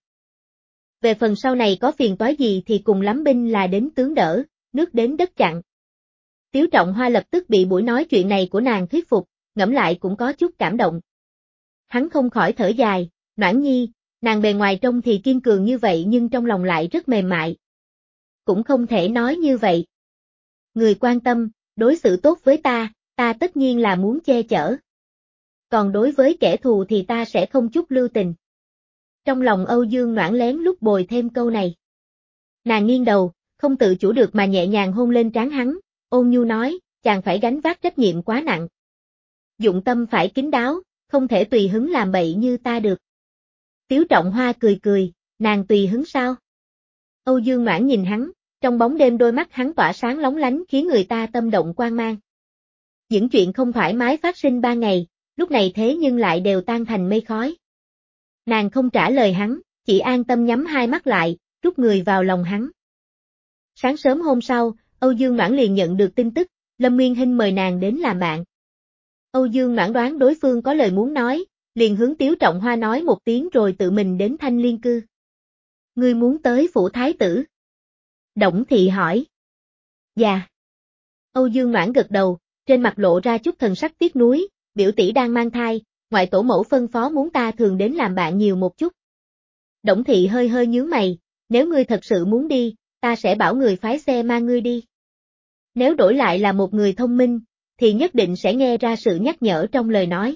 Về phần sau này có phiền toái gì thì cùng lắm binh là đến tướng đỡ, nước đến đất chặn. Tiếu Trọng Hoa lập tức bị buổi nói chuyện này của nàng thuyết phục, ngẫm lại cũng có chút cảm động. Hắn không khỏi thở dài, Noãn Nhi, nàng bề ngoài trông thì kiên cường như vậy nhưng trong lòng lại rất mềm mại. Cũng không thể nói như vậy. Người quan tâm, đối xử tốt với ta, ta tất nhiên là muốn che chở. Còn đối với kẻ thù thì ta sẽ không chút lưu tình. Trong lòng Âu Dương Noãn lén lút bồi thêm câu này. Nàng nghiêng đầu, không tự chủ được mà nhẹ nhàng hôn lên trán hắn, ôn nhu nói, chàng phải gánh vác trách nhiệm quá nặng. Dụng tâm phải kín đáo, không thể tùy hứng làm bậy như ta được. Tiếu Trọng Hoa cười cười, nàng tùy hứng sao? Âu Dương Noãn nhìn hắn, trong bóng đêm đôi mắt hắn tỏa sáng lóng lánh khiến người ta tâm động quan mang. Những chuyện không thoải mái phát sinh ba ngày, lúc này thế nhưng lại đều tan thành mây khói. Nàng không trả lời hắn, chỉ an tâm nhắm hai mắt lại, rút người vào lòng hắn. Sáng sớm hôm sau, Âu Dương Noãn liền nhận được tin tức, Lâm Nguyên Hinh mời nàng đến làm bạn. Âu Dương Noãn đoán đối phương có lời muốn nói, liền hướng Tiếu Trọng Hoa nói một tiếng rồi tự mình đến Thanh Liên Cư. Ngươi muốn tới phủ thái tử? Đổng Thị hỏi. Dạ. Âu Dương Noãn gật đầu, trên mặt lộ ra chút thần sắc tiếc nuối, biểu tỷ đang mang thai, ngoại tổ mẫu phân phó muốn ta thường đến làm bạn nhiều một chút. Đổng Thị hơi hơi nhướng mày, nếu ngươi thật sự muốn đi, ta sẽ bảo người phái xe mang ngươi đi. Nếu đổi lại là một người thông minh, thì nhất định sẽ nghe ra sự nhắc nhở trong lời nói.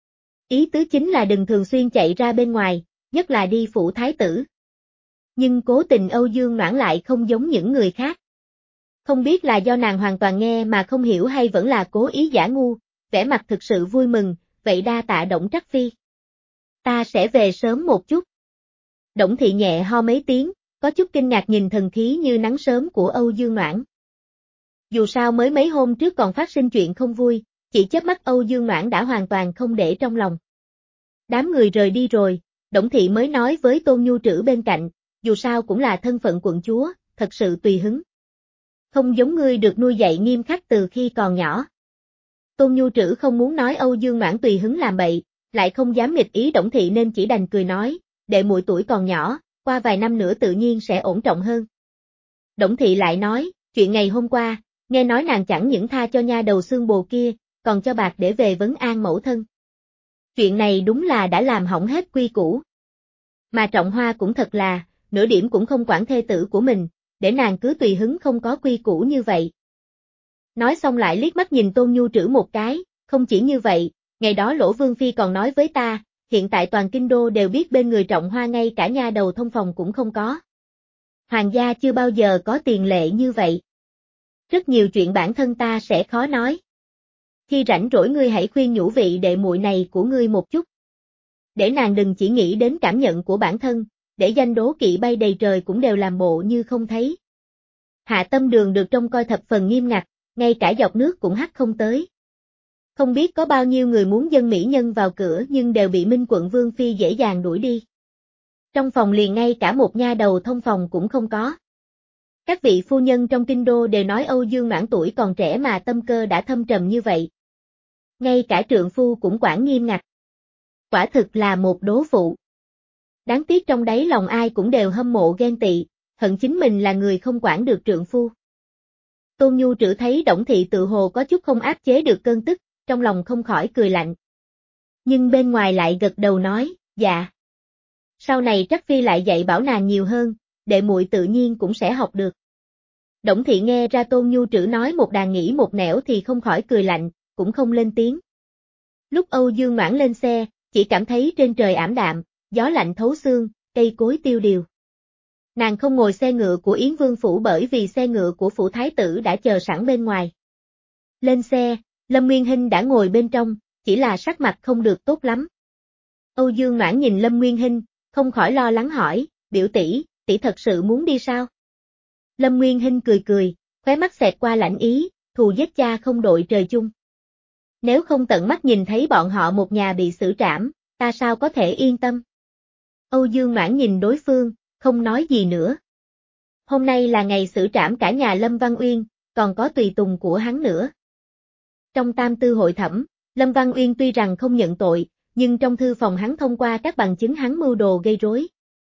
Ý tứ chính là đừng thường xuyên chạy ra bên ngoài, nhất là đi phủ thái tử. Nhưng cố tình Âu Dương Noãn lại không giống những người khác. Không biết là do nàng hoàn toàn nghe mà không hiểu hay vẫn là cố ý giả ngu, vẻ mặt thực sự vui mừng, vậy đa tạ Đổng Trắc Phi. Ta sẽ về sớm một chút. Đổng Thị nhẹ ho mấy tiếng, có chút kinh ngạc nhìn thần khí như nắng sớm của Âu Dương Noãn. Dù sao mới mấy hôm trước còn phát sinh chuyện không vui, chỉ chớp mắt Âu Dương Noãn đã hoàn toàn không để trong lòng. Đám người rời đi rồi, Đổng Thị mới nói với Tôn Nhu Trữ bên cạnh, dù sao cũng là thân phận quận chúa, thật sự tùy hứng. Không giống ngươi được nuôi dạy nghiêm khắc từ khi còn nhỏ. Tôn Nhu Trữ không muốn nói Âu Dương Noãn tùy hứng làm bậy, lại không dám nghịch ý Đổng Thị nên chỉ đành cười nói, đệ muội tuổi còn nhỏ, qua vài năm nữa tự nhiên sẽ ổn trọng hơn. Đổng Thị lại nói, chuyện ngày hôm qua, nghe nói nàng chẳng những tha cho nha đầu Xương Bồ kia, còn cho bạc để về vấn an mẫu thân. Chuyện này đúng là đã làm hỏng hết quy củ. Mà Trọng Hoa cũng thật là, nửa điểm cũng không quản thê tử của mình, để nàng cứ tùy hứng không có quy củ như vậy. Nói xong lại liếc mắt nhìn Tôn Nhu Trữ một cái, không chỉ như vậy, ngày đó Lỗ Vương Phi còn nói với ta, hiện tại toàn kinh đô đều biết bên người Trọng Hoa ngay cả nha đầu thông phòng cũng không có. Hoàng gia chưa bao giờ có tiền lệ như vậy. Rất nhiều chuyện bản thân ta sẽ khó nói. Khi rảnh rỗi ngươi hãy khuyên nhủ vị đệ muội này của ngươi một chút. Để nàng đừng chỉ nghĩ đến cảm nhận của bản thân, để danh đố kỵ bay đầy trời cũng đều làm bộ như không thấy. Hạ Tâm Đường được trông coi thập phần nghiêm ngặt, ngay cả dọc nước cũng hắt không tới. Không biết có bao nhiêu người muốn dâng mỹ nhân vào cửa nhưng đều bị Minh Quận Vương Phi dễ dàng đuổi đi. Trong phòng liền ngay cả một nha đầu thông phòng cũng không có. Các vị phu nhân trong kinh đô đều nói Âu Dương Noãn tuổi còn trẻ mà tâm cơ đã thâm trầm như vậy. Ngay cả trượng phu cũng quản nghiêm ngặt. Quả thực là một đố phụ. Đáng tiếc trong đáy lòng ai cũng đều hâm mộ ghen tị, hận chính mình là người không quản được trượng phu. Tôn Nhu Trữ thấy Đổng Thị tự hồ có chút không áp chế được cơn tức, trong lòng không khỏi cười lạnh. Nhưng bên ngoài lại gật đầu nói, dạ. Sau này Trắc Phi lại dạy bảo nàng nhiều hơn, đệ muội tự nhiên cũng sẽ học được. Đổng Thị nghe ra Tôn Nhu Trữ nói một đàn nghĩ một nẻo thì không khỏi cười lạnh, cũng không lên tiếng. Lúc Âu Dương Noãn lên xe, chỉ cảm thấy trên trời ảm đạm, gió lạnh thấu xương, cây cối tiêu điều. Nàng không ngồi xe ngựa của Yến Vương Phủ bởi vì xe ngựa của Phủ Thái Tử đã chờ sẵn bên ngoài. Lên xe, Lâm Nguyên Hinh đã ngồi bên trong, chỉ là sắc mặt không được tốt lắm. Âu Dương Noãn nhìn Lâm Nguyên Hinh, không khỏi lo lắng hỏi, biểu tỷ, tỷ thật sự muốn đi sao? Lâm Nguyên Hinh cười cười, khóe mắt xẹt qua lạnh ý, thù giết cha không đội trời chung. Nếu không tận mắt nhìn thấy bọn họ một nhà bị xử trảm, ta sao có thể yên tâm? Âu Dương Noãn nhìn đối phương, không nói gì nữa. Hôm nay là ngày xử trảm cả nhà Lâm Văn Uyên, còn có tùy tùng của hắn nữa. Trong tam tư hội thẩm, Lâm Văn Uyên tuy rằng không nhận tội, nhưng trong thư phòng hắn thông qua các bằng chứng hắn mưu đồ gây rối.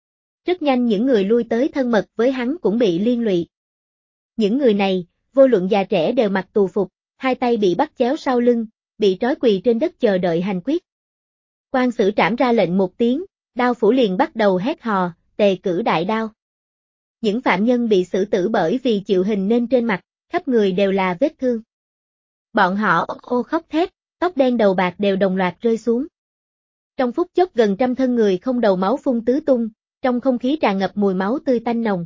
Rất nhanh những người lui tới thân mật với hắn cũng bị liên lụy. Những người này, vô luận già trẻ đều mặc tù phục, hai tay bị bắt chéo sau lưng, bị trói quỳ trên đất chờ đợi hành quyết. Quan xử trảm ra lệnh một tiếng, đao phủ liền bắt đầu hét hò, tề cử đại đao. Những phạm nhân bị xử tử bởi vì chịu hình nên trên mặt, khắp người đều là vết thương. Bọn họ ô khóc thét, tóc đen đầu bạc đều đồng loạt rơi xuống. Trong phút chốc gần trăm thân người không đầu máu phun tứ tung, trong không khí tràn ngập mùi máu tươi tanh nồng.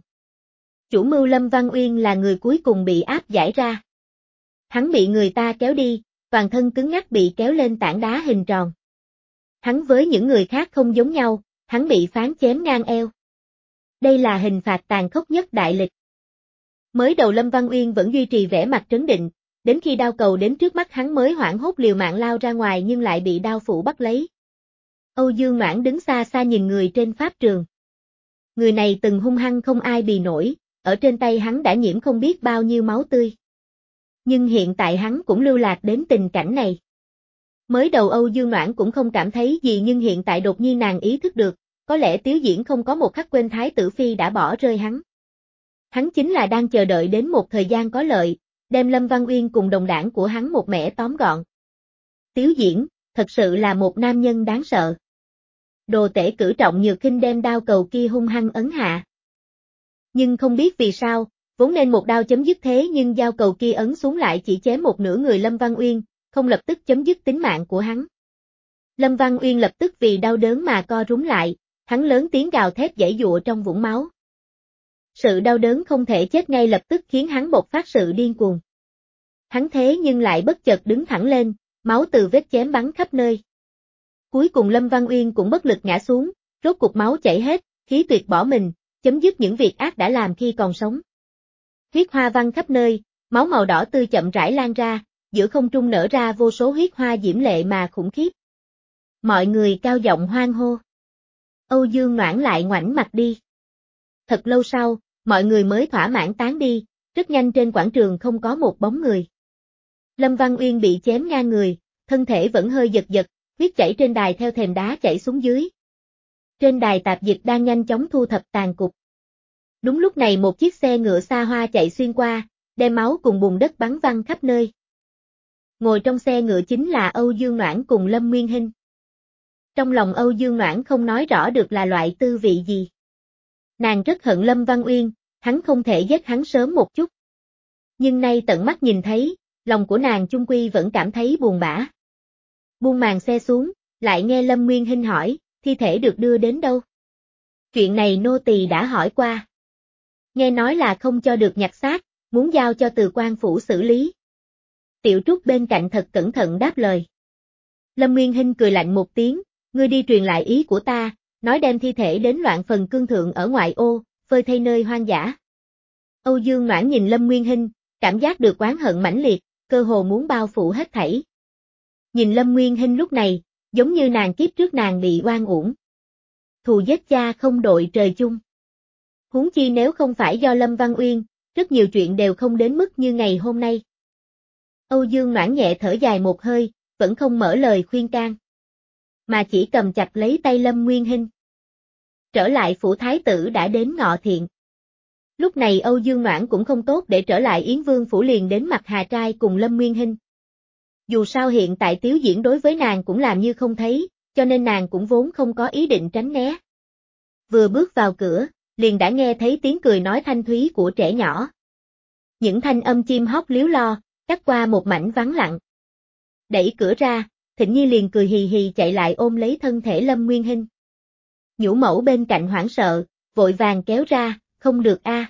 Chủ mưu Lâm Văn Uyên là người cuối cùng bị áp giải ra. Hắn bị người ta kéo đi, toàn thân cứng ngắc bị kéo lên tảng đá hình tròn. Hắn với những người khác không giống nhau, hắn bị phán chém ngang eo. Đây là hình phạt tàn khốc nhất đại lịch. Mới đầu Lâm Văn Uyên vẫn duy trì vẻ mặt trấn định, đến khi đao cầu đến trước mắt hắn mới hoảng hốt liều mạng lao ra ngoài nhưng lại bị đao phủ bắt lấy. Âu Dương Noãn đứng xa xa nhìn người trên pháp trường. Người này từng hung hăng không ai bì nổi, ở trên tay hắn đã nhiễm không biết bao nhiêu máu tươi. Nhưng hiện tại hắn cũng lưu lạc đến tình cảnh này. Mới đầu Âu Dương Noãn cũng không cảm thấy gì nhưng hiện tại đột nhiên nàng ý thức được, có lẽ Tiếu Diễn không có một khắc quên Thái tử Phi đã bỏ rơi hắn. Hắn chính là đang chờ đợi đến một thời gian có lợi, đem Lâm Văn Uyên cùng đồng đảng của hắn một mẻ tóm gọn. Tiếu Diễn, thật sự là một nam nhân đáng sợ. Đồ tể cử Trọng Nhược Khinh đem đao cầu kia hung hăng ấn hạ. Nhưng không biết vì sao, vốn nên một đao chấm dứt thế nhưng dao cầu kia ấn xuống lại chỉ chém một nửa người Lâm Văn Uyên, không lập tức chấm dứt tính mạng của hắn. Lâm Văn Uyên lập tức vì đau đớn mà co rúm lại, hắn lớn tiếng gào thét giãy giụa trong vũng máu. Sự đau đớn không thể chết ngay lập tức khiến hắn bộc phát sự điên cuồng. Hắn thế nhưng lại bất chợt đứng thẳng lên, máu từ vết chém bắn khắp nơi. Cuối cùng Lâm Văn Uyên cũng bất lực ngã xuống, rốt cục máu chảy hết, khí tuyệt bỏ mình, chấm dứt những việc ác đã làm khi còn sống. Huyết hoa văng khắp nơi, máu màu đỏ tươi chậm rãi lan ra, giữa không trung nở ra vô số huyết hoa diễm lệ mà khủng khiếp. Mọi người cao giọng hoan hô. Âu Dương Noãn lại ngoảnh mặt đi. Thật lâu sau, mọi người mới thỏa mãn tán đi, rất nhanh trên quảng trường không có một bóng người. Lâm Văn Uyên bị chém ngang người, thân thể vẫn hơi giật giật, huyết chảy trên đài theo thềm đá chảy xuống dưới. Trên đài tạp dịch đang nhanh chóng thu thập tàn cục. Đúng lúc này một chiếc xe ngựa xa hoa chạy xuyên qua, đem máu cùng bùn đất bắn văng khắp nơi. Ngồi trong xe ngựa chính là Âu Dương Noãn cùng Lâm Nguyên Hinh. Trong lòng Âu Dương Noãn không nói rõ được là loại tư vị gì. Nàng rất hận Lâm Văn Uyên, hắn không thể giết hắn sớm một chút. Nhưng nay tận mắt nhìn thấy, lòng của nàng chung quy vẫn cảm thấy buồn bã. Buông màn xe xuống, lại nghe Lâm Nguyên Hinh hỏi, thi thể được đưa đến đâu? Chuyện này nô tỳ đã hỏi qua. Nghe nói là không cho được nhặt xác, muốn giao cho Từ Quan phủ xử lý. Tiểu Trúc bên cạnh thật cẩn thận đáp lời. Lâm Nguyên Hinh cười lạnh một tiếng, ngươi đi truyền lại ý của ta, nói đem thi thể đến Loạn Phần Cương Thượng ở ngoại ô, phơi thay nơi hoang dã. Âu Dương Noãn nhìn Lâm Nguyên Hinh, cảm giác được oán hận mãnh liệt, cơ hồ muốn bao phủ hết thảy. Nhìn Lâm Nguyên Hinh lúc này, giống như nàng kiếp trước nàng bị oan uổng. Thù giết cha không đội trời chung. Huống chi nếu không phải do Lâm Văn Uyên, rất nhiều chuyện đều không đến mức như ngày hôm nay. Âu Dương Noãn nhẹ thở dài một hơi, vẫn không mở lời khuyên can. Mà chỉ cầm chặt lấy tay Lâm Nguyên Hinh. Trở lại phủ thái tử đã đến ngọ thiện. Lúc này Âu Dương Noãn cũng không tốt để trở lại Yến Vương phủ liền đến mặt Hà Trai cùng Lâm Nguyên Hinh. Dù sao hiện tại Tiếu Diễn đối với nàng cũng làm như không thấy, cho nên nàng cũng vốn không có ý định tránh né. Vừa bước vào cửa, liền đã nghe thấy tiếng cười nói thanh thúy của trẻ nhỏ. Những thanh âm chim hót líu lo, cắt qua một mảnh vắng lặng. Đẩy cửa ra, Thịnh Nhi liền cười hì hì chạy lại ôm lấy thân thể Lâm Nguyên Hinh. Nhũ mẫu bên cạnh hoảng sợ, vội vàng kéo ra, không được a.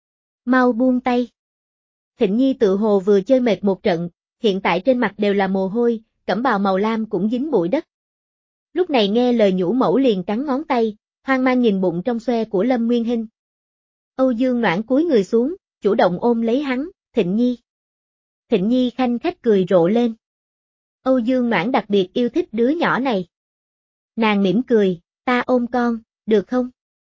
Mau buông tay. Thịnh Nhi tự hồ vừa chơi mệt một trận, hiện tại trên mặt đều là mồ hôi, cẩm bào màu lam cũng dính bụi đất. Lúc này nghe lời nhũ mẫu liền cắn ngón tay, hoang mang nhìn bụng trong xoe của Lâm Nguyên Hinh. Âu Dương Noãn cúi người xuống, chủ động ôm lấy hắn, Thịnh Nhi. Thịnh Nhi khanh khách cười rộ lên. Âu Dương Noãn đặc biệt yêu thích đứa nhỏ này. Nàng mỉm cười, ta ôm con, được không?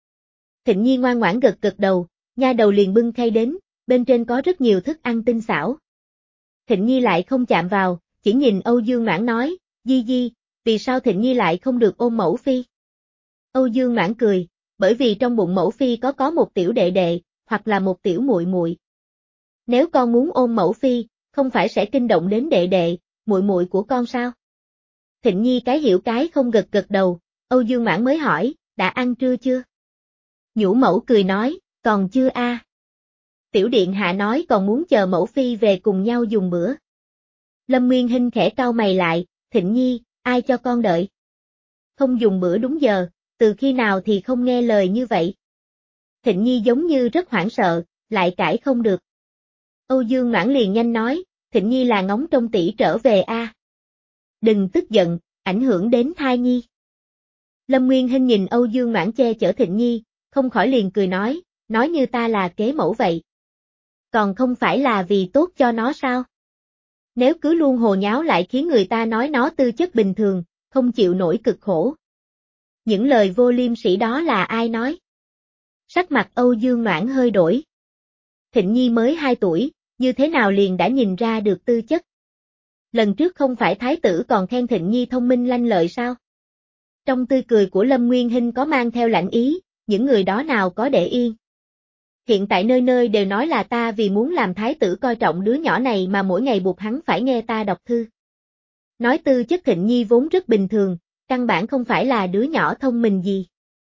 Thịnh Nhi ngoan ngoãn gật gật đầu, nha đầu liền bưng khay đến, bên trên có rất nhiều thức ăn tinh xảo. Thịnh Nhi lại không chạm vào, chỉ nhìn Âu Dương Noãn nói, Di Di, vì sao Thịnh Nhi lại không được ôm mẫu phi? Âu Dương Noãn cười, bởi vì trong bụng mẫu phi có có một tiểu đệ đệ, hoặc là một tiểu muội muội. Nếu con muốn ôm mẫu phi, không phải sẽ kinh động đến đệ đệ, muội muội của con sao? Thịnh Nhi cái hiểu cái không gật gật đầu, Âu Dương Noãn mới hỏi, đã ăn trưa chưa? Nhũ mẫu cười nói, còn chưa a. À. Tiểu điện hạ nói còn muốn chờ mẫu phi về cùng nhau dùng bữa. Lâm Nguyên Hinh khẽ cau mày lại, Thịnh Nhi, ai cho con đợi? Không dùng bữa đúng giờ, từ khi nào thì không nghe lời như vậy? Thịnh Nhi giống như rất hoảng sợ, lại cãi không được. Âu Dương Noãn liền nhanh nói, Thịnh Nhi là ngóng trông tỷ trở về a. À. Đừng tức giận, ảnh hưởng đến thai nhi. Lâm Nguyên Hinh nhìn Âu Dương Noãn che chở Thịnh Nhi, không khỏi liền cười nói, nói như ta là kế mẫu vậy. Còn không phải là vì tốt cho nó sao? Nếu cứ luôn hồ nháo lại khiến người ta nói nó tư chất bình thường, không chịu nổi cực khổ. Những lời vô liêm sỉ đó là ai nói? Sắc mặt Âu Dương Noãn hơi đổi. Thịnh Nhi mới hai tuổi, như thế nào liền đã nhìn ra được tư chất? Lần trước không phải thái tử còn khen Thịnh Nhi thông minh lanh lợi sao? Trong tươi cười của Lâm Nguyên Hinh có mang theo lạnh ý, những người đó nào có để yên. Hiện tại nơi nơi đều nói là ta vì muốn làm thái tử coi trọng đứa nhỏ này mà mỗi ngày buộc hắn phải nghe ta đọc thư. Nói tư chất Thịnh Nhi vốn rất bình thường, căn bản không phải là đứa nhỏ thông minh gì.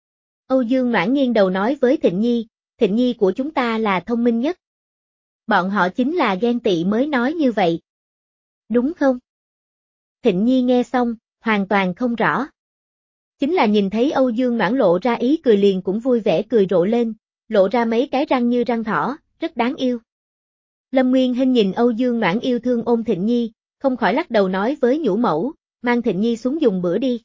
Âu Dương Noãn nghiêng đầu nói với Thịnh Nhi, Thịnh Nhi của chúng ta là thông minh nhất. Bọn họ chính là ghen tị mới nói như vậy. Đúng không? Thịnh Nhi nghe xong, hoàn toàn không rõ. Chính là nhìn thấy Âu Dương Noãn lộ ra ý cười liền cũng vui vẻ cười rộ lên, lộ ra mấy cái răng như răng thỏ, rất đáng yêu. Lâm Nguyên Hinh nhìn Âu Dương Noãn yêu thương ôm Thịnh Nhi, không khỏi lắc đầu nói với nhũ mẫu, mang Thịnh Nhi xuống dùng bữa đi.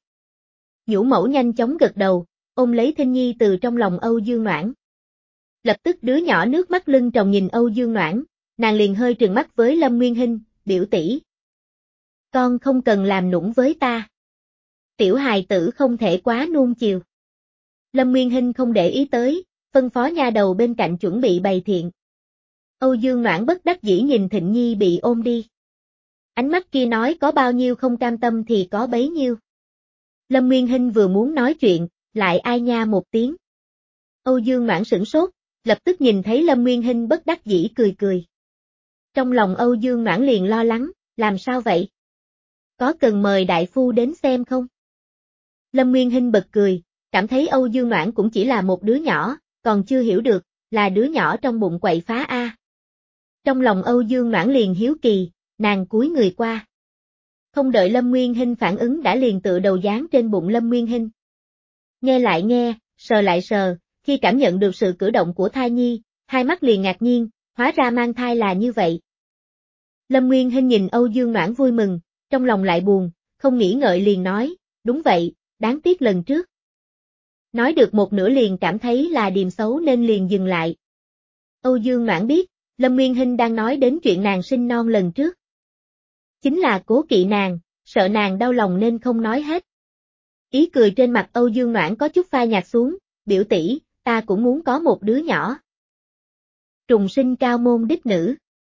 Nhũ mẫu nhanh chóng gật đầu, ôm lấy Thịnh Nhi từ trong lòng Âu Dương Noãn. Lập tức đứa nhỏ nước mắt lưng tròng nhìn Âu Dương Noãn, nàng liền hơi trừng mắt với Lâm Nguyên Hinh, biểu tỷ. Con không cần làm nũng với ta. Tiểu hài tử không thể quá nuông chiều. Lâm Nguyên Hinh không để ý tới, phân phó nha đầu bên cạnh chuẩn bị bày thiện. Âu Dương Noãn bất đắc dĩ nhìn Thịnh Nhi bị ôm đi. Ánh mắt kia nói có bao nhiêu không cam tâm thì có bấy nhiêu. Lâm Nguyên Hinh vừa muốn nói chuyện, lại ai nha một tiếng. Âu Dương Noãn sửng sốt, lập tức nhìn thấy Lâm Nguyên Hinh bất đắc dĩ cười cười. Trong lòng Âu Dương Noãn liền lo lắng, làm sao vậy? Có cần mời đại phu đến xem không? Lâm Nguyên Hinh bật cười, cảm thấy Âu Dương Noãn cũng chỉ là một đứa nhỏ, còn chưa hiểu được, là đứa nhỏ trong bụng quậy phá a. Trong lòng Âu Dương Noãn liền hiếu kỳ, nàng cúi người qua. Không đợi Lâm Nguyên Hinh phản ứng đã liền tựa đầu dán trên bụng Lâm Nguyên Hinh. Nghe lại nghe, sờ lại sờ, khi cảm nhận được sự cử động của thai nhi, hai mắt liền ngạc nhiên, hóa ra mang thai là như vậy. Lâm Nguyên Hinh nhìn Âu Dương Noãn vui mừng, trong lòng lại buồn, không nghĩ ngợi liền nói, đúng vậy, đáng tiếc lần trước. Nói được một nửa liền cảm thấy là điềm xấu nên liền dừng lại. Âu Dương Noãn biết, Lâm Nguyên Hinh đang nói đến chuyện nàng sinh non lần trước. Chính là cố kỵ nàng, sợ nàng đau lòng nên không nói hết. Ý cười trên mặt Âu Dương Noãn có chút phai nhạt xuống, biểu tỷ, ta cũng muốn có một đứa nhỏ. Trùng sinh cao môn đích nữ.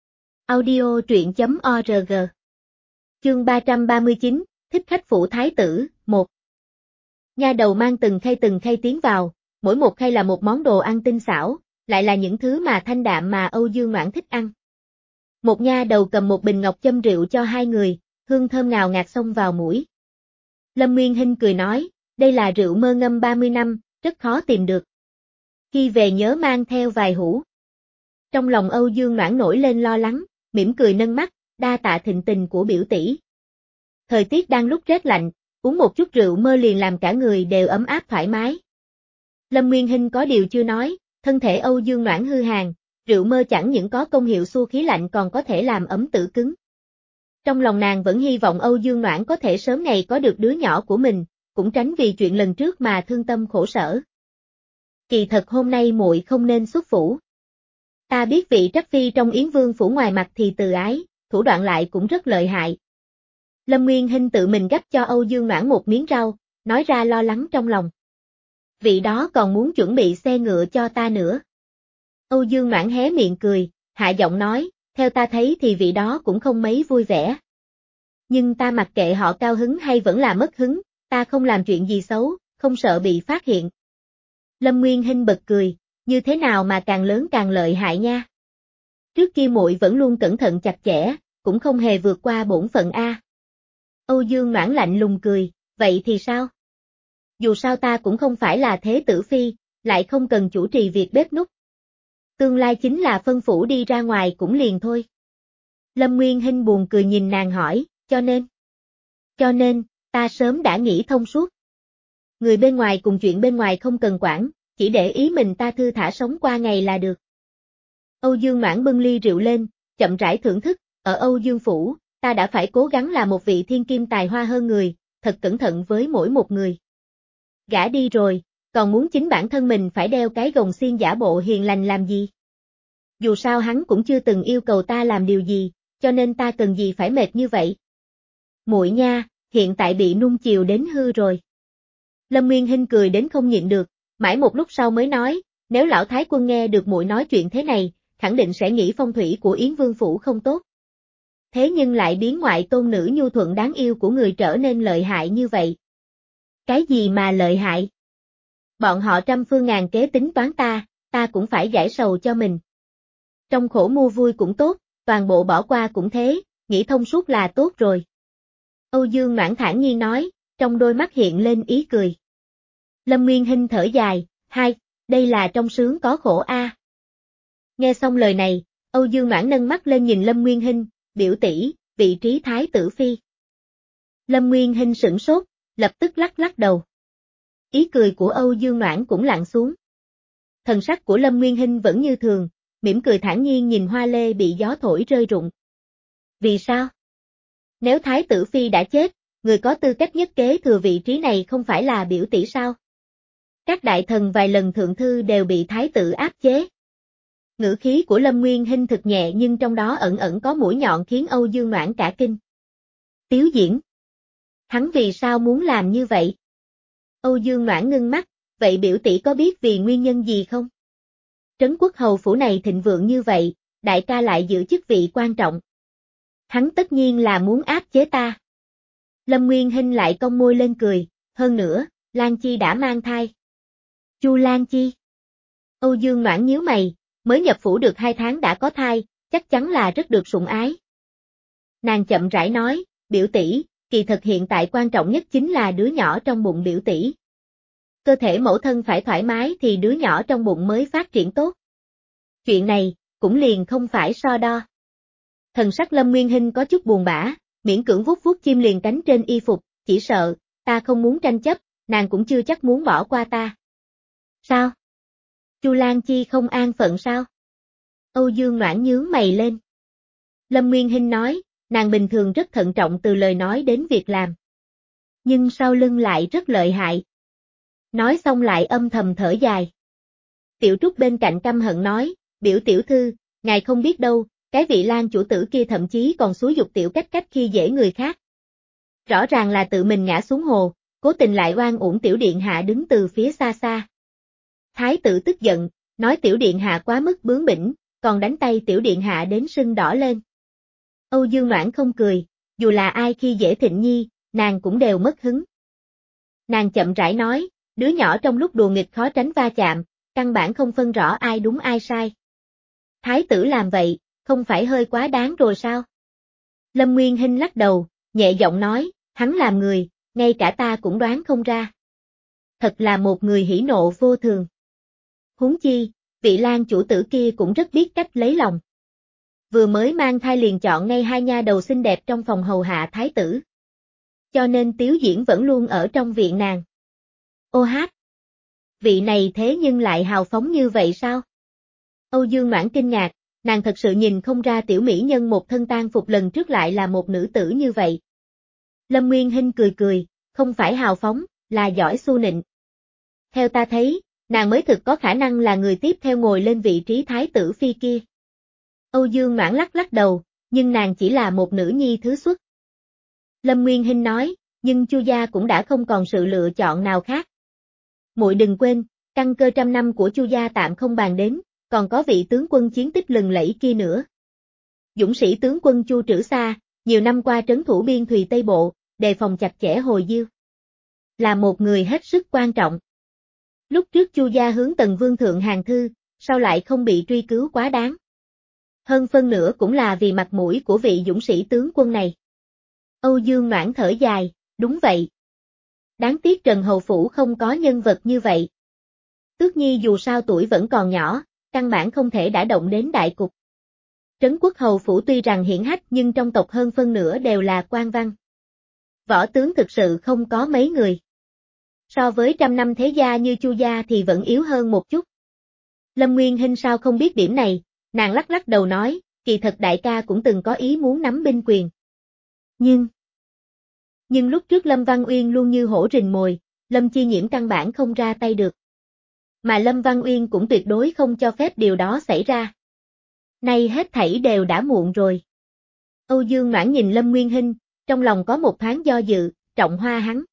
Audio truyện chấm org. Chương ba trăm ba mươi chín, thích khách phủ thái tử, một. Nha đầu mang từng khay từng khay tiến vào, mỗi một khay là một món đồ ăn tinh xảo, lại là những thứ mà thanh đạm mà Âu Dương Noãn thích ăn. Một nha đầu cầm một bình ngọc châm rượu cho hai người, hương thơm ngào ngạt xông vào mũi. Lâm Nguyên Hinh cười nói, đây là rượu mơ ngâm ba mươi năm, rất khó tìm được. Khi về nhớ mang theo vài hũ. Trong lòng Âu Dương Noãn nổi lên lo lắng, mỉm cười nâng mắt, đa tạ thịnh tình của biểu tỷ. Thời tiết đang lúc rét lạnh, uống một chút rượu mơ liền làm cả người đều ấm áp thoải mái. Lâm Nguyên Hinh có điều chưa nói, thân thể Âu Dương Noãn hư hàn, rượu mơ chẳng những có công hiệu xua khí lạnh còn có thể làm ấm tử cứng. Trong lòng nàng vẫn hy vọng Âu Dương Noãn có thể sớm ngày có được đứa nhỏ của mình, cũng tránh vì chuyện lần trước mà thương tâm khổ sở. Kỳ thật hôm nay muội không nên xuất phủ. Ta biết vị trắc phi trong Yến Vương phủ ngoài mặt thì từ ái, thủ đoạn lại cũng rất lợi hại. Lâm Nguyên Hinh tự mình gắp cho Âu Dương Noãn một miếng rau, nói ra lo lắng trong lòng. Vị đó còn muốn chuẩn bị xe ngựa cho ta nữa. Âu Dương Noãn hé miệng cười, hạ giọng nói, theo ta thấy thì vị đó cũng không mấy vui vẻ. Nhưng ta mặc kệ họ cao hứng hay vẫn là mất hứng, ta không làm chuyện gì xấu, không sợ bị phát hiện. Lâm Nguyên Hinh bật cười, như thế nào mà càng lớn càng lợi hại nha. Trước kia muội vẫn luôn cẩn thận chặt chẽ, cũng không hề vượt qua bổn phận a. Âu Dương Noãn lạnh lùng cười, vậy thì sao? Dù sao ta cũng không phải là thế tử phi, lại không cần chủ trì việc bếp núc. Tương lai chính là phân phủ đi ra ngoài cũng liền thôi. Lâm Nguyên Hinh buồn cười nhìn nàng hỏi, cho nên? Cho nên, ta sớm đã nghĩ thông suốt. Người bên ngoài cùng chuyện bên ngoài không cần quản, chỉ để ý mình ta thư thả sống qua ngày là được. Âu Dương Noãn bưng ly rượu lên, chậm rãi thưởng thức, ở Âu Dương phủ, ta đã phải cố gắng là một vị thiên kim tài hoa hơn người, thật cẩn thận với mỗi một người. Gả đi rồi, còn muốn chính bản thân mình phải đeo cái gồng xiên giả bộ hiền lành làm gì? Dù sao hắn cũng chưa từng yêu cầu ta làm điều gì, cho nên ta cần gì phải mệt như vậy. Muội nha, hiện tại bị nung chiều đến hư rồi. Lâm Nguyên Hinh cười đến không nhịn được, mãi một lúc sau mới nói, nếu lão thái quân nghe được muội nói chuyện thế này, khẳng định sẽ nghĩ phong thủy của Yến Vương phủ không tốt. Thế nhưng lại biến ngoại tôn nữ nhu thuận đáng yêu của người trở nên lợi hại như vậy. Cái gì mà lợi hại? Bọn họ trăm phương ngàn kế tính toán ta, ta cũng phải giải sầu cho mình. Trong khổ mua vui cũng tốt, toàn bộ bỏ qua cũng thế, nghĩ thông suốt là tốt rồi. Âu Dương Noãn thản nhiên nói, trong đôi mắt hiện lên ý cười. Lâm Nguyên Hinh thở dài, hai, đây là trong sướng có khổ a. Nghe xong lời này, Âu Dương Noãn nâng mắt lên nhìn Lâm Nguyên Hinh, biểu tỷ, vị trí thái tử phi. Lâm Nguyên Hinh sửng sốt, lập tức lắc lắc đầu. Ý cười của Âu Dương Noãn cũng lặng xuống. Thần sắc của Lâm Nguyên Hinh vẫn như thường, mỉm cười thản nhiên nhìn hoa lê bị gió thổi rơi rụng. Vì sao? Nếu thái tử phi đã chết, người có tư cách nhất kế thừa vị trí này không phải là biểu tỷ sao? Các đại thần vài lần thượng thư đều bị thái tử áp chế. Ngữ khí của Lâm Nguyên Hinh thực nhẹ nhưng trong đó ẩn ẩn có mũi nhọn khiến Âu Dương Noãn cả kinh. Tiếu diễn. Hắn vì sao muốn làm như vậy? Âu Dương Noãn ngưng mắt, vậy biểu tỷ có biết vì nguyên nhân gì không? Trấn Quốc hầu phủ này thịnh vượng như vậy, đại ca lại giữ chức vị quan trọng. Hắn tất nhiên là muốn áp chế ta. Lâm Nguyên Hinh lại cong môi lên cười, hơn nữa, Lan Chi đã mang thai. Chu Lan Chi. Âu Dương Noãn nhíu mày, mới nhập phủ được hai tháng đã có thai, chắc chắn là rất được sủng ái. Nàng chậm rãi nói, biểu tỷ, kỳ thật hiện tại quan trọng nhất chính là đứa nhỏ trong bụng biểu tỷ. Cơ thể mẫu thân phải thoải mái thì đứa nhỏ trong bụng mới phát triển tốt. Chuyện này, cũng liền không phải so đo. Thần sắc Lâm Nguyên Hinh có chút buồn bã, miễn cưỡng vuốt vuốt chim liền cánh trên y phục, chỉ sợ, ta không muốn tranh chấp, nàng cũng chưa chắc muốn bỏ qua ta. Sao? Chu Lan Chi không an phận sao? Âu Dương Noãn nhướng mày lên. Lâm Nguyên Hinh nói, nàng bình thường rất thận trọng từ lời nói đến việc làm. Nhưng sau lưng lại rất lợi hại. Nói xong lại âm thầm thở dài. Tiểu Trúc bên cạnh căm hận nói, biểu tiểu thư, ngài không biết đâu, cái vị Lan chủ tử kia thậm chí còn xúi giục tiểu cách cách khi dễ người khác. Rõ ràng là tự mình ngã xuống hồ, cố tình lại oan uổng tiểu điện hạ đứng từ phía xa xa. Thái tử tức giận, nói tiểu điện hạ quá mức bướng bỉnh, còn đánh tay tiểu điện hạ đến sưng đỏ lên. Âu Dương Noãn không cười, dù là ai khi dễ Thịnh Nhi, nàng cũng đều mất hứng. Nàng chậm rãi nói, đứa nhỏ trong lúc đùa nghịch khó tránh va chạm, căn bản không phân rõ ai đúng ai sai. Thái tử làm vậy, không phải hơi quá đáng rồi sao? Lâm Nguyên Hinh lắc đầu, nhẹ giọng nói, hắn làm người, ngay cả ta cũng đoán không ra. Thật là một người hỉ nộ vô thường. Huống chi, vị Lan chủ tử kia cũng rất biết cách lấy lòng. Vừa mới mang thai liền chọn ngay hai nha đầu xinh đẹp trong phòng hầu hạ thái tử. Cho nên Tiếu Diễn vẫn luôn ở trong viện nàng. Ô hát! Vị này thế nhưng lại hào phóng như vậy sao? Âu Dương Noãn kinh ngạc, nàng thật sự nhìn không ra tiểu mỹ nhân một thân tang phục lần trước lại là một nữ tử như vậy. Lâm Nguyên Hinh cười cười, không phải hào phóng, là giỏi xu nịnh. Theo ta thấy, nàng mới thực có khả năng là người tiếp theo ngồi lên vị trí thái tử phi kia. Âu Dương Noãn lắc lắc đầu, nhưng nàng chỉ là một nữ nhi thứ xuất. Lâm Nguyên Hinh nói, nhưng Chu gia cũng đã không còn sự lựa chọn nào khác. Muội đừng quên, căn cơ trăm năm của Chu gia tạm không bàn đến, còn có vị tướng quân chiến tích lừng lẫy kia nữa. Dũng sĩ tướng quân Chu Trử Sa, nhiều năm qua trấn thủ biên thùy Tây Bộ, đề phòng chặt chẽ hồi diêu. Là một người hết sức quan trọng. Lúc trước Chu gia hướng Tần Vương thượng hàng thư, sao lại không bị truy cứu quá đáng. Hơn phân nữa cũng là vì mặt mũi của vị dũng sĩ tướng quân này. Âu Dương Noãn thở dài, đúng vậy. Đáng tiếc Trần Hầu Phủ không có nhân vật như vậy. Tước Nhi dù sao tuổi vẫn còn nhỏ, căn bản không thể đả động đến đại cục. Trấn Quốc Hầu Phủ tuy rằng hiển hách nhưng trong tộc hơn phân nửa đều là quan văn. Võ tướng thực sự không có mấy người. So với trăm năm thế gia như Chu gia thì vẫn yếu hơn một chút. Lâm Nguyên Hinh sao không biết điểm này, nàng lắc lắc đầu nói, kỳ thật đại ca cũng từng có ý muốn nắm binh quyền. Nhưng... Nhưng lúc trước Lâm Văn Uyên luôn như hổ rình mồi, Lâm Chi Nhiễm căn bản không ra tay được. Mà Lâm Văn Uyên cũng tuyệt đối không cho phép điều đó xảy ra. Nay hết thảy đều đã muộn rồi. Âu Dương Noãn nhìn Lâm Nguyên Hinh, trong lòng có một thoáng do dự, trọng hoa hắn.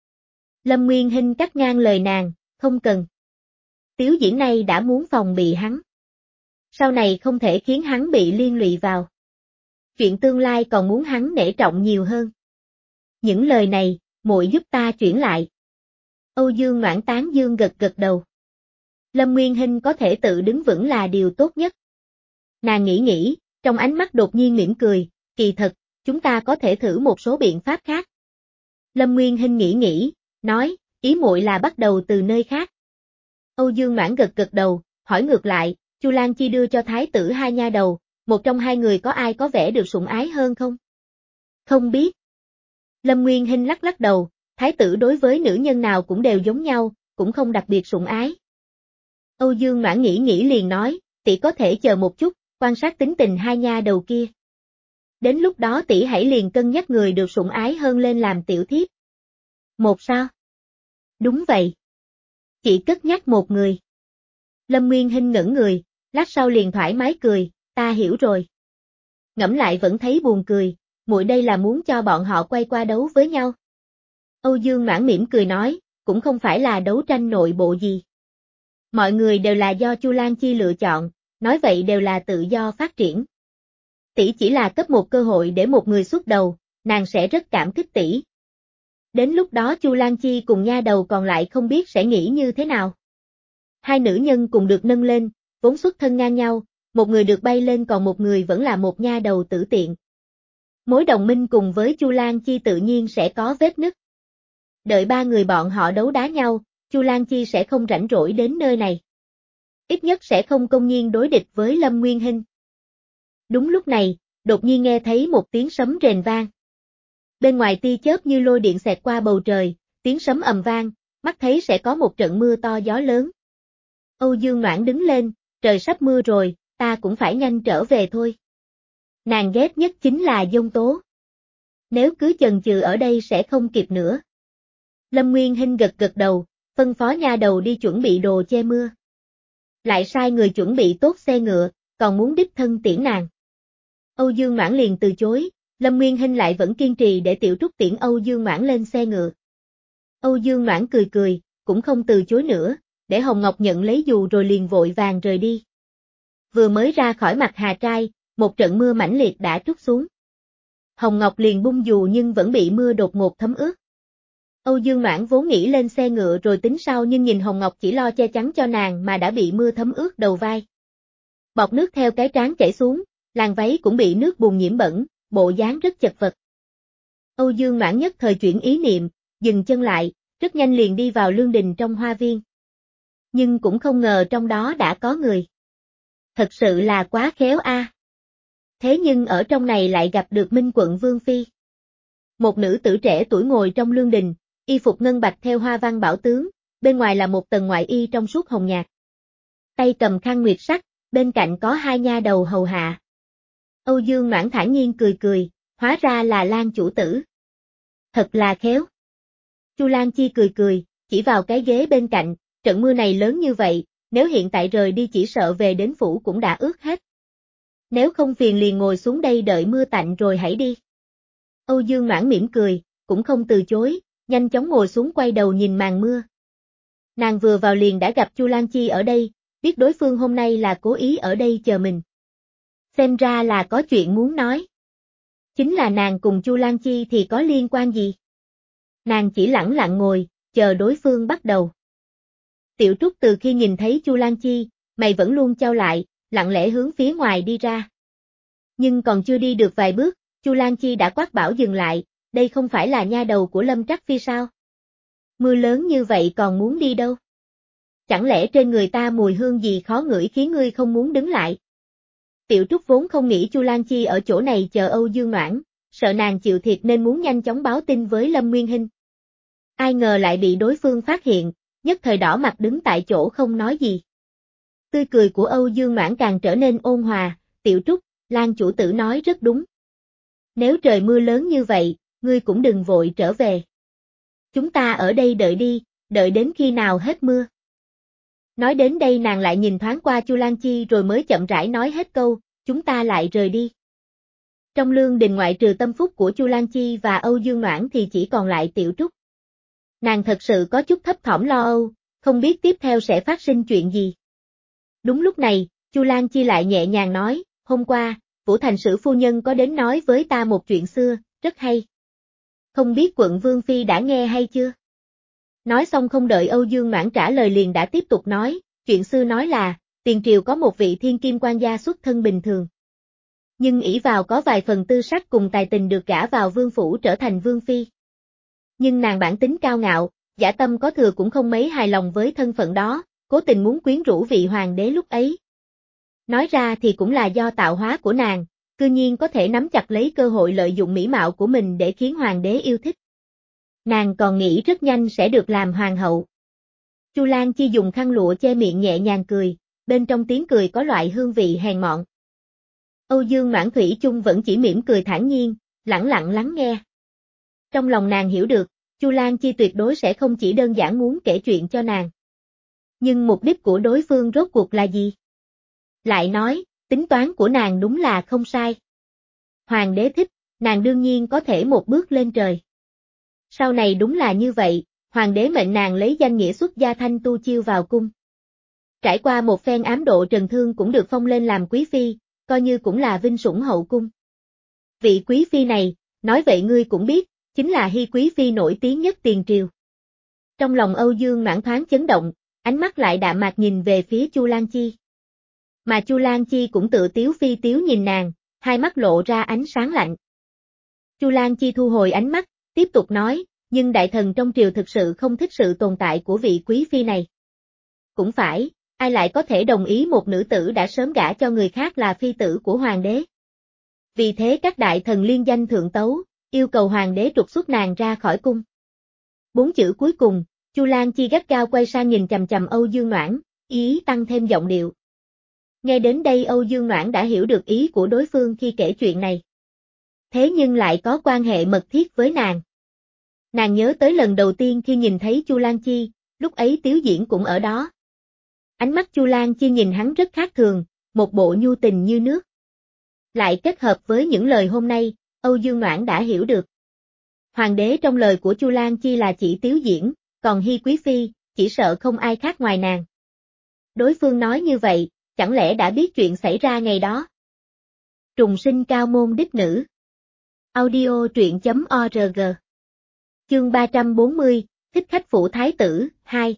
Lâm Nguyên Hinh cắt ngang lời nàng, không cần. Tiếu Diễn này đã muốn phòng bị hắn. Sau này không thể khiến hắn bị liên lụy vào. Chuyện tương lai còn muốn hắn nể trọng nhiều hơn. Những lời này, muội giúp ta chuyển lại. Âu Dương Noãn tán dương gật gật đầu. Lâm Nguyên Hinh có thể tự đứng vững là điều tốt nhất. Nàng nghĩ nghĩ, trong ánh mắt đột nhiên mỉm cười, kỳ thật, chúng ta có thể thử một số biện pháp khác. Lâm Nguyên Hinh nghĩ nghĩ, nói, ý muội là bắt đầu từ nơi khác. Âu Dương Noãn gật gật đầu, hỏi ngược lại, Chu Lan Chi đưa cho thái tử hai nha đầu, một trong hai người có ai có vẻ được sủng ái hơn không? Không biết. Lâm Nguyên Hinh lắc lắc đầu, thái tử đối với nữ nhân nào cũng đều giống nhau, cũng không đặc biệt sủng ái. Âu Dương Noãn nghĩ nghĩ liền nói, tỷ có thể chờ một chút, quan sát tính tình hai nha đầu kia. Đến lúc đó tỷ hãy liền cân nhắc người được sủng ái hơn lên làm tiểu thiếp. Một sao? Đúng vậy. Chỉ cất nhắc một người. Lâm Nguyên Hinh ngẩn người, lát sau liền thoải mái cười, ta hiểu rồi. Ngẫm lại vẫn thấy buồn cười, muội đây là muốn cho bọn họ quay qua đấu với nhau. Âu Dương Noãn mỉm cười nói, cũng không phải là đấu tranh nội bộ gì. Mọi người đều là do Chu Lan Chi lựa chọn, nói vậy đều là tự do phát triển. Tỷ chỉ là cấp một cơ hội để một người xuất đầu, nàng sẽ rất cảm kích tỷ. Đến lúc đó Chu Lan Chi cùng nha đầu còn lại không biết sẽ nghĩ như thế nào. Hai nữ nhân cùng được nâng lên, vốn xuất thân ngang nhau, một người được bay lên còn một người vẫn là một nha đầu tử tiện. Mối đồng minh cùng với Chu Lan Chi tự nhiên sẽ có vết nứt. Đợi ba người bọn họ đấu đá nhau, Chu Lan Chi sẽ không rảnh rỗi đến nơi này. Ít nhất sẽ không công nhiên đối địch với Lâm Nguyên Hinh. Đúng lúc này, đột nhiên nghe thấy một tiếng sấm rền vang. Bên ngoài tia chớp như lôi điện xẹt qua bầu trời, tiếng sấm ầm vang, mắt thấy sẽ có một trận mưa to gió lớn. Âu Dương Noãn đứng lên, trời sắp mưa rồi, ta cũng phải nhanh trở về thôi. Nàng ghét nhất chính là giông tố. Nếu cứ chần chừ ở đây sẽ không kịp nữa. Lâm Nguyên Hinh gật gật đầu, phân phó nha đầu đi chuẩn bị đồ che mưa. Lại sai người chuẩn bị tốt xe ngựa, còn muốn đích thân tiễn nàng. Âu Dương Noãn liền từ chối, Lâm Nguyên Hinh lại vẫn kiên trì để Tiểu Trúc tiễn Âu Dương Noãn lên xe ngựa. Âu Dương Noãn cười cười, cũng không từ chối nữa, để Hồng Ngọc nhận lấy dù rồi liền vội vàng rời đi. Vừa mới ra khỏi mặt Hà Trai, một trận mưa mãnh liệt đã trút xuống. Hồng Ngọc liền bung dù nhưng vẫn bị mưa đột ngột thấm ướt. Âu Dương Noãn vốn nghĩ lên xe ngựa rồi tính sau nhưng nhìn Hồng Ngọc chỉ lo che chắn cho nàng mà đã bị mưa thấm ướt đầu vai. Bọt nước theo cái trán chảy xuống, làn váy cũng bị nước bùn nhiễm bẩn, bộ dáng rất chật vật. Âu Dương Noãn nhất thời chuyển ý niệm, dừng chân lại, rất nhanh liền đi vào lương đình trong hoa viên. Nhưng cũng không ngờ trong đó đã có người. Thật sự là quá khéo a. À. Thế nhưng ở trong này lại gặp được Minh Quận Vương Phi. Một nữ tử trẻ tuổi ngồi trong lương đình, y phục ngân bạch theo hoa văn bảo tướng, bên ngoài là một tầng ngoại y trong suốt hồng nhạt. Tay cầm khăn nguyệt sắc, bên cạnh có hai nha đầu hầu hạ. Âu Dương Noãn thản nhiên cười cười, hóa ra là Lan chủ tử. Thật là khéo. Chu Lan Chi cười cười, chỉ vào cái ghế bên cạnh, trận mưa này lớn như vậy, nếu hiện tại rời đi chỉ sợ về đến phủ cũng đã ướt hết. Nếu không phiền liền ngồi xuống đây đợi mưa tạnh rồi hãy đi. Âu Dương Noãn mỉm cười, cũng không từ chối, nhanh chóng ngồi xuống quay đầu nhìn màn mưa. Nàng vừa vào liền đã gặp Chu Lan Chi ở đây, biết đối phương hôm nay là cố ý ở đây chờ mình. Xem ra là có chuyện muốn nói. Chính là nàng cùng Chu Lan Chi thì có liên quan gì? Nàng chỉ lẳng lặng ngồi, chờ đối phương bắt đầu. Tiểu Trúc từ khi nhìn thấy Chu Lan Chi, mày vẫn luôn chau lại, lặng lẽ hướng phía ngoài đi ra. Nhưng còn chưa đi được vài bước, Chu Lan Chi đã quát bảo dừng lại, đây không phải là nha đầu của Lâm Trắc Phi sao? Mưa lớn như vậy còn muốn đi đâu? Chẳng lẽ trên người ta mùi hương gì khó ngửi khiến ngươi không muốn đứng lại? Tiểu Trúc vốn không nghĩ Chu Lan Chi ở chỗ này chờ Âu Dương Noãn, sợ nàng chịu thiệt nên muốn nhanh chóng báo tin với Lâm Nguyên Hinh. Ai ngờ lại bị đối phương phát hiện, nhất thời đỏ mặt đứng tại chỗ không nói gì. Tươi cười của Âu Dương Noãn càng trở nên ôn hòa, Tiểu Trúc, Lan chủ tử nói rất đúng. Nếu trời mưa lớn như vậy, ngươi cũng đừng vội trở về. Chúng ta ở đây đợi đi, đợi đến khi nào hết mưa. Nói đến đây nàng lại nhìn thoáng qua Chu Lan Chi rồi mới chậm rãi nói hết câu, chúng ta lại rời đi. Trong lương đình ngoại trừ tâm phúc của Chu Lan Chi và Âu Dương Noãn thì chỉ còn lại Tiểu Trúc. Nàng thật sự có chút thấp thỏm lo âu, không biết tiếp theo sẽ phát sinh chuyện gì. Đúng lúc này, Chu Lan Chi lại nhẹ nhàng nói, hôm qua, Vũ Thành Sử phu nhân có đến nói với ta một chuyện xưa, rất hay. Không biết quận Vương Phi đã nghe hay chưa? Nói xong không đợi Âu Dương Noãn trả lời liền đã tiếp tục nói, chuyện xưa nói là, tiền triều có một vị thiên kim quan gia xuất thân bình thường. Nhưng ỷ vào có vài phần tư sắc cùng tài tình được gả vào vương phủ trở thành Vương Phi. Nhưng nàng bản tính cao ngạo, dã tâm có thừa cũng không mấy hài lòng với thân phận đó, cố tình muốn quyến rũ vị hoàng đế lúc ấy. Nói ra thì cũng là do tạo hóa của nàng, cư nhiên có thể nắm chặt lấy cơ hội lợi dụng mỹ mạo của mình để khiến hoàng đế yêu thích. Nàng còn nghĩ rất nhanh sẽ được làm hoàng hậu. Chu Lan Chi dùng khăn lụa che miệng nhẹ nhàng cười, bên trong tiếng cười có loại hương vị hèn mọn. Âu Dương Noãn thủy chung vẫn chỉ mỉm cười thản nhiên, lẳng lặng lắng nghe. Trong lòng nàng hiểu được, Chu Lan Chi tuyệt đối sẽ không chỉ đơn giản muốn kể chuyện cho nàng. Nhưng mục đích của đối phương rốt cuộc là gì? Lại nói, tính toán của nàng đúng là không sai. Hoàng đế thích, nàng đương nhiên có thể một bước lên trời. Sau này đúng là như vậy, hoàng đế mệnh nàng lấy danh nghĩa xuất gia thanh tu chiêu vào cung. Trải qua một phen ám độ trần thương cũng được phong lên làm quý phi, coi như cũng là vinh sủng hậu cung. Vị quý phi này, nói vậy ngươi cũng biết, chính là Hy quý phi nổi tiếng nhất tiền triều. Trong lòng Âu Dương Noãn thoáng chấn động, ánh mắt lại đạm mạc nhìn về phía Chu Lan Chi. Mà Chu Lan Chi cũng tự tiếu phi tiếu nhìn nàng, hai mắt lộ ra ánh sáng lạnh. Chu Lan Chi thu hồi ánh mắt, tiếp tục nói, nhưng đại thần trong triều thực sự không thích sự tồn tại của vị quý phi này. Cũng phải, ai lại có thể đồng ý một nữ tử đã sớm gả cho người khác là phi tử của hoàng đế. Vì thế các đại thần liên danh thượng tấu, yêu cầu hoàng đế trục xuất nàng ra khỏi cung. Bốn chữ cuối cùng, Chu Lang Chi gắt gao quay sang nhìn chằm chằm Âu Dương Noãn, ý tăng thêm giọng điệu. Nghe đến đây Âu Dương Noãn đã hiểu được ý của đối phương khi kể chuyện này. Thế nhưng lại có quan hệ mật thiết với nàng. Nàng nhớ tới lần đầu tiên khi nhìn thấy Chu Lang Chi, lúc ấy Tiếu Diễn cũng ở đó. Ánh mắt Chu Lang Chi nhìn hắn rất khác thường, một bộ nhu tình như nước. Lại kết hợp với những lời hôm nay, Âu Dương Noãn đã hiểu được. Hoàng đế trong lời của Chu Lang Chi là chỉ Tiếu Diễn, còn Hi Quý Phi, chỉ sợ không ai khác ngoài nàng. Đối phương nói như vậy, chẳng lẽ đã biết chuyện xảy ra ngày đó? Trùng sinh cao môn đích nữ. Audio truyện chấm org. Chương ba trăm bốn mươi, thích khách phủ thái tử, hai.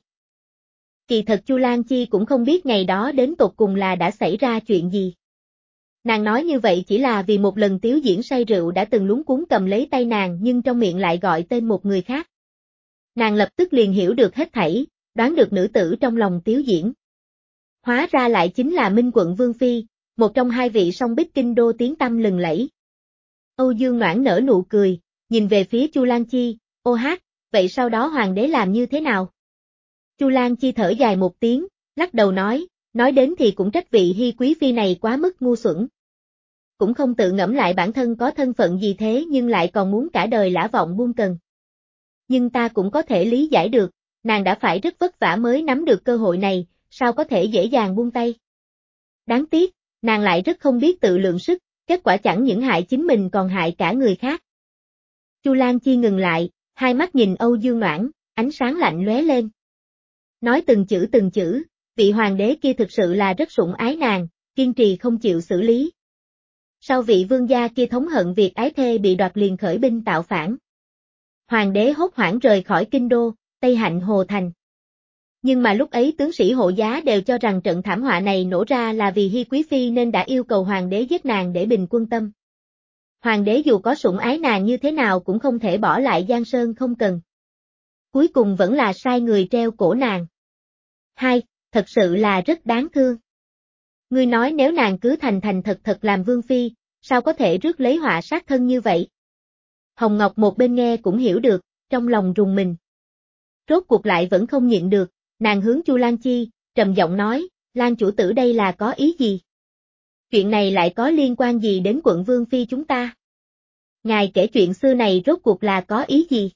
Kỳ thật Chu Lang Chi cũng không biết ngày đó đến tột cùng là đã xảy ra chuyện gì. Nàng nói như vậy chỉ là vì một lần Tiếu Diễn say rượu đã từng lúng cuống cầm lấy tay nàng nhưng trong miệng lại gọi tên một người khác. Nàng lập tức liền hiểu được hết thảy, đoán được nữ tử trong lòng Tiếu Diễn. Hóa ra lại chính là Minh Quận Vương Phi, một trong hai vị song bích kinh đô tiếng tăm lừng lẫy. Âu Dương Noãn nở nụ cười, nhìn về phía Chu Lang Chi, ô hát, vậy sau đó hoàng đế làm như thế nào? Chu Lang Chi thở dài một tiếng, lắc đầu nói, nói đến thì cũng trách vị Hi Quý Phi này quá mức ngu xuẩn. Cũng không tự ngẫm lại bản thân có thân phận gì thế nhưng lại còn muốn cả đời lã vọng buông cần. Nhưng ta cũng có thể lý giải được, nàng đã phải rất vất vả mới nắm được cơ hội này, sao có thể dễ dàng buông tay. Đáng tiếc, nàng lại rất không biết tự lượng sức, kết quả chẳng những hại chính mình còn hại cả người khác. Chu Lang Chi ngừng lại, hai mắt nhìn Âu Dương Noãn, ánh sáng lạnh lóe lên. Nói từng chữ từng chữ, vị hoàng đế kia thực sự là rất sủng ái nàng, kiên trì không chịu xử lý. Sau vị vương gia kia thống hận việc ái thê bị đoạt liền khởi binh tạo phản. Hoàng đế hốt hoảng rời khỏi kinh đô, Tây Hạnh Hồ Thành. Nhưng mà lúc ấy tướng sĩ hộ giá đều cho rằng trận thảm họa này nổ ra là vì Hi Quý Phi nên đã yêu cầu hoàng đế giết nàng để bình quân tâm. Hoàng đế dù có sủng ái nàng như thế nào cũng không thể bỏ lại Giang Sơn không cần. Cuối cùng vẫn là sai người treo cổ nàng. Hai, thật sự là rất đáng thương. Ngươi nói nếu nàng cứ thành thành thật thật làm vương phi, sao có thể rước lấy họa sát thân như vậy? Hồng Ngọc một bên nghe cũng hiểu được, trong lòng rùng mình. Rốt cuộc lại vẫn không nhịn được, nàng hướng Chu Lang Chi, trầm giọng nói, Lang chủ tử đây là có ý gì? Chuyện này lại có liên quan gì đến quận vương phi chúng ta? Ngài kể chuyện xưa này rốt cuộc là có ý gì?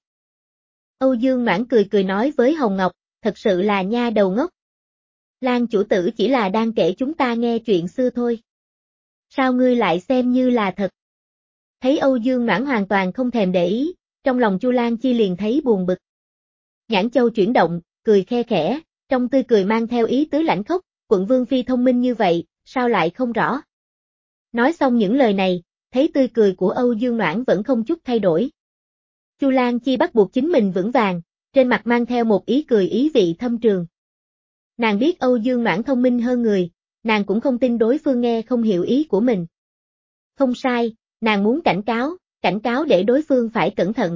Âu Dương Noãn cười cười nói với Hồng Ngọc, thật sự là nha đầu ngốc. Lang chủ tử chỉ là đang kể chúng ta nghe chuyện xưa thôi. Sao ngươi lại xem như là thật? Thấy Âu Dương Noãn hoàn toàn không thèm để ý, trong lòng Chu Lang Chi liền thấy buồn bực. Nhãn châu chuyển động, cười khe khẽ, trong tươi cười mang theo ý tứ lãnh khốc, quận vương phi thông minh như vậy, sao lại không rõ? Nói xong những lời này, thấy tươi cười của Âu Dương Noãn vẫn không chút thay đổi. Chu Lang Chi bắt buộc chính mình vững vàng, trên mặt mang theo một ý cười ý vị thâm trường. Nàng biết Âu Dương Noãn thông minh hơn người, nàng cũng không tin đối phương nghe không hiểu ý của mình. Không sai, nàng muốn cảnh cáo, cảnh cáo để đối phương phải cẩn thận.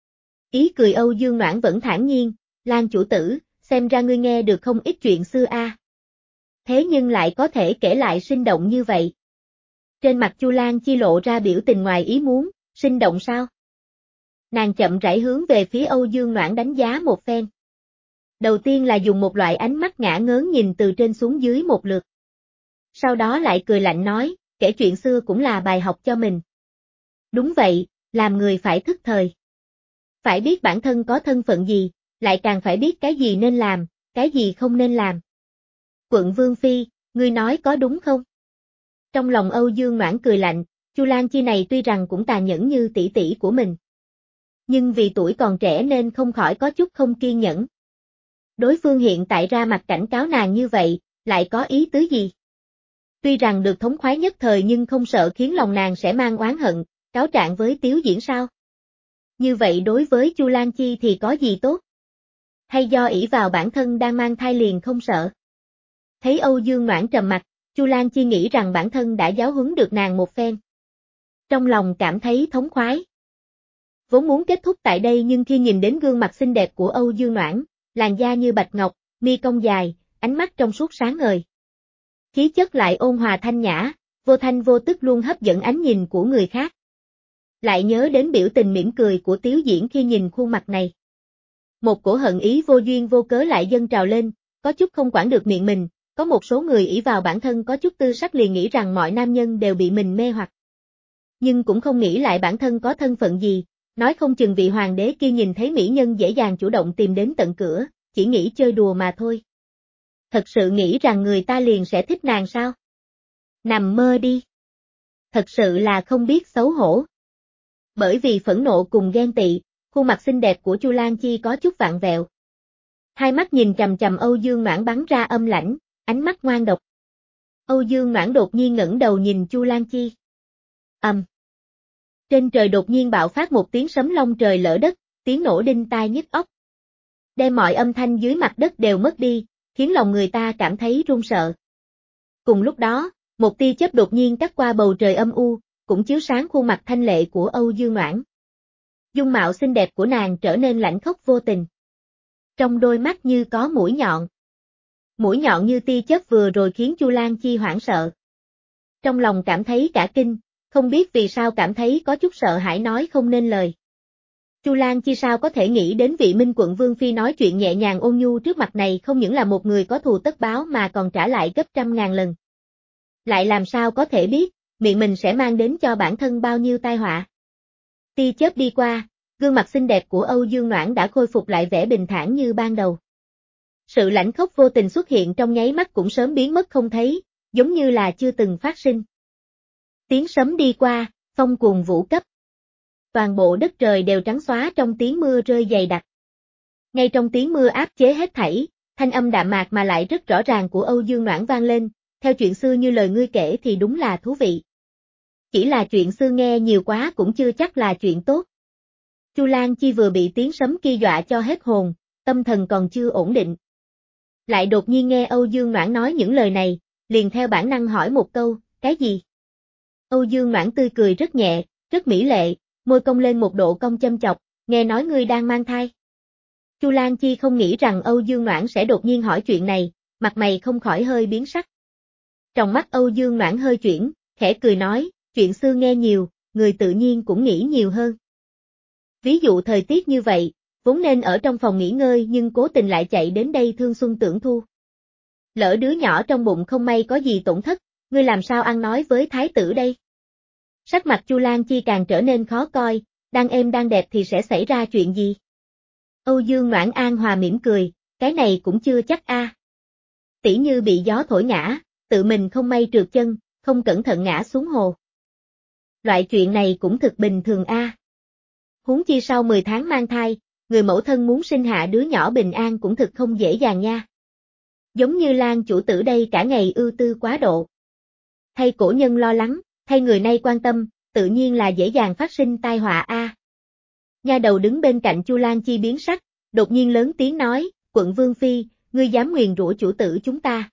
Ý cười Âu Dương Noãn vẫn thản nhiên, Lang chủ tử, xem ra ngươi nghe được không ít chuyện xưa a. À. Thế nhưng lại có thể kể lại sinh động như vậy. Trên mặt Chu Lang Chi lộ ra biểu tình ngoài ý muốn, sinh động sao? Nàng chậm rãi hướng về phía Âu Dương Noãn đánh giá một phen. Đầu tiên là dùng một loại ánh mắt ngả ngớn nhìn từ trên xuống dưới một lượt. Sau đó lại cười lạnh nói, kể chuyện xưa cũng là bài học cho mình. Đúng vậy, làm người phải thức thời. Phải biết bản thân có thân phận gì, lại càng phải biết cái gì nên làm, cái gì không nên làm. Quận Vương Phi, ngươi nói có đúng không? Trong lòng Âu Dương Noãn cười lạnh, Chu Lang Chi này tuy rằng cũng tàn nhẫn như tỷ tỷ của mình. Nhưng vì tuổi còn trẻ nên không khỏi có chút không kiên nhẫn. Đối phương hiện tại ra mặt cảnh cáo nàng như vậy, lại có ý tứ gì? Tuy rằng được thống khoái nhất thời nhưng không sợ khiến lòng nàng sẽ mang oán hận, cáo trạng với Tiếu Diễn sao? Như vậy đối với Chu Lang Chi thì có gì tốt? Hay do ỷ vào bản thân đang mang thai liền không sợ? Thấy Âu Dương Noãn trầm mặt, Chu Lang Chi nghĩ rằng bản thân đã giáo huấn được nàng một phen. Trong lòng cảm thấy thống khoái. Vốn muốn kết thúc tại đây nhưng khi nhìn đến gương mặt xinh đẹp của Âu Dương Noãn, làn da như bạch ngọc, mi cong dài, ánh mắt trong suốt sáng ngời. Khí chất lại ôn hòa thanh nhã, vô thanh vô tức luôn hấp dẫn ánh nhìn của người khác. Lại nhớ đến biểu tình mỉm cười của Tiếu Diễn khi nhìn khuôn mặt này. Một cổ hận ý vô duyên vô cớ lại dâng trào lên, có chút không quản được miệng mình, có một số người ỷ vào bản thân có chút tư sắc liền nghĩ rằng mọi nam nhân đều bị mình mê hoặc. Nhưng cũng không nghĩ lại bản thân có thân phận gì, nói không chừng vị hoàng đế kia nhìn thấy mỹ nhân dễ dàng chủ động tìm đến tận cửa, chỉ nghĩ chơi đùa mà thôi. Thật sự nghĩ rằng người ta liền sẽ thích nàng sao? Nằm mơ đi. Thật sự là không biết xấu hổ. Bởi vì phẫn nộ cùng ghen tị, khuôn mặt xinh đẹp của Chu Lan Chi có chút vặn vẹo. Hai mắt nhìn chằm chằm Âu Dương Noãn bắn ra âm lãnh, ánh mắt ngoan độc. Âu Dương Noãn đột nhiên ngẩng đầu nhìn Chu Lan Chi. Ầm. Um. Trên trời đột nhiên bạo phát một tiếng sấm long trời lỡ đất, tiếng nổ đinh tai nhức óc. Đem mọi âm thanh dưới mặt đất đều mất đi, khiến lòng người ta cảm thấy run sợ. Cùng lúc đó, một tia chớp đột nhiên cắt qua bầu trời âm u, cũng chiếu sáng khuôn mặt thanh lệ của Âu Dương Noãn. Dung mạo xinh đẹp của nàng trở nên lạnh khốc vô tình. Trong đôi mắt như có mũi nhọn. Mũi nhọn như tia chớp vừa rồi khiến Chu Lan Chi hoảng sợ. Trong lòng cảm thấy cả kinh, không biết vì sao cảm thấy có chút sợ hãi nói không nên lời. Chu Lan Chi sao có thể nghĩ đến vị Minh Quận Vương Phi nói chuyện nhẹ nhàng ôn nhu trước mặt này không những là một người có thù tất báo mà còn trả lại gấp trăm ngàn lần. Lại làm sao có thể biết, miệng mình sẽ mang đến cho bản thân bao nhiêu tai họa. Tia chớp đi qua, gương mặt xinh đẹp của Âu Dương Noãn đã khôi phục lại vẻ bình thản như ban đầu. Sự lãnh khốc vô tình xuất hiện trong nháy mắt cũng sớm biến mất không thấy, giống như là chưa từng phát sinh. Tiếng sấm đi qua, phong cuồng vũ cấp. Toàn bộ đất trời đều trắng xóa trong tiếng mưa rơi dày đặc. Ngay trong tiếng mưa áp chế hết thảy, thanh âm đạm mạc mà lại rất rõ ràng của Âu Dương Noãn vang lên, theo chuyện xưa như lời ngươi kể thì đúng là thú vị. Chỉ là chuyện xưa nghe nhiều quá cũng chưa chắc là chuyện tốt. Chu Lan Chi vừa bị tiếng sấm kia dọa cho hết hồn, tâm thần còn chưa ổn định. Lại đột nhiên nghe Âu Dương Noãn nói những lời này, liền theo bản năng hỏi một câu, cái gì? Âu Dương Noãn tươi cười rất nhẹ, rất mỹ lệ, môi cong lên một độ cong châm chọc, nghe nói ngươi đang mang thai. Chu Lan Chi không nghĩ rằng Âu Dương Noãn sẽ đột nhiên hỏi chuyện này, mặt mày không khỏi hơi biến sắc. Trong mắt Âu Dương Noãn hơi chuyển, khẽ cười nói, chuyện xưa nghe nhiều, người tự nhiên cũng nghĩ nhiều hơn. Ví dụ thời tiết như vậy, vốn nên ở trong phòng nghỉ ngơi nhưng cố tình lại chạy đến đây thương xuân tưởng thu. Lỡ đứa nhỏ trong bụng không may có gì tổn thất, ngươi làm sao ăn nói với thái tử đây? Sắc mặt Chu Lan Chi càng trở nên khó coi, đang êm đang đẹp thì sẽ xảy ra chuyện gì? Âu Dương Noãn an hòa mỉm cười, cái này cũng chưa chắc a. À. Tỉ như bị gió thổi ngã, tự mình không may trượt chân, không cẩn thận ngã xuống hồ. Loại chuyện này cũng thực bình thường a. À. Huống chi sau mười tháng mang thai, người mẫu thân muốn sinh hạ đứa nhỏ bình an cũng thực không dễ dàng nha. Giống như Lan chủ tử đây cả ngày ưu tư quá độ. Thay cổ nhân lo lắng, thay người nay quan tâm, tự nhiên là dễ dàng phát sinh tai họa a. À. Nha đầu đứng bên cạnh Chu Lan Chi biến sắc, đột nhiên lớn tiếng nói, quận Vương Phi, ngươi dám nguyền rủa chủ tử chúng ta.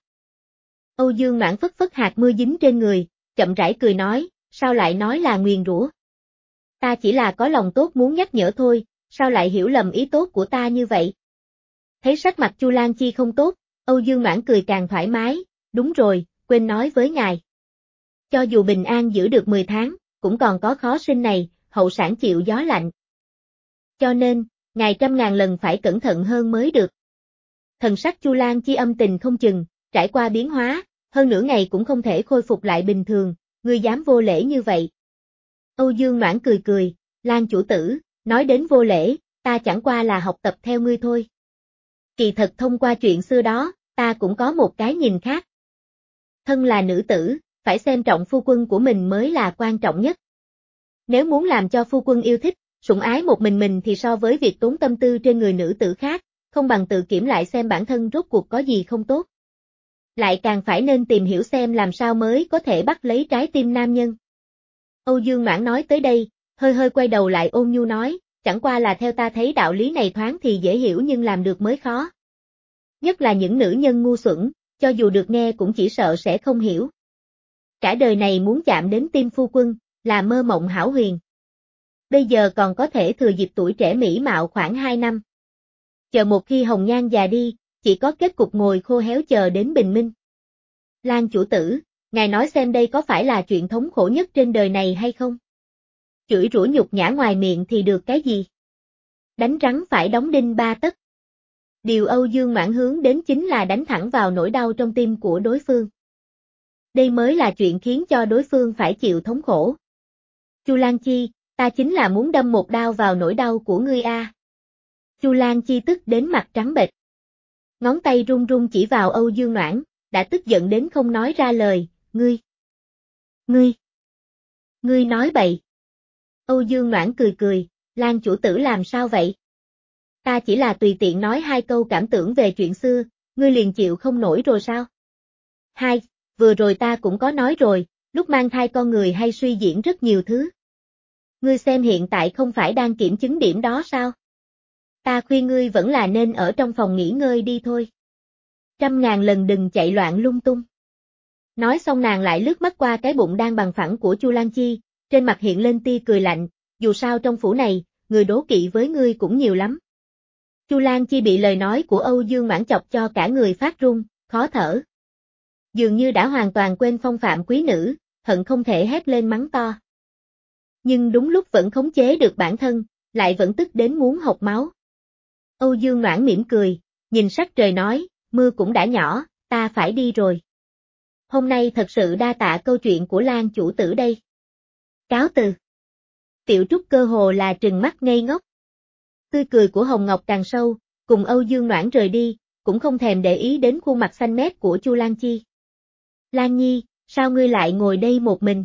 Âu Dương Noãn phất phất hạt mưa dính trên người, chậm rãi cười nói, sao lại nói là nguyền rủa? Ta chỉ là có lòng tốt muốn nhắc nhở thôi, sao lại hiểu lầm ý tốt của ta như vậy? Thấy sắc mặt Chu Lan Chi không tốt, Âu Dương Noãn cười càng thoải mái, đúng rồi, quên nói với ngài. Cho dù bình an giữ được mười tháng, cũng còn có khó sinh này, hậu sản chịu gió lạnh. Cho nên, ngài trăm ngàn lần phải cẩn thận hơn mới được. Thần sắc Chu Lan Chi âm tình không chừng, trải qua biến hóa, hơn nửa ngày cũng không thể khôi phục lại bình thường, ngươi dám vô lễ như vậy. Âu Dương Noãn cười cười, Lan chủ tử, nói đến vô lễ, ta chẳng qua là học tập theo ngươi thôi. Kỳ thật thông qua chuyện xưa đó, ta cũng có một cái nhìn khác. Thân là nữ tử, phải xem trọng phu quân của mình mới là quan trọng nhất. Nếu muốn làm cho phu quân yêu thích, sủng ái một mình mình thì so với việc tốn tâm tư trên người nữ tử khác, không bằng tự kiểm lại xem bản thân rốt cuộc có gì không tốt. Lại càng phải nên tìm hiểu xem làm sao mới có thể bắt lấy trái tim nam nhân. Âu Dương Noãn nói tới đây, hơi hơi quay đầu lại ôn nhu nói, chẳng qua là theo ta thấy đạo lý này thoáng thì dễ hiểu nhưng làm được mới khó. Nhất là những nữ nhân ngu xuẩn, cho dù được nghe cũng chỉ sợ sẽ không hiểu. Cả đời này muốn chạm đến tim phu quân, là mơ mộng hão huyền. Bây giờ còn có thể thừa dịp tuổi trẻ mỹ mạo khoảng hai năm. Chờ một khi hồng nhan già đi, chỉ có kết cục ngồi khô héo chờ đến bình minh. Lan chủ tử, ngài nói xem đây có phải là chuyện thống khổ nhất trên đời này hay không? Chửi rủa nhục nhã ngoài miệng thì được cái gì? Đánh rắn phải đóng đinh ba tấc. Điều Âu Dương Mãn hướng đến chính là đánh thẳng vào nỗi đau trong tim của đối phương. Đây mới là chuyện khiến cho đối phương phải chịu thống khổ. Chu Lan Chi, ta chính là muốn đâm một đao vào nỗi đau của ngươi a. Chu Lan Chi tức đến mặt trắng bệch. Ngón tay run run chỉ vào Âu Dương Noãn, đã tức giận đến không nói ra lời, ngươi. Ngươi. Ngươi nói bậy. Âu Dương Noãn cười cười, Lan chủ tử làm sao vậy? Ta chỉ là tùy tiện nói hai câu cảm tưởng về chuyện xưa, ngươi liền chịu không nổi rồi sao? Hai, vừa rồi ta cũng có nói rồi, lúc mang thai con người hay suy diễn rất nhiều thứ. Ngươi xem hiện tại không phải đang kiểm chứng điểm đó sao? Ta khuyên ngươi vẫn là nên ở trong phòng nghỉ ngơi đi thôi. Trăm ngàn lần đừng chạy loạn lung tung. Nói xong nàng lại lướt mắt qua cái bụng đang bằng phẳng của Chu Lan Chi, trên mặt hiện lên tia cười lạnh, dù sao trong phủ này, người đố kỵ với ngươi cũng nhiều lắm. Chu Lan Chi bị lời nói của Âu Dương Mãn chọc cho cả người phát run, khó thở. Dường như đã hoàn toàn quên phong phạm quý nữ, hận không thể hét lên mắng to. Nhưng đúng lúc vẫn khống chế được bản thân, lại vẫn tức đến muốn hộc máu. Âu Dương Noãn mỉm cười, nhìn sắc trời nói, mưa cũng đã nhỏ, ta phải đi rồi. Hôm nay thật sự đa tạ câu chuyện của Lan chủ tử đây. Cáo từ. Tiểu Trúc cơ hồ là trừng mắt ngây ngốc. Tươi cười của Hồng Ngọc càng sâu, cùng Âu Dương Noãn rời đi, cũng không thèm để ý đến khuôn mặt xanh mét của Chu Lan Chi. Lan Nhi, sao ngươi lại ngồi đây một mình?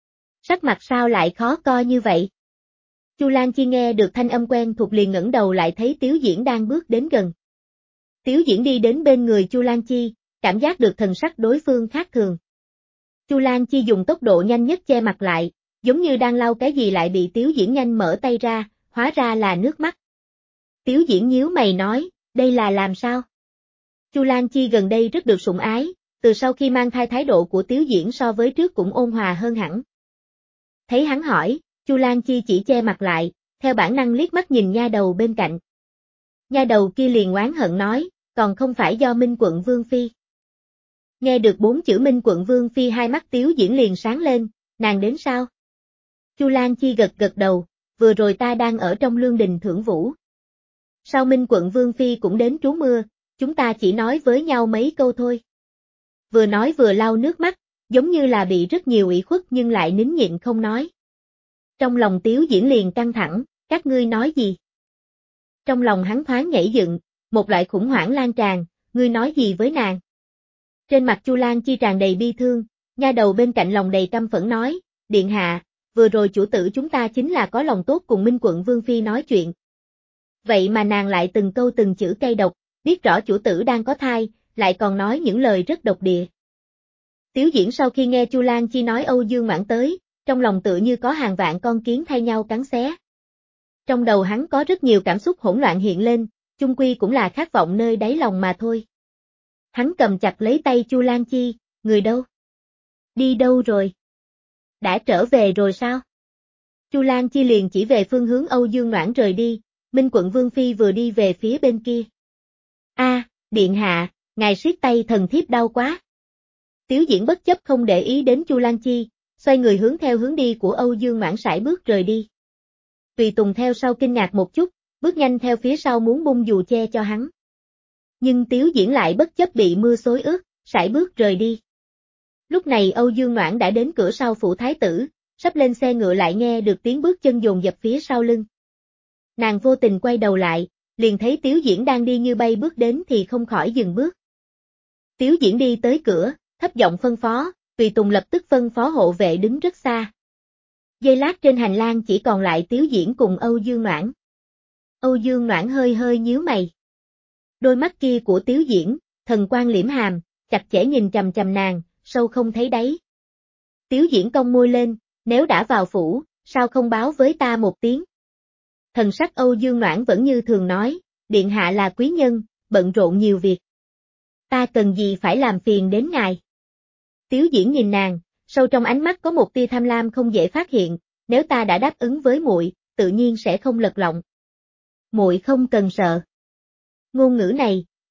Sắc mặt sao lại khó coi như vậy? Chu Lan Chi nghe được thanh âm quen thuộc liền ngẩng đầu lại thấy Tiếu Diễn đang bước đến gần. Tiếu Diễn đi đến bên người Chu Lan Chi, cảm giác được thần sắc đối phương khác thường. Chu Lan Chi dùng tốc độ nhanh nhất che mặt lại, giống như đang lau cái gì lại bị Tiếu Diễn nhanh mở tay ra, hóa ra là nước mắt. Tiếu Diễn nhíu mày nói, đây là làm sao? Chu Lan Chi gần đây rất được sủng ái, từ sau khi mang thai thái độ của Tiếu Diễn so với trước cũng ôn hòa hơn hẳn. Thấy hắn hỏi, Chu Lan Chi chỉ che mặt lại, theo bản năng liếc mắt nhìn nha đầu bên cạnh. Nha đầu kia liền oán hận nói, còn không phải do Minh Quận Vương Phi. Nghe được bốn chữ Minh Quận Vương Phi hai mắt Tiếu Diễn liền sáng lên, nàng đến sao? Chu Lan Chi gật gật đầu, vừa rồi ta đang ở trong lương đình thưởng vũ. Sau Minh Quận Vương Phi cũng đến trú mưa, chúng ta chỉ nói với nhau mấy câu thôi. Vừa nói vừa lau nước mắt, giống như là bị rất nhiều ủy khuất nhưng lại nín nhịn không nói. Trong lòng Tiếu Diễn liền căng thẳng, các ngươi nói gì? Trong lòng hắn thoáng nhảy dựng, một loại khủng hoảng lan tràn, ngươi nói gì với nàng? Trên mặt Chu Lan Chi tràn đầy bi thương, nha đầu bên cạnh lòng đầy căm phẫn nói, điện hạ, vừa rồi chủ tử chúng ta chính là có lòng tốt cùng Minh Quận Vương Phi nói chuyện. Vậy mà nàng lại từng câu từng chữ cay độc, biết rõ chủ tử đang có thai, lại còn nói những lời rất độc địa. Tiếu Diễn sau khi nghe Chu Lan Chi nói Âu Dương Mãn tới, trong lòng tự như có hàng vạn con kiến thay nhau cắn xé. Trong đầu hắn có rất nhiều cảm xúc hỗn loạn hiện lên, chung quy cũng là khát vọng nơi đáy lòng mà thôi. Hắn cầm chặt lấy tay Chu Lan Chi, người đâu? Đi đâu rồi? Đã trở về rồi sao? Chu Lan Chi liền chỉ về phương hướng Âu Dương Noãn rời đi, Minh Quận Vương Phi vừa đi về phía bên kia. A, điện hạ, ngài siết tay thần thiếp đau quá. Tiếu Diễn bất chấp không để ý đến Chu Lan Chi, xoay người hướng theo hướng đi của Âu Dương Noãn sải bước rời đi. Tùy Tùng theo sau kinh ngạc một chút, bước nhanh theo phía sau muốn bung dù che cho hắn. Nhưng Tiếu Diễn lại bất chấp bị mưa xối ướt, sải bước rời đi. Lúc này Âu Dương Noãn đã đến cửa sau phủ thái tử, sắp lên xe ngựa lại nghe được tiếng bước chân dồn dập phía sau lưng. Nàng vô tình quay đầu lại, liền thấy Tiếu Diễn đang đi như bay bước đến thì không khỏi dừng bước. Tiếu Diễn đi tới cửa, thấp giọng phân phó, Tùy Tùng lập tức phân phó hộ vệ đứng rất xa. Giây lát trên hành lang chỉ còn lại Tiếu Diễn cùng Âu Dương Noãn. Âu Dương Noãn hơi hơi nhíu mày. Đôi mắt kia của Tiếu Diễn, thần quang liễm hàm, chặt chẽ nhìn chằm chằm nàng, sâu không thấy đáy. Tiếu Diễn cong môi lên, nếu đã vào phủ, sao không báo với ta một tiếng? Thần sắc Âu Dương Noãn vẫn như thường nói, điện hạ là quý nhân, bận rộn nhiều việc. Ta cần gì phải làm phiền đến ngài? Tiếu Diễn nhìn nàng, sâu trong ánh mắt có một tia tham lam không dễ phát hiện, nếu ta đã đáp ứng với muội, tự nhiên sẽ không lật lọng. Muội không cần sợ. Ngôn ngữ này,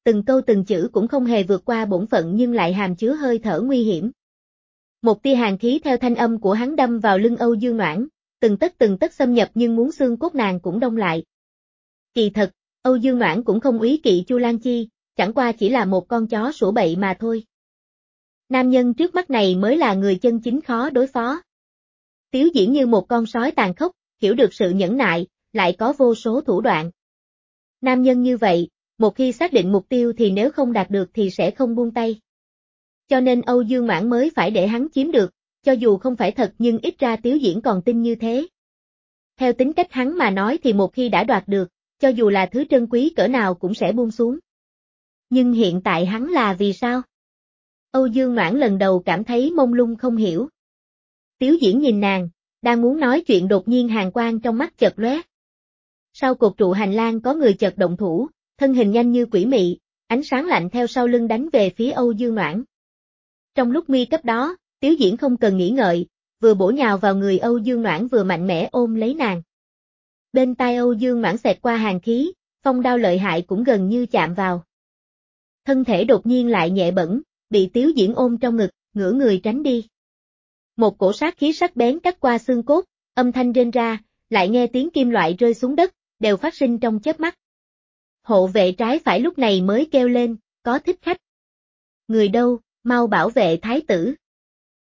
từng câu từng chữ cũng không hề vượt qua bổn phận nhưng lại hàm chứa hơi thở nguy hiểm. Một tia hàn khí theo thanh âm của hắn đâm vào lưng Âu Dương Noãn, từng tấc từng tấc xâm nhập nhưng muốn xương cốt nàng cũng đông lại. Kỳ thật, Âu Dương Noãn cũng không úy kỵ Chu Lan Chi, chẳng qua chỉ là một con chó sủa bậy mà thôi. Nam nhân trước mắt này mới là người chân chính khó đối phó. Tiếu Diễn như một con sói tàn khốc, hiểu được sự nhẫn nại, lại có vô số thủ đoạn. Nam nhân như vậy, một khi xác định mục tiêu thì nếu không đạt được thì sẽ không buông tay. Cho nên Âu Dương Noãn mới phải để hắn chiếm được, cho dù không phải thật nhưng ít ra Tiếu Diễn còn tin như thế. Theo tính cách hắn mà nói thì một khi đã đoạt được, cho dù là thứ trân quý cỡ nào cũng sẽ buông xuống. Nhưng hiện tại hắn là vì sao? Âu Dương Noãn lần đầu cảm thấy mông lung không hiểu. Tiếu Diễn nhìn nàng, đang muốn nói chuyện đột nhiên hàn quang trong mắt chợt lóe. Sau cột trụ hành lang có người chợt động thủ, thân hình nhanh như quỷ mị, ánh sáng lạnh theo sau lưng đánh về phía Âu Dương Noãn. Trong lúc nguy cấp đó, Tiếu Diễn không cần nghĩ ngợi, vừa bổ nhào vào người Âu Dương Noãn vừa mạnh mẽ ôm lấy nàng. Bên tai Âu Dương Noãn xẹt qua hàn khí, phong đao lợi hại cũng gần như chạm vào. Thân thể đột nhiên lại nhẹ bẫng, bị Tiếu Diễn ôm trong ngực, ngửa người tránh đi. Một cổ sát khí sắc bén cắt qua xương cốt, âm thanh rên ra, lại nghe tiếng kim loại rơi xuống đất, đều phát sinh trong chớp mắt. Hộ vệ trái phải lúc này mới kêu lên, có thích khách. Người đâu, mau bảo vệ thái tử.